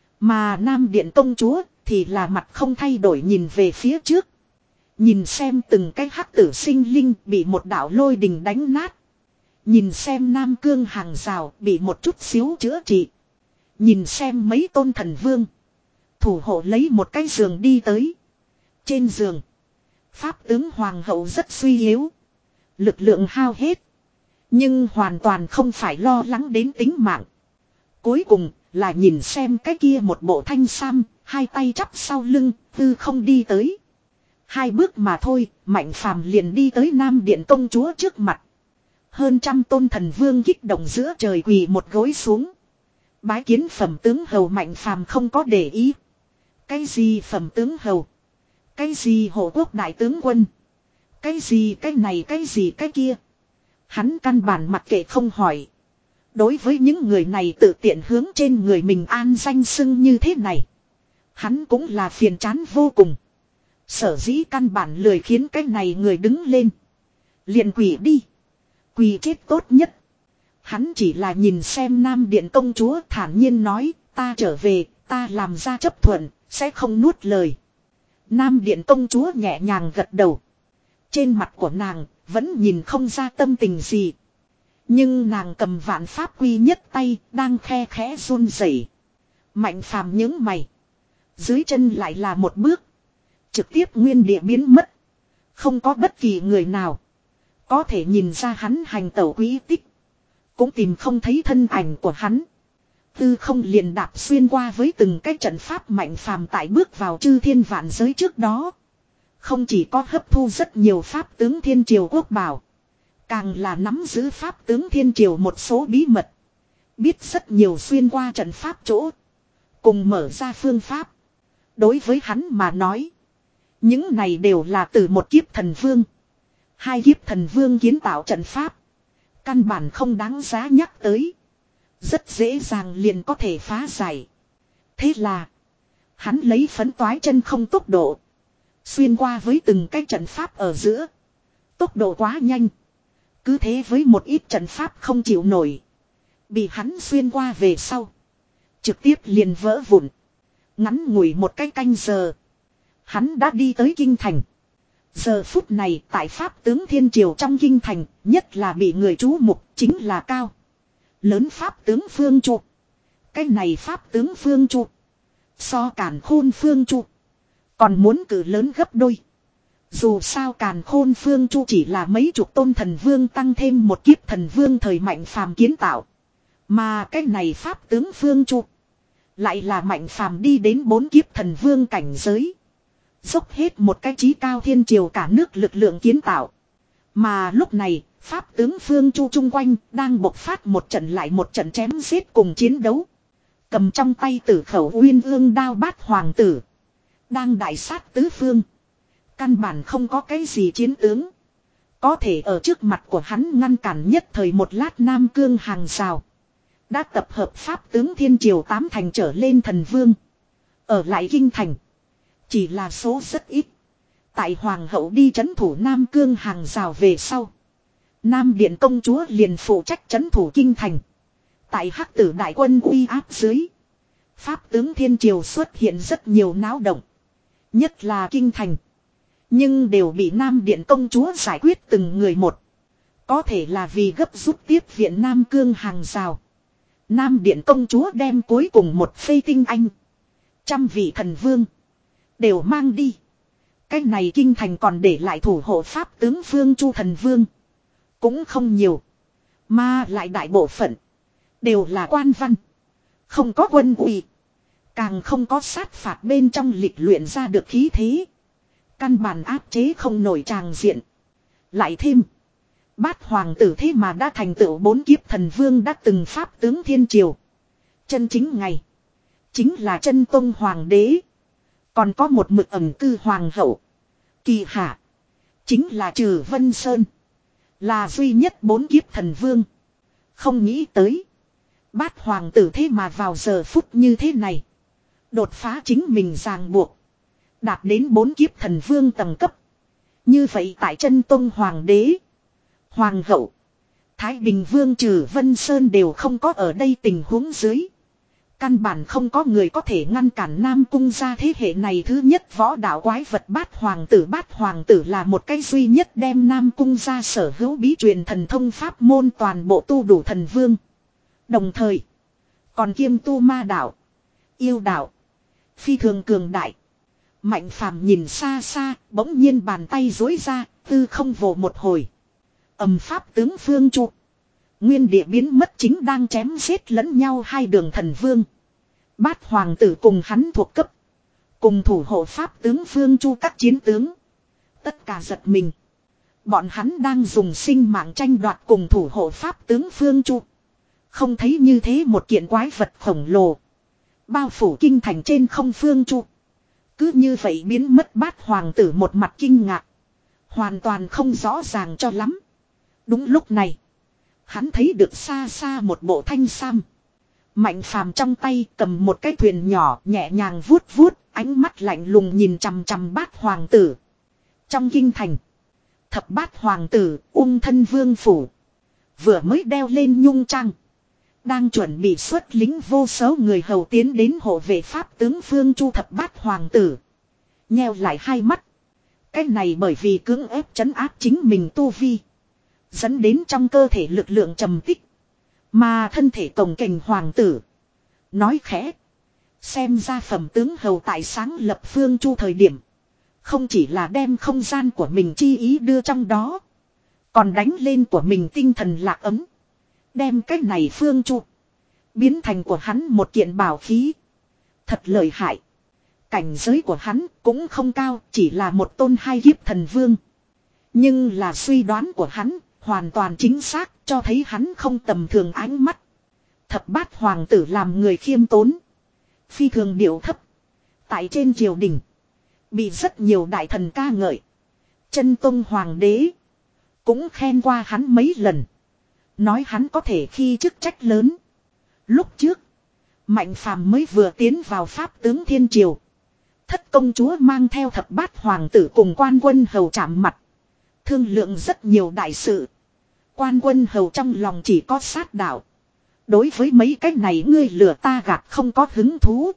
Speaker 1: Mà Nam Điện công chúa thì là mặt không thay đổi nhìn về phía trước. Nhìn xem từng cái hắc tử sinh linh bị một đạo lôi đình đánh nát. Nhìn xem Nam Cương hàng rào bị một chút xíu chữa trị. Nhìn xem mấy tôn thần vương. Thủ hộ lấy một cái giường đi tới. Trên giường. Pháp tướng hoàng hậu rất suy yếu. Lực lượng hao hết. Nhưng hoàn toàn không phải lo lắng đến tính mạng. Cuối cùng là nhìn xem cái kia một bộ thanh sam. Hai tay chắp sau lưng. Tư không đi tới. Hai bước mà thôi. Mạnh phàm liền đi tới Nam Điện công chúa trước mặt. Hơn trăm tôn thần vương kích động giữa trời quỳ một gối xuống. Bái kiến phẩm tướng hầu Mạnh phàm không có để ý. Cái gì phẩm tướng hầu? Cái gì hộ quốc đại tướng quân? Cái gì cái này cái gì cái kia? Hắn căn bản mặc kệ không hỏi. Đối với những người này tự tiện hướng trên người mình an danh xưng như thế này. Hắn cũng là phiền chán vô cùng. Sở dĩ căn bản lười khiến cái này người đứng lên. Liền quỳ đi. Quỳ chết tốt nhất. Hắn chỉ là nhìn xem Nam Điện công chúa thản nhiên nói. Ta trở về, ta làm ra chấp thuận, sẽ không nuốt lời. Nam Điện công chúa nhẹ nhàng gật đầu. Trên mặt của nàng vẫn nhìn không ra tâm tình gì. Nhưng nàng cầm vạn pháp quy nhất tay đang khe khẽ run rẩy. Mạnh phàm những mày. Dưới chân lại là một bước. Trực tiếp nguyên địa biến mất. Không có bất kỳ người nào có thể nhìn ra hắn hành tẩu quý tích. Cũng tìm không thấy thân ảnh của hắn. Tư không liền đạp xuyên qua với từng cái trận pháp Mạnh phàm tại bước vào chư thiên vạn giới trước đó. Không chỉ có hấp thu rất nhiều pháp tướng thiên triều quốc bảo. Càng là nắm giữ pháp tướng thiên triều một số bí mật. Biết rất nhiều xuyên qua trận pháp chỗ. Cùng mở ra phương pháp. Đối với hắn mà nói. Những này đều là từ một kiếp thần vương. Hai kiếp thần vương kiến tạo trận pháp. Căn bản không đáng giá nhắc tới. Rất dễ dàng liền có thể phá giải. Thế là. Hắn lấy phấn toái chân không tốc độ. Xuyên qua với từng cái trận pháp ở giữa. Tốc độ quá nhanh. Cứ thế với một ít trận pháp không chịu nổi. Bị hắn xuyên qua về sau. Trực tiếp liền vỡ vụn. Ngắn ngủi một cái canh giờ. Hắn đã đi tới kinh thành. Giờ phút này tại pháp tướng thiên triều trong kinh thành. Nhất là bị người chú mục chính là cao. Lớn pháp tướng Phương Chu. Cái này pháp tướng Phương Chu. So càn khôn Phương Chu. Còn muốn cử lớn gấp đôi. Dù sao càn khôn Phương Chu chỉ là mấy chục tôn thần vương tăng thêm một kiếp thần vương thời Mạnh phàm kiến tạo. Mà cái này pháp tướng Phương Chu. Lại là Mạnh phàm đi đến bốn kiếp thần vương cảnh giới. Dốc hết một cái chí cao thiên triều cả nước lực lượng kiến tạo. Mà lúc này, pháp tướng Phương Chu chung quanh đang bộc phát một trận lại một trận chém giết cùng chiến đấu. Cầm trong tay tử khẩu uyên ương đao bát hoàng tử. Đang đại sát tứ phương. Căn bản không có cái gì chiến tướng. Có thể ở trước mặt của hắn ngăn cản nhất thời một lát Nam Cương hàng rào. Đã tập hợp pháp tướng thiên triều tám thành trở lên thần vương. Ở lại kinh thành. Chỉ là số rất ít. Tại hoàng hậu đi trấn thủ Nam Cương hàng rào về sau. Nam Điện công chúa liền phụ trách trấn thủ kinh thành. Tại hắc tử đại quân uy áp dưới. Pháp tướng thiên triều xuất hiện rất nhiều náo động. Nhất là kinh thành. Nhưng đều bị Nam Điện công chúa giải quyết từng người một. Có thể là vì gấp rút tiếp viện Nam Cương hàng rào. Nam Điện công chúa đem cuối cùng một phê tinh anh. Trăm vị thần vương. Đều mang đi. Cái này kinh thành còn để lại thủ hộ pháp tướng Phương Chu thần vương. Cũng không nhiều. Mà lại đại bộ phận. Đều là quan văn. Không có quân ủy. Càng không có sát phạt bên trong lịch luyện ra được khí thế. Căn bản áp chế không nổi tràng diện. Lại thêm. Bát hoàng tử thế mà đã thành tựu bốn kiếp thần vương đã từng pháp tướng thiên triều. Chân chính ngày. Chính là chân tông hoàng đế. Còn có một mực ẩn cư hoàng hậu. Kỳ hạ. Chính là Trừ Vân Sơn. Là duy nhất bốn kiếp thần vương. Không nghĩ tới. Bát hoàng tử thế mà vào giờ phút như thế này. Đột phá chính mình ràng buộc. Đạt đến bốn kiếp thần vương tầng cấp. Như vậy tại chân tông hoàng đế. Hoàng hậu. Thái Bình Vương Trừ Vân Sơn đều không có ở đây tình huống dưới. Căn bản không có người có thể ngăn cản Nam Cung gia thế hệ này thứ nhất võ đạo quái vật bát hoàng tử. Bát hoàng tử là một cái duy nhất đem Nam Cung gia sở hữu bí truyền thần thông pháp môn toàn bộ tu đủ thần vương. Đồng thời. Còn kiêm tu ma đạo. Yêu đạo. Phi thường cường đại. Mạnh phàm nhìn xa xa. Bỗng nhiên bàn tay dối ra. Tư không vồ một hồi. Ầm pháp tướng Phương Chu. Nguyên địa biến mất chính đang chém giết lẫn nhau hai đường thần vương. Bát hoàng tử cùng hắn thuộc cấp. Cùng thủ hộ pháp tướng Phương Chu các chiến tướng. Tất cả giật mình. Bọn hắn đang dùng sinh mạng tranh đoạt cùng thủ hộ pháp tướng Phương Chu. Không thấy như thế một kiện quái vật khổng lồ. Bao phủ kinh thành trên không Phương Chu. Cứ như vậy biến mất bát hoàng tử một mặt kinh ngạc. Hoàn toàn không rõ ràng cho lắm. Đúng lúc này. Hắn thấy được xa xa một bộ thanh sam. Mạnh phàm trong tay cầm một cái thuyền nhỏ nhẹ nhàng vuốt vuốt. Ánh mắt lạnh lùng nhìn chằm chằm bát hoàng tử. Trong kinh thành. Thập bát hoàng tử ung thân vương phủ. Vừa mới đeo lên nhung trang. Đang chuẩn bị xuất lính vô số người hầu tiến đến hộ vệ pháp tướng Phương Chu thập bát hoàng tử. Nheo lại hai mắt. Cái này bởi vì cưỡng ép trấn áp chính mình tu vi. Dẫn đến trong cơ thể lực lượng trầm tích. Mà thân thể cồng kềnh hoàng tử. Nói khẽ. Xem ra phẩm tướng hầu tại sáng lập Phương Chu thời điểm. Không chỉ là đem không gian của mình chi ý đưa trong đó. Còn đánh lên của mình tinh thần lạc ấm. Đem cái này Phương Chu. Biến thành của hắn một kiện bảo khí. Thật lợi hại. Cảnh giới của hắn cũng không cao. Chỉ là một tôn hai kiếp thần vương. Nhưng là suy đoán của hắn. Hoàn toàn chính xác cho thấy hắn không tầm thường ánh mắt. Thập bát hoàng tử làm người khiêm tốn. Phi thường điệu thấp. Tại trên triều đình. Bị rất nhiều đại thần ca ngợi. Chân tông hoàng đế. Cũng khen qua hắn mấy lần. Nói hắn có thể khi chức trách lớn. Lúc trước. Mạnh phàm mới vừa tiến vào pháp tướng thiên triều. Thất công chúa mang theo thập bát hoàng tử cùng quan quân hầu chạm mặt. Thương lượng rất nhiều đại sự. Quan quân hầu trong lòng chỉ có sát đạo. Đối với mấy cái này ngươi lừa ta gạt không có hứng thú.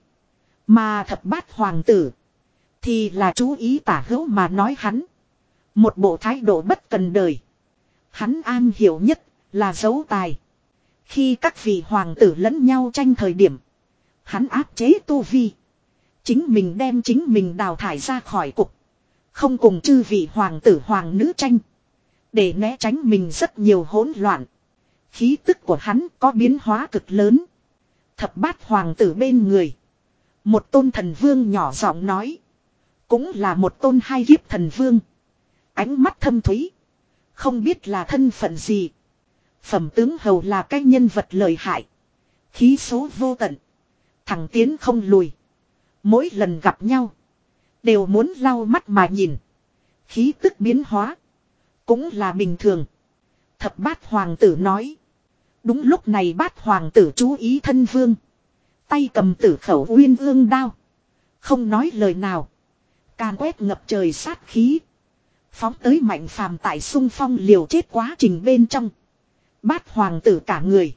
Speaker 1: Mà thập bát hoàng tử. Thì là chú ý tả hữu mà nói hắn. Một bộ thái độ bất cần đời. Hắn an hiểu nhất là dấu tài. Khi các vị hoàng tử lẫn nhau tranh thời điểm. Hắn áp chế tu vi. Chính mình đem chính mình đào thải ra khỏi cục. Không cùng chư vị hoàng tử hoàng nữ tranh. Để né tránh mình rất nhiều hỗn loạn. Khí tức của hắn có biến hóa cực lớn. Thập bát hoàng tử bên người. Một tôn thần vương nhỏ giọng nói. Cũng là một tôn hai kiếp thần vương. Ánh mắt thâm thúy. Không biết là thân phận gì. Phẩm tướng hầu là cái nhân vật lợi hại. Khí số vô tận. Thẳng tiến không lùi. Mỗi lần gặp nhau. Đều muốn lau mắt mà nhìn. Khí tức biến hóa. Cũng là bình thường. Thập bát hoàng tử nói. Đúng lúc này bát hoàng tử chú ý thân vương. Tay cầm tử khẩu uyên ương đao. Không nói lời nào. Càn quét ngập trời sát khí. Phóng tới Mạnh Phàm tại xung phong liều chết quá trình bên trong. Bát hoàng tử cả người.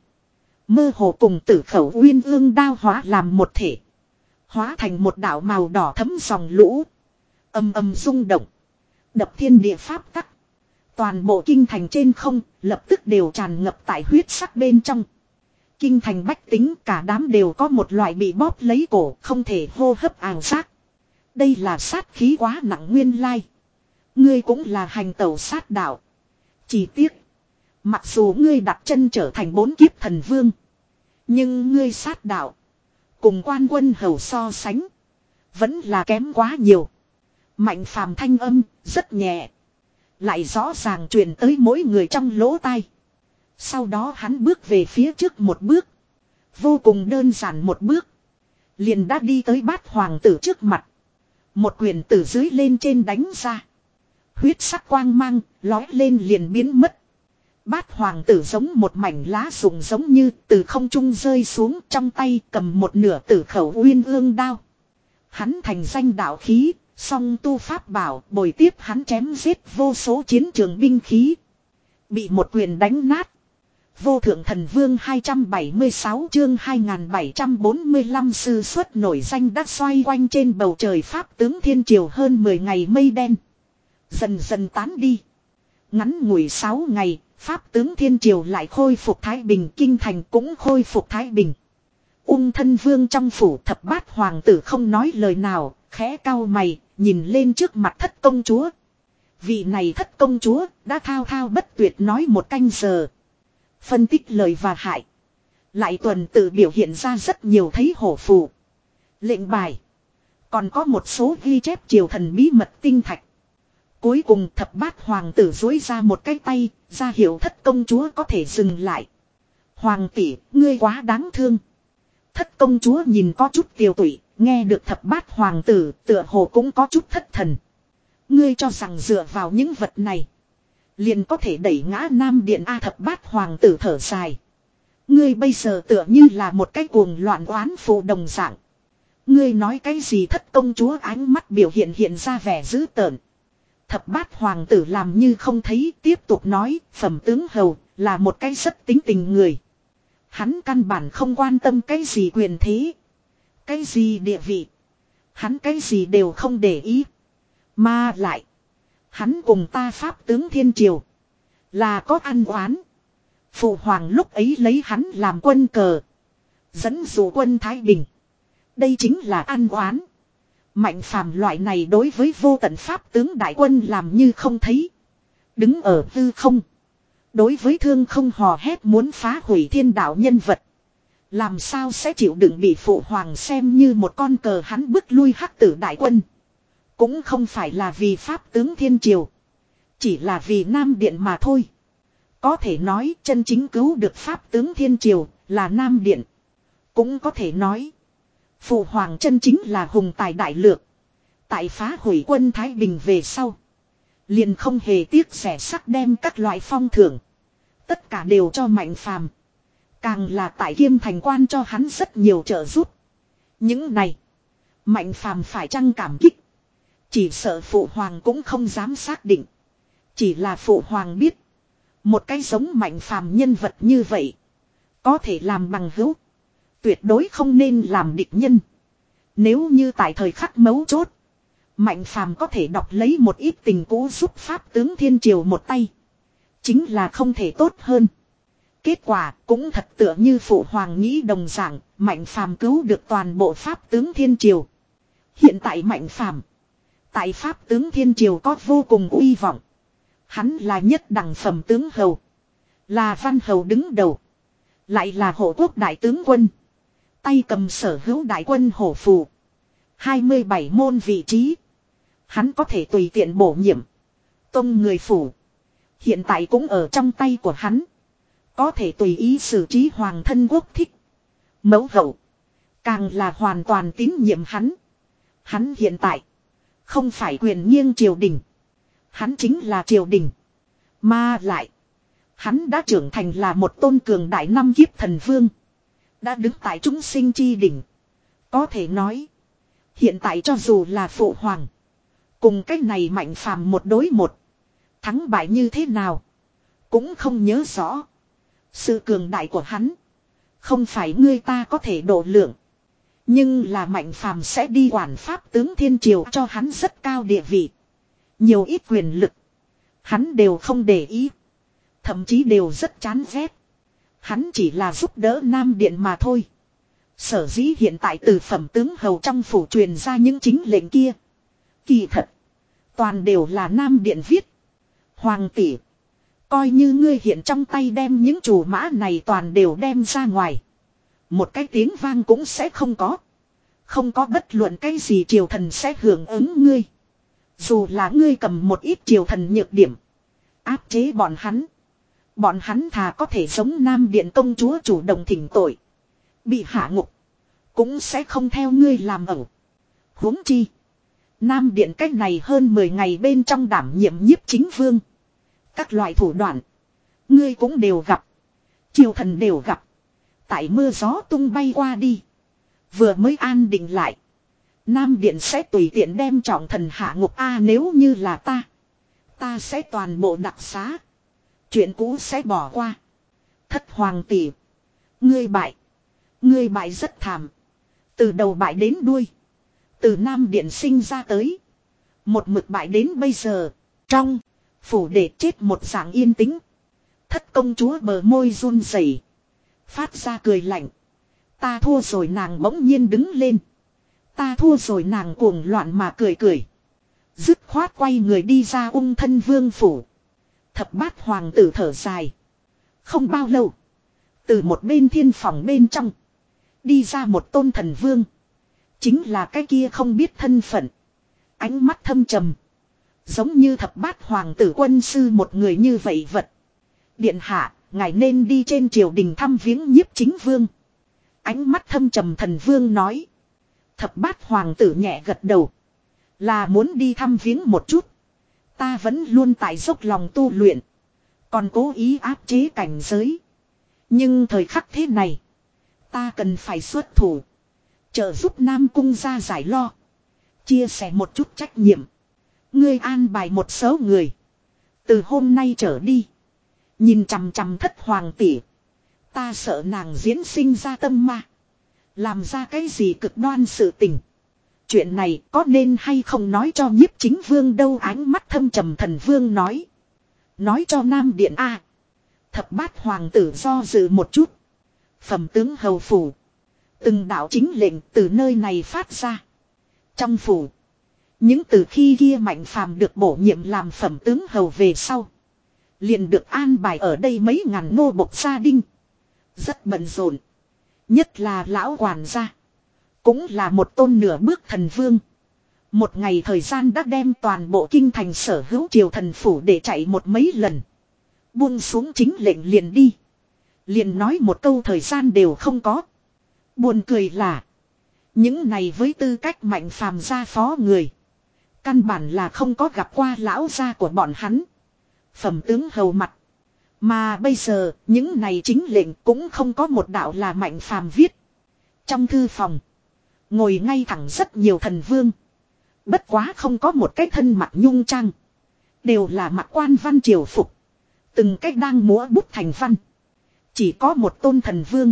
Speaker 1: Mơ hồ cùng tử khẩu uyên ương đao hóa làm một thể. Hóa thành một đạo màu đỏ thấm dòng lũ. Âm âm rung động. Đập thiên địa pháp tắc. Toàn bộ kinh thành trên không lập tức đều tràn ngập tại huyết sắc bên trong. Kinh thành bách tính cả đám đều có một loại bị bóp lấy cổ không thể hô hấp ảo giác. Đây là sát khí quá nặng nguyên lai. Ngươi cũng là hành tẩu sát đạo. Chỉ tiếc. Mặc dù ngươi đặt chân trở thành bốn kiếp thần vương. Nhưng ngươi sát đạo. Cùng quan quân hầu so sánh. Vẫn là kém quá nhiều. Mạnh Phàm thanh âm rất nhẹ. Lại rõ ràng truyền tới mỗi người trong lỗ tai. Sau đó hắn bước về phía trước một bước. Vô cùng đơn giản một bước. Liền đã đi tới bát hoàng tử trước mặt. Một quyền từ dưới lên trên đánh ra. Huyết sắc quang mang lói lên liền biến mất. Bát hoàng tử giống một mảnh lá rụng giống như từ không trung rơi xuống trong tay cầm một nửa tử khẩu uyên ương đao. Hắn thành danh đạo khí, song tu pháp bảo bồi tiếp hắn chém giết vô số chiến trường binh khí. Bị một quyền đánh nát. Vô thượng thần vương hai trăm bảy mươi sáu chương hai nghìn bảy trăm bốn mươi lăm sư xuất nổi danh đã xoay quanh trên bầu trời pháp tướng thiên triều hơn mười ngày mây đen. Dần dần tán đi. Ngắn ngủi sáu ngày, pháp tướng thiên triều lại khôi phục thái bình, kinh thành cũng khôi phục thái bình. Ung thân vương trong phủ thập bát hoàng tử không nói lời nào, khẽ cau mày, nhìn lên trước mặt thất công chúa. Vị này thất công chúa đã thao thao bất tuyệt nói một canh giờ. Phân tích lời và hại. Lại tuần tự biểu hiện ra rất nhiều thấy hổ phù. Lệnh bài. Còn có một số ghi chép triều thần bí mật tinh thạch. Cuối cùng thập bát hoàng tử dối ra một cái tay, ra hiệu thất công chúa có thể dừng lại. Hoàng tỷ, ngươi quá đáng thương. Thất công chúa nhìn có chút tiêu tụy, nghe được thập bát hoàng tử tựa hồ cũng có chút thất thần. Ngươi cho rằng dựa vào những vật này. Liền có thể đẩy ngã Nam Điện A thập bát hoàng tử thở dài. Ngươi bây giờ tựa như là một cái cuồng loạn oán phụ đồng dạng. Ngươi nói cái gì thất công chúa ánh mắt biểu hiện hiện ra vẻ dữ tợn. Thập bát hoàng tử làm như không thấy tiếp tục nói phẩm tướng hầu là một cái rất tính tình người. Hắn căn bản không quan tâm cái gì quyền thế. Cái gì địa vị. Hắn cái gì đều không để ý. Mà lại. Hắn cùng ta pháp tướng thiên triều. Là có ăn oán. Phụ hoàng lúc ấy lấy hắn làm quân cờ. Dẫn dụ quân Thái Bình. Đây chính là ăn oán. Mạnh Phàm loại này đối với vô tận pháp tướng đại quân làm như không thấy. Đứng ở hư không. Đối với thương không hò hét muốn phá hủy thiên đạo nhân vật. Làm sao sẽ chịu đựng bị phụ hoàng xem như một con cờ hắn bức lui hắc tử đại quân. Cũng không phải là vì pháp tướng thiên triều. Chỉ là vì Nam Điện mà thôi. Có thể nói chân chính cứu được pháp tướng thiên triều là Nam Điện. Cũng có thể nói. Phụ hoàng chân chính là hùng tài đại lược. Tại phá hủy quân Thái Bình về sau. Liền không hề tiếc rẻ sắc đem các loại phong thưởng. Tất cả đều cho Mạnh Phàm. Càng là tại Kiêm Thành quan cho hắn rất nhiều trợ giúp. Những này. Mạnh Phàm phải chăng cảm kích. Chỉ sợ phụ hoàng cũng không dám xác định. Chỉ là phụ hoàng biết. Một cái giống Mạnh Phàm nhân vật như vậy. Có thể làm bằng hữu. Tuyệt đối không nên làm địch nhân. Nếu như tại thời khắc mấu chốt. Mạnh Phàm có thể đọc lấy một ít tình cũ giúp pháp tướng thiên triều một tay. Chính là không thể tốt hơn. Kết quả cũng thật tựa như phụ hoàng nghĩ đồng dạng. Mạnh Phàm cứu được toàn bộ pháp tướng thiên triều. Hiện tại Mạnh Phàm tại pháp tướng thiên triều có vô cùng uy vọng. Hắn là nhất đẳng phẩm tướng hầu. Là văn hầu đứng đầu. Lại là hộ quốc đại tướng quân. Tay cầm sở hữu đại quân hổ phù. hai mươi bảy môn vị trí. Hắn có thể tùy tiện bổ nhiệm. Tông người phủ. Hiện tại cũng ở trong tay của hắn. Có thể tùy ý xử trí hoàng thân quốc thích. Mẫu hậu. Càng là hoàn toàn tín nhiệm hắn. Hắn hiện tại. Không phải quyền nghiêng triều đình. Hắn chính là triều đình. Mà lại. Hắn đã trưởng thành là một tôn cường đại năm kiếp thần vương. Đã đứng tại chúng sinh chi đỉnh. Có thể nói. Hiện tại cho dù là phụ hoàng. Cùng cách này mạnh phàm một đối một. Thắng bại như thế nào. Cũng không nhớ rõ. Sự cường đại của hắn. Không phải ngươi ta có thể độ lượng. Nhưng là mạnh phàm sẽ đi quản pháp tướng thiên triều cho hắn rất cao địa vị. Nhiều ít quyền lực. Hắn đều không để ý. Thậm chí đều rất chán ghét. Hắn chỉ là giúp đỡ Nam Điện mà thôi. Sở dĩ hiện tại từ phẩm tướng hầu trong phủ truyền ra những chính lệnh kia. Kỳ thật. Toàn đều là Nam Điện viết. Hoàng tỷ. Coi như ngươi hiện trong tay đem những chủ mã này toàn đều đem ra ngoài. Một cái tiếng vang cũng sẽ không có. Không có bất luận cái gì triều thần sẽ hưởng ứng ngươi. Dù là ngươi cầm một ít triều thần nhược điểm. Áp chế bọn hắn. Bọn hắn thà có thể giống Nam Điện công chúa chủ động thỉnh tội. Bị hạ ngục. Cũng sẽ không theo ngươi làm ẩu. Huống chi. Nam Điện cách này hơn mười ngày bên trong đảm nhiệm nhiếp chính vương. Các loại thủ đoạn. Ngươi cũng đều gặp. Triều thần đều gặp. Tại mưa gió tung bay qua đi. Vừa mới an định lại. Nam Điện sẽ tùy tiện đem trọng thần hạ ngục a nếu như là ta. Ta sẽ toàn bộ đặc xá. Chuyện cũ sẽ bỏ qua. Thất hoàng tỷ. Ngươi bại. Ngươi bại rất thảm. Từ đầu bại đến đuôi. Từ Nam Điện sinh ra tới. Một mực bại đến bây giờ. Trong. Phủ để chết một dạng yên tĩnh. Thất công chúa bờ môi run rẩy, phát ra cười lạnh. Ta thua rồi nàng bỗng nhiên đứng lên. Ta thua rồi nàng cuồng loạn mà cười cười. Dứt khoát quay người đi ra ung thân vương phủ. Thập bát hoàng tử thở dài. Không bao lâu. Từ một bên thiên phòng bên trong. Đi ra một tôn thần vương. Chính là cái kia không biết thân phận. Ánh mắt thâm trầm. Giống như thập bát hoàng tử quân sư một người như vậy vật. Điện hạ, ngài nên đi trên triều đình thăm viếng nhiếp chính vương. Ánh mắt thâm trầm thần vương nói. Thập bát hoàng tử nhẹ gật đầu. Là muốn đi thăm viếng một chút. Ta vẫn luôn tại dốc lòng tu luyện. Còn cố ý áp chế cảnh giới. Nhưng thời khắc thế này. Ta cần phải xuất thủ. Trợ giúp Nam Cung ra giải lo. Chia sẻ một chút trách nhiệm. Ngươi an bài một số người. Từ hôm nay trở đi. Nhìn chằm chằm thất hoàng tỷ. Ta sợ nàng diễn sinh ra tâm ma. Làm ra cái gì cực đoan sự tình. Chuyện này có nên hay không nói cho nhiếp chính vương đâu, ánh mắt thâm trầm thần vương nói. Nói cho Nam Điện a. Thập bát hoàng tử do dự một chút. Phẩm tướng hầu phủ. Từng đạo chính lệnh từ nơi này phát ra. Trong phủ. Những từ khi kia Mạnh Phàm được bổ nhiệm làm phẩm tướng hầu về sau. Liền được an bài ở đây mấy ngàn nô bộc gia đình. Rất bận rộn. Nhất là lão quản gia. Cũng là một tôn nửa bước thần vương. Một ngày thời gian đã đem toàn bộ kinh thành sở hữu triều thần phủ để chạy một mấy lần. Buông xuống chính lệnh liền đi. Liền nói một câu thời gian đều không có. Buồn cười là. Những này với tư cách Mạnh Phàm gia phó người. Căn bản là không có gặp qua lão gia của bọn hắn. Phẩm tướng hầu mặt. Mà bây giờ những này chính lệnh cũng không có một đạo là Mạnh Phàm viết. Trong thư phòng. Ngồi ngay thẳng rất nhiều thần vương. Bất quá không có một cái thân mặc nhung trang. Đều là mặc quan văn triều phục. Từng cách đang múa bút thành văn. Chỉ có một tôn thần vương.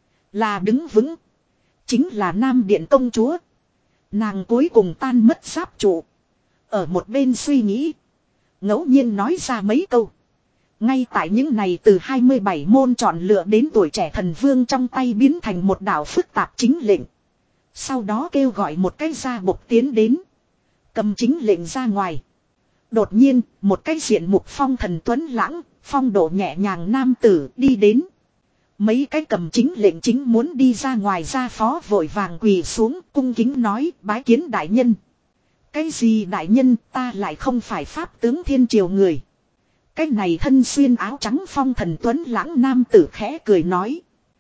Speaker 1: Là đứng vững. Chính là Nam Điện công chúa. Nàng cuối cùng tan mất giáp trụ. Ở một bên suy nghĩ. Ngẫu nhiên nói ra mấy câu. Ngay tại những này từ hai mươi bảy môn chọn lựa đến tuổi trẻ thần vương trong tay biến thành một đạo phức tạp chính lệnh. Sau đó kêu gọi một cái gia bộc tiến đến. Cầm chính lệnh ra ngoài. Đột nhiên, một cái diện mục phong thần tuấn lãng, phong độ nhẹ nhàng nam tử đi đến. Mấy cái cầm chính lệnh chính muốn đi ra ngoài ra phó vội vàng quỳ xuống cung kính nói bái kiến đại nhân. Cái gì đại nhân, ta lại không phải pháp tướng thiên triều người. Cái này thân xuyên áo trắng phong thần tuấn lãng nam tử khẽ cười nói.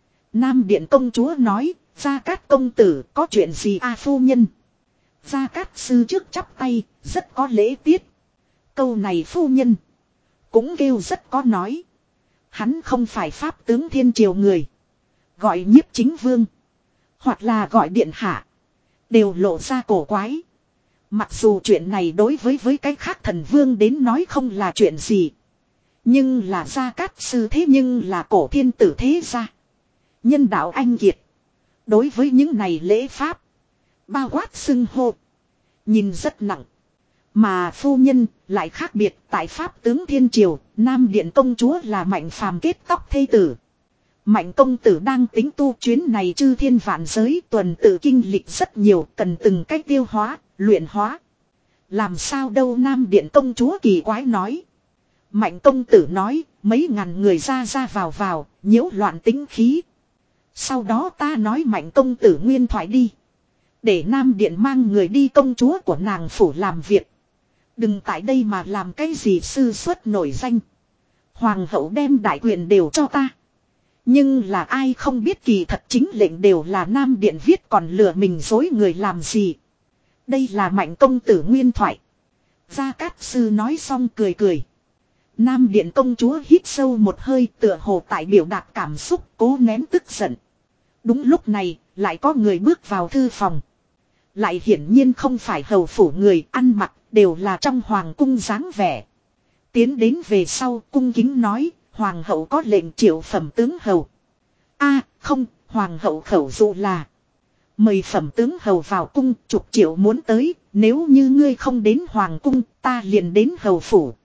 Speaker 1: Nam Điện công chúa nói, Gia Cát công tử có chuyện gì a phu nhân. Gia Cát sư trước chắp tay, rất có lễ tiết. Câu này phu nhân. Cũng kêu rất có nói. Hắn không phải pháp tướng thiên triều người. Gọi nhiếp chính vương. Hoặc là gọi điện hạ. Đều lộ ra cổ quái. Mặc dù chuyện này đối với với cái khác thần vương đến nói không là chuyện gì. Nhưng là Gia Cát Sư thế nhưng là cổ thiên tử thế gia. Nhân đạo anh kiệt. Đối với những này lễ pháp. Bao quát xưng hô. Nhìn rất nặng. Mà phu nhân lại khác biệt tại pháp tướng thiên triều. Nam điện công chúa là Mạnh Phàm kết tóc thê tử. Mạnh công tử đang tính tu chuyến này chư thiên vạn giới tuần tự kinh lịch rất nhiều cần từng cách tiêu hóa, luyện hóa. Làm sao đâu Nam điện công chúa kỳ quái nói. Mạnh công tử nói mấy ngàn người ra ra vào vào, nhiễu loạn tính khí. Sau đó ta nói Mạnh công tử nguyên thoại đi. Để Nam điện mang người đi công chúa của nàng phủ làm việc. Đừng tại đây mà làm cái gì sư xuất nổi danh. Hoàng hậu đem đại quyền đều cho ta. Nhưng là ai không biết kỳ thật chính lệnh đều là Nam điện viết còn lừa mình dối người làm gì. Đây là Mạnh công tử nguyên thoại. Gia Cát Sư nói xong cười cười. Nam điện công chúa hít sâu một hơi tựa hồ tại biểu đạt cảm xúc cố nén tức giận. Đúng lúc này lại có người bước vào thư phòng. Lại hiển nhiên không phải hầu phủ người ăn mặc đều là trong hoàng cung dáng vẻ. Tiến đến về sau cung kính nói hoàng hậu có lệnh triệu phẩm tướng hầu. A không hoàng hậu khẩu dụ là. Mời phẩm tướng hầu vào cung chục triệu muốn tới. Nếu như ngươi không đến hoàng cung ta liền đến hầu phủ.